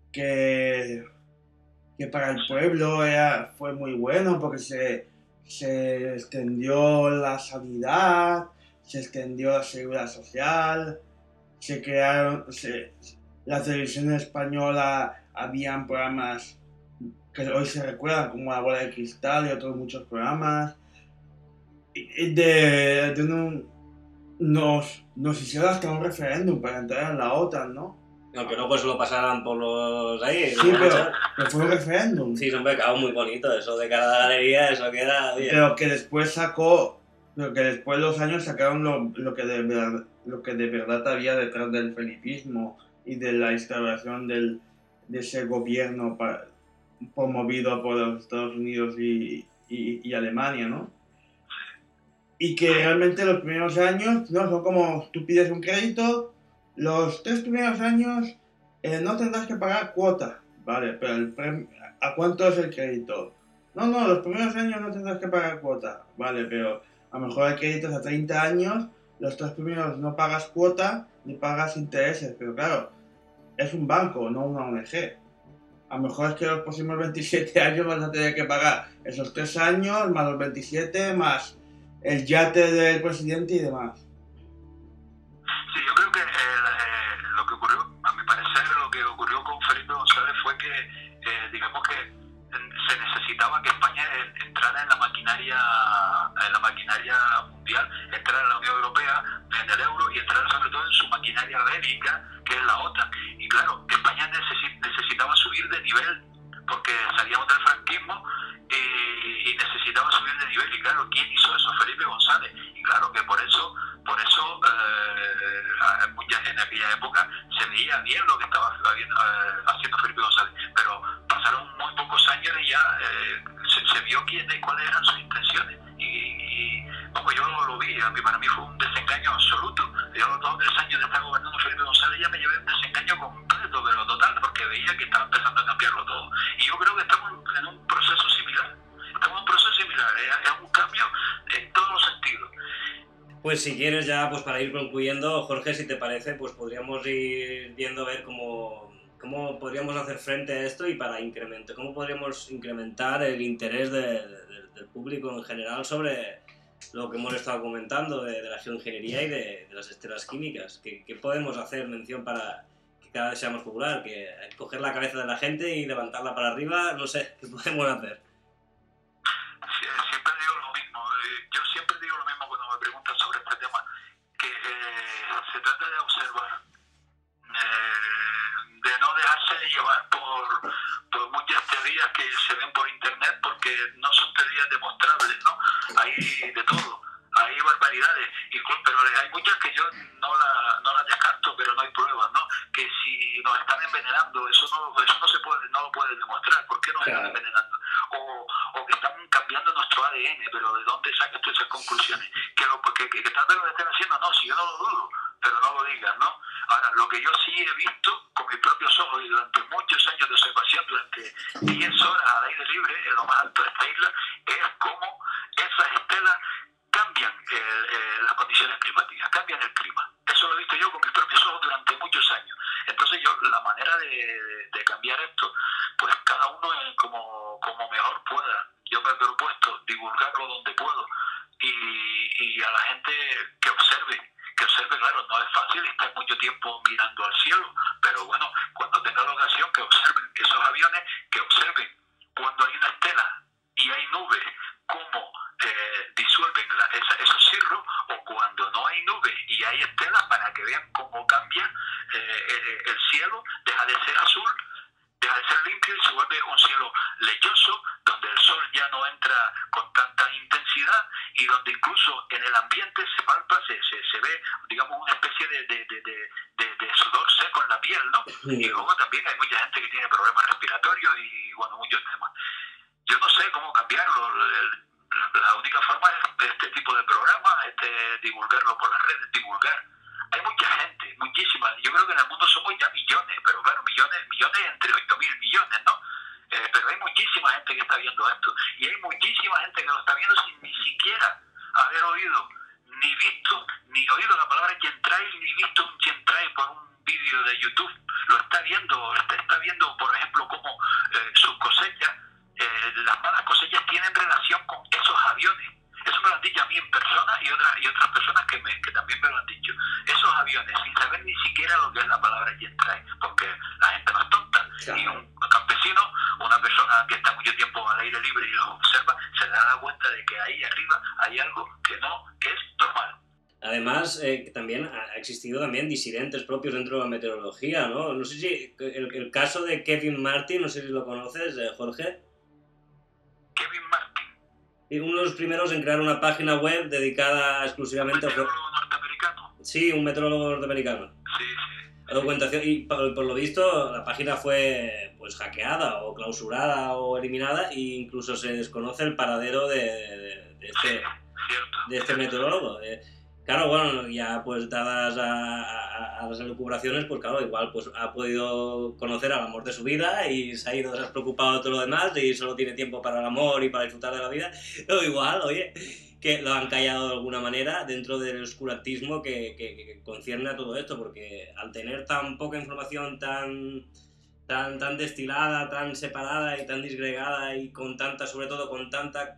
que, que para el pueblo era, fue muy bueno, porque se, se extendió la sanidad, se extendió la seguridad social, se crearon, se, la televisión española, habían programas que hoy se recuerdan como La Bola de Cristal y otros muchos programas. De, de un, nos, nos hicieron hasta un referéndum para entrar en la OTAN, ¿no? Aunque no pues lo pasaran por los ahí. Sí, pero, pero fue un referéndum. Sí, es un pecado muy bonito, eso de cara a la galería, eso queda bien. Pero que después sacó, pero que después de los años sacaron lo, lo, que de verdad, lo que de verdad había detrás del felipismo y de la instauración del, de ese gobierno para, promovido por los Estados Unidos y, y, y Alemania, ¿no? Y que realmente los primeros años, ¿no? Son como tú pides un crédito los tres primeros años eh, no tendrás que pagar cuota, ¿vale? Pero el premio, ¿a cuánto es el crédito? No, no, los primeros años no tendrás que pagar cuota, ¿vale? Pero a lo mejor el crédito es a treinta años, los tres primeros no pagas cuota ni pagas intereses, pero claro, es un banco, no una O N G. A lo mejor es que los próximos veintisiete años vas a tener que pagar esos tres años, más los veintisiete, más el yate del presidente y demás. Sí, yo creo que eh, eh, lo que ocurrió, a mi parecer, lo que ocurrió con Felipe González fue que, eh, digamos que se necesitaba que España entrara en la maquinaria, en la maquinaria mundial, entrara en la Unión Europea, en el euro y entrara sobre todo en su maquinaria bélica, que es la OTAN. Y claro, España necesi- necesitaba subir de nivel, porque salíamos del franquismo y, y necesitaba subir de nivel. Y claro, ¿quién hizo eso? Felipe González. Y claro que por eso, por eso eh, en aquella época se veía bien lo que estaba haciendo, eh, haciendo Felipe González. Pero pasaron muy pocos años y ya eh, se, se vio quién, cuáles eran sus intenciones. Y, y como yo lo, lo vi, a mí, para mí fue un desengaño absoluto. Yo a los dos o tres años de estar gobernando Felipe González ya me llevé un desengaño completo, pero total, porque veía que estaba empezando a cambiarlo todo. Y yo creo que estamos en un proceso similar. Estamos en un proceso similar, es, es un cambio en todos los sentidos. Pues si quieres ya, pues para ir concluyendo, Jorge, si te parece, pues podríamos ir viendo a ver cómo, cómo podríamos hacer frente a esto y para incrementar, cómo podríamos incrementar el interés de, de, del público en general sobre lo que hemos estado comentando de, de la geoingeniería y de, de las estelas químicas. ¿Qué, qué podemos hacer mención para que cada vez sea más popular? Que coger la cabeza de la gente y levantarla para arriba, no sé, ¿qué podemos hacer? Siempre digo lo mismo, yo siempre digo lo mismo cuando me preguntan sobre este tema, que eh, se trata de observar, eh, de no dejarse llevar por, por muchas teorías que se ven por internet, porque no son teorías demostrables, ¿no? Hay de todo, hay barbaridades, incluso, pero hay muchas que yo no las no la descarto, pero no hay pruebas, ¿no? Que si nos están envenenando, eso no, eso no se puede, no lo pueden demostrar. ¿Por qué nos claro. están envenenando? O, o que están cambiando nuestro A D N, pero ¿de dónde sacas tú esas conclusiones? Que, lo, que, que, que tal vez lo estén haciendo, no, si yo no lo dudo, pero no lo digan, ¿no? Ahora, lo que yo sí he visto con mis propios ojos y durante muchos años de observación, durante diez horas al aire libre, en lo más alto de esta isla, es cómo esas estelas cambian eh, eh, las condiciones climáticas, cambian el clima. Eso lo he visto yo con mis propios ojos durante muchos años. Entonces yo, la manera de, de cambiar esto, pues cada uno eh, como, como mejor pueda. Yo me he propuesto divulgarlo donde puedo y, y a la gente que observe, que observe, claro, no es fácil estar mucho tiempo mirando al cielo, pero bueno, cuando tenga la ocasión que observen esos aviones, que observen cuando hay una estela y hay nubes, cómo eh, disuelven la, esa, esos cirros, o cuando no hay nubes y hay estelas, para que vean cómo cambia eh, el, el cielo, deja de ser azul, deja de ser limpio y se vuelve un cielo lechoso, donde el sol ya no entra con tanta intensidad y donde incluso en el ambiente se palpa, se, se, se ve, digamos, una especie de, de, de, de, de, de sudor seco en la piel, ¿no? Y luego también hay mucha gente que tiene problemas respiratorios y, bueno, muchos temas. Yo no sé cómo cambiarlo. La única forma es este tipo de programas, este, divulgarlo por las redes, divulgar. Hay mucha gente, muchísima. Yo creo que en el mundo somos ya millones, pero claro, millones, millones entre ocho mil millones, ¿no? Eh, pero hay muchísima gente que está viendo esto. Y hay muchísima gente que lo está viendo sin ni siquiera haber oído, ni visto, ni oído la palabra chemtrail, ni visto un chemtrail por un vídeo de YouTube. Lo está viendo, está, está viendo, por ejemplo, cómo eh, sus cosechas, eh, las malas cosechas tienen relación con esos aviones. Eso me lo han dicho a mí en persona y otras y otras personas que, me, que también me lo han dicho. Esos aviones, sin saber ni siquiera lo que es la palabra chemtrail, porque la gente no es tonta. Claro. Y un campesino, una persona que está mucho tiempo al aire libre y lo observa, se da cuenta de que ahí arriba hay algo que no es normal. Además, eh, también ha existido también disidentes propios dentro de la meteorología, ¿no? No sé si el, el caso de Kevin Martin, no sé si lo conoces, eh, Jorge. Kevin Martin. Y uno de los primeros en crear una página web dedicada exclusivamente a... ¿Un meteorólogo norteamericano? Sí, un meteorólogo norteamericano. Sí, sí. La documentación, y por, por lo visto la página fue pues hackeada o clausurada o eliminada, e incluso se desconoce el paradero de, de, de este, sí, cierto, de este cierto. meteorólogo. Eh, claro, bueno, ya pues dadas a, a a, a las elucubraciones, pues claro, igual pues ha podido conocer al amor de su vida y se ha ido despreocupado de todo lo demás y solo tiene tiempo para el amor y para disfrutar de la vida. O igual, oye, que lo han callado de alguna manera dentro del oscurantismo que, que, que concierne a todo esto, porque al tener tan poca información tan... Tan, tan destilada, tan separada y tan disgregada y con tanta, sobre todo con tanta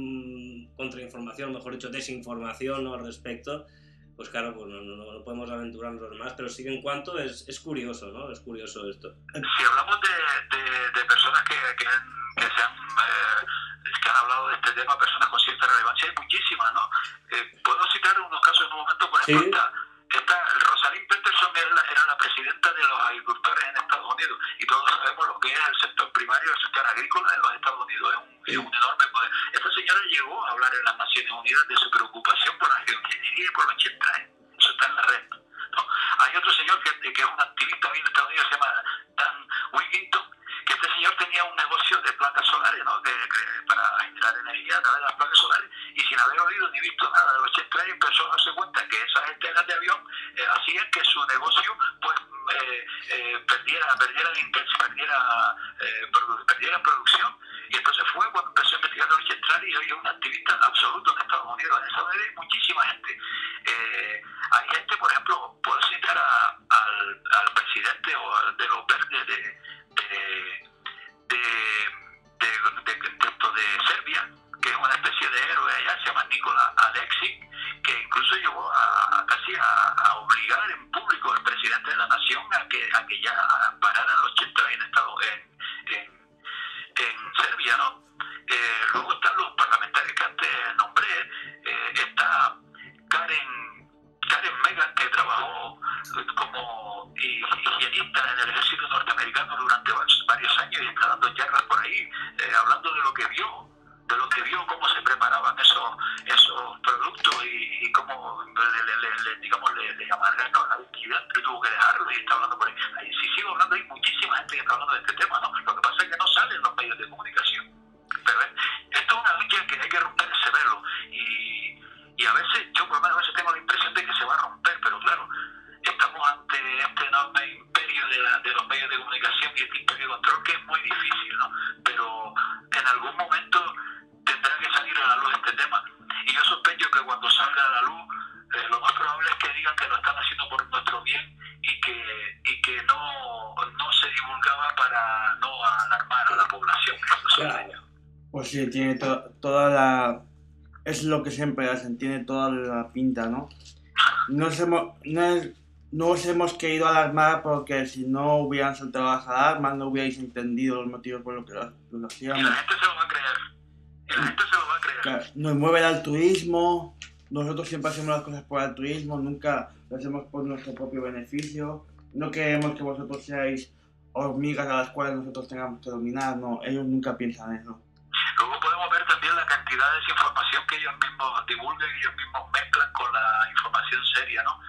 mmm, contrainformación, mejor dicho, desinformación, ¿no?, al respecto, pues claro, pues no, no, no podemos aventurarnos más, pero sí que en cuanto es, es curioso, ¿no? Es curioso esto. Si hablamos de, de, de personas que, que, que, se han, eh, que han hablado de este tema, personas con cierta relevancia, hay muchísimas, ¿no? Eh, puedo citar unos casos en un momento, por ejemplo, ¿Sí? esta, esta Rosalind Peterson era la, era la presidenta de los agricultores en Estados Unidos, y todos sabemos lo que es el sector primario, el sector agrícola en los Estados Unidos, es un, es un enorme poder. Esta señora llegó a hablar en las Naciones Unidas de su preocupación por la geoingeniería y por los chemtrails. Eso está en la red, ¿no? Hay otro señor que, que es un activista en Estados Unidos, se llama Dan Wigington, que este señor tenía un negocio de placas solares, ¿no?, que, que para generar energía a través de las placas solares, y sin haber oído ni visto nada de los chemtrails empezó a darse cuenta que esas estelas de avión eh, hacían que su negocio pues eh, eh, perdiera perdiera perdiera, eh, produ perdiera producción. Y entonces fue cuando empezó a investigar los chemtrails, y hoy es un activista absoluto en Estados Unidos. En Estados Unidos hay muchísima gente. Eh, hay gente, por ejemplo, puedo citar a, al, al presidente o al de los verdes de, de, de, de, de, de, de, de Serbia, que es una especie de héroe allá, se llama Nikola Alexic, que incluso llegó a, a casi a, a obligar en público al presidente de la nación a que, a que ya pararan los chemtrails en, Estado, en, en, en Serbia, ¿no? Eh, luego están los parlamentarios que antes nombré, eh, está Karen, Karen Megan, que trabajó como higienista en el ejército norteamericano durante varios años y está dando charlas por ahí, eh, hablando de lo que vio, de lo que vio, cómo se preparaban esos, esos productos y, y cómo le, le, le, le, digamos, le, le amargaron la actividad que tuvo que dejarlo, y está hablando por ahí. ahí. Si sigo hablando, hay muchísima gente que está hablando de este tema, ¿no? Lo que pasa es que no sale en los medios de comunicación. Pero eh, esto es una lucha que hay que romper ese velo, y, y a veces, yo por lo menos a veces tengo la impresión de que se va a romper, pero claro, estamos ante este enorme imperio de, la, de los medios de comunicación y este imperio de control que es muy difícil, ¿no? Pero en algún momento tendrá que salir a la luz este tema, y yo sospecho que cuando salga a la luz eh, lo más probable es que digan que lo están haciendo por nuestro bien y que y que no, no se divulgaba para no alarmar a la población. Claro. Pues sí, tiene to toda la... es lo que siempre hacen, tiene toda la pinta, ¿no? Nos hemos, no, es, no os hemos querido alarmar porque si no hubieran saltado las alarmas, no hubierais entendido los motivos por los que lo, lo hacíamos. Y la gente se lo va a creer. Y la gente se lo va a creer. Claro, nos mueve el altruismo, nosotros siempre hacemos las cosas por altruismo, nunca lo hacemos por nuestro propio beneficio. No queremos que vosotros seáis hormigas a las cuales nosotros tengamos que dominar, no, ellos nunca piensan eso. Luego podemos ver también la cantidad de desinformación que ellos mismos divulgan y ellos mismos mezclan con la información seria, ¿no?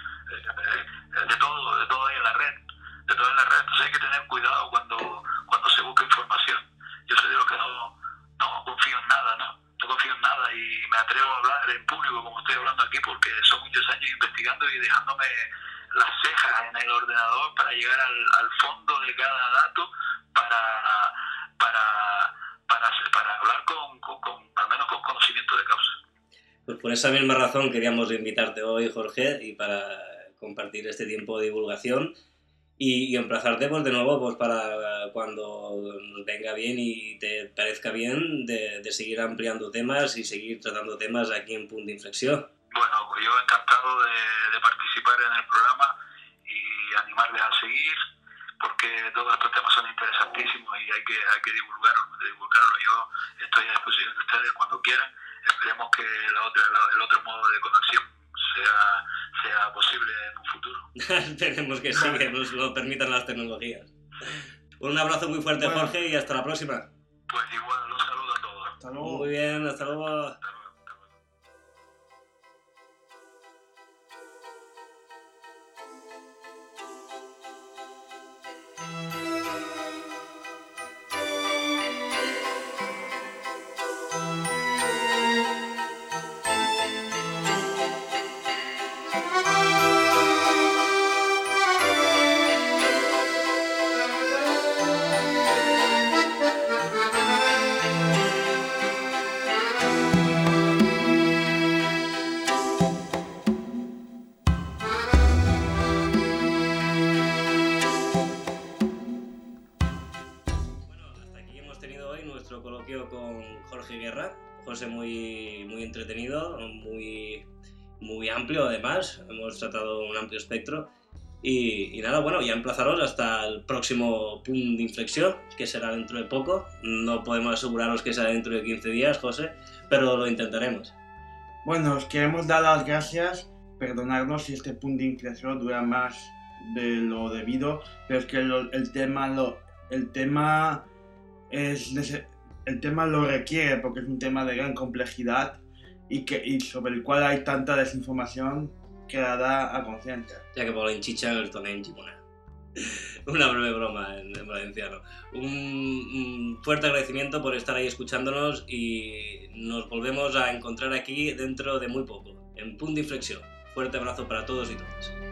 Eh, de todo, de todo ahí en la red, de todo en la red. Entonces hay que tener cuidado cuando, cuando se busca información. Yo soy de los que no, no confío en nada, ¿no? No confío en nada y me atrevo a hablar en público como estoy hablando aquí porque son muchos años investigando y dejándome las cejas en el ordenador para llegar al, al fondo de cada dato para, para, para, para hablar con, con, con, al menos con conocimiento de causa. Pues por esa misma razón queríamos invitarte hoy, Jorge, y para compartir este tiempo de divulgación y, y emplazarte pues, de nuevo pues, para cuando nos venga bien y te parezca bien de, de seguir ampliando temas y seguir tratando temas aquí en Punto de Inflexión. Bueno, pues yo encantado de, de participar en el programa y animarles a seguir, porque todos estos temas son interesantísimos y hay que, hay que divulgarlo, divulgarlo. Yo estoy a disposición de ustedes cuando quieran. Esperemos que la otra, la, el otro modo de conexión sea, sea posible en un futuro. Esperemos que sí, que nos lo permitan las tecnologías. Un abrazo muy fuerte, bueno. Jorge, y hasta la próxima. Pues igual, un saludo a todos. Hasta luego. Muy bien, hasta luego. Hasta luego. coloquio con Jorge Guerra. José muy, muy entretenido, muy, muy amplio además, hemos tratado un amplio espectro. Y, y nada, bueno, ya emplazaros hasta el próximo punto de inflexión, que será dentro de poco. No podemos aseguraros que será dentro de quince días, José, pero lo intentaremos. Bueno, os queremos dar las gracias, perdonarnos si este punto de inflexión dura más de lo debido, pero es que lo, el tema lo, el tema es el tema lo requiere porque es un tema de gran complejidad y que y sobre el cual hay tanta desinformación que la da a conciencia. Ya que Paulín Chicha el tonem Gimona. Una breve broma en, en valenciano. Un, un fuerte agradecimiento por estar ahí escuchándonos y nos volvemos a encontrar aquí dentro de muy poco, en Punto de Inflexión. Fuerte abrazo para todos y todas.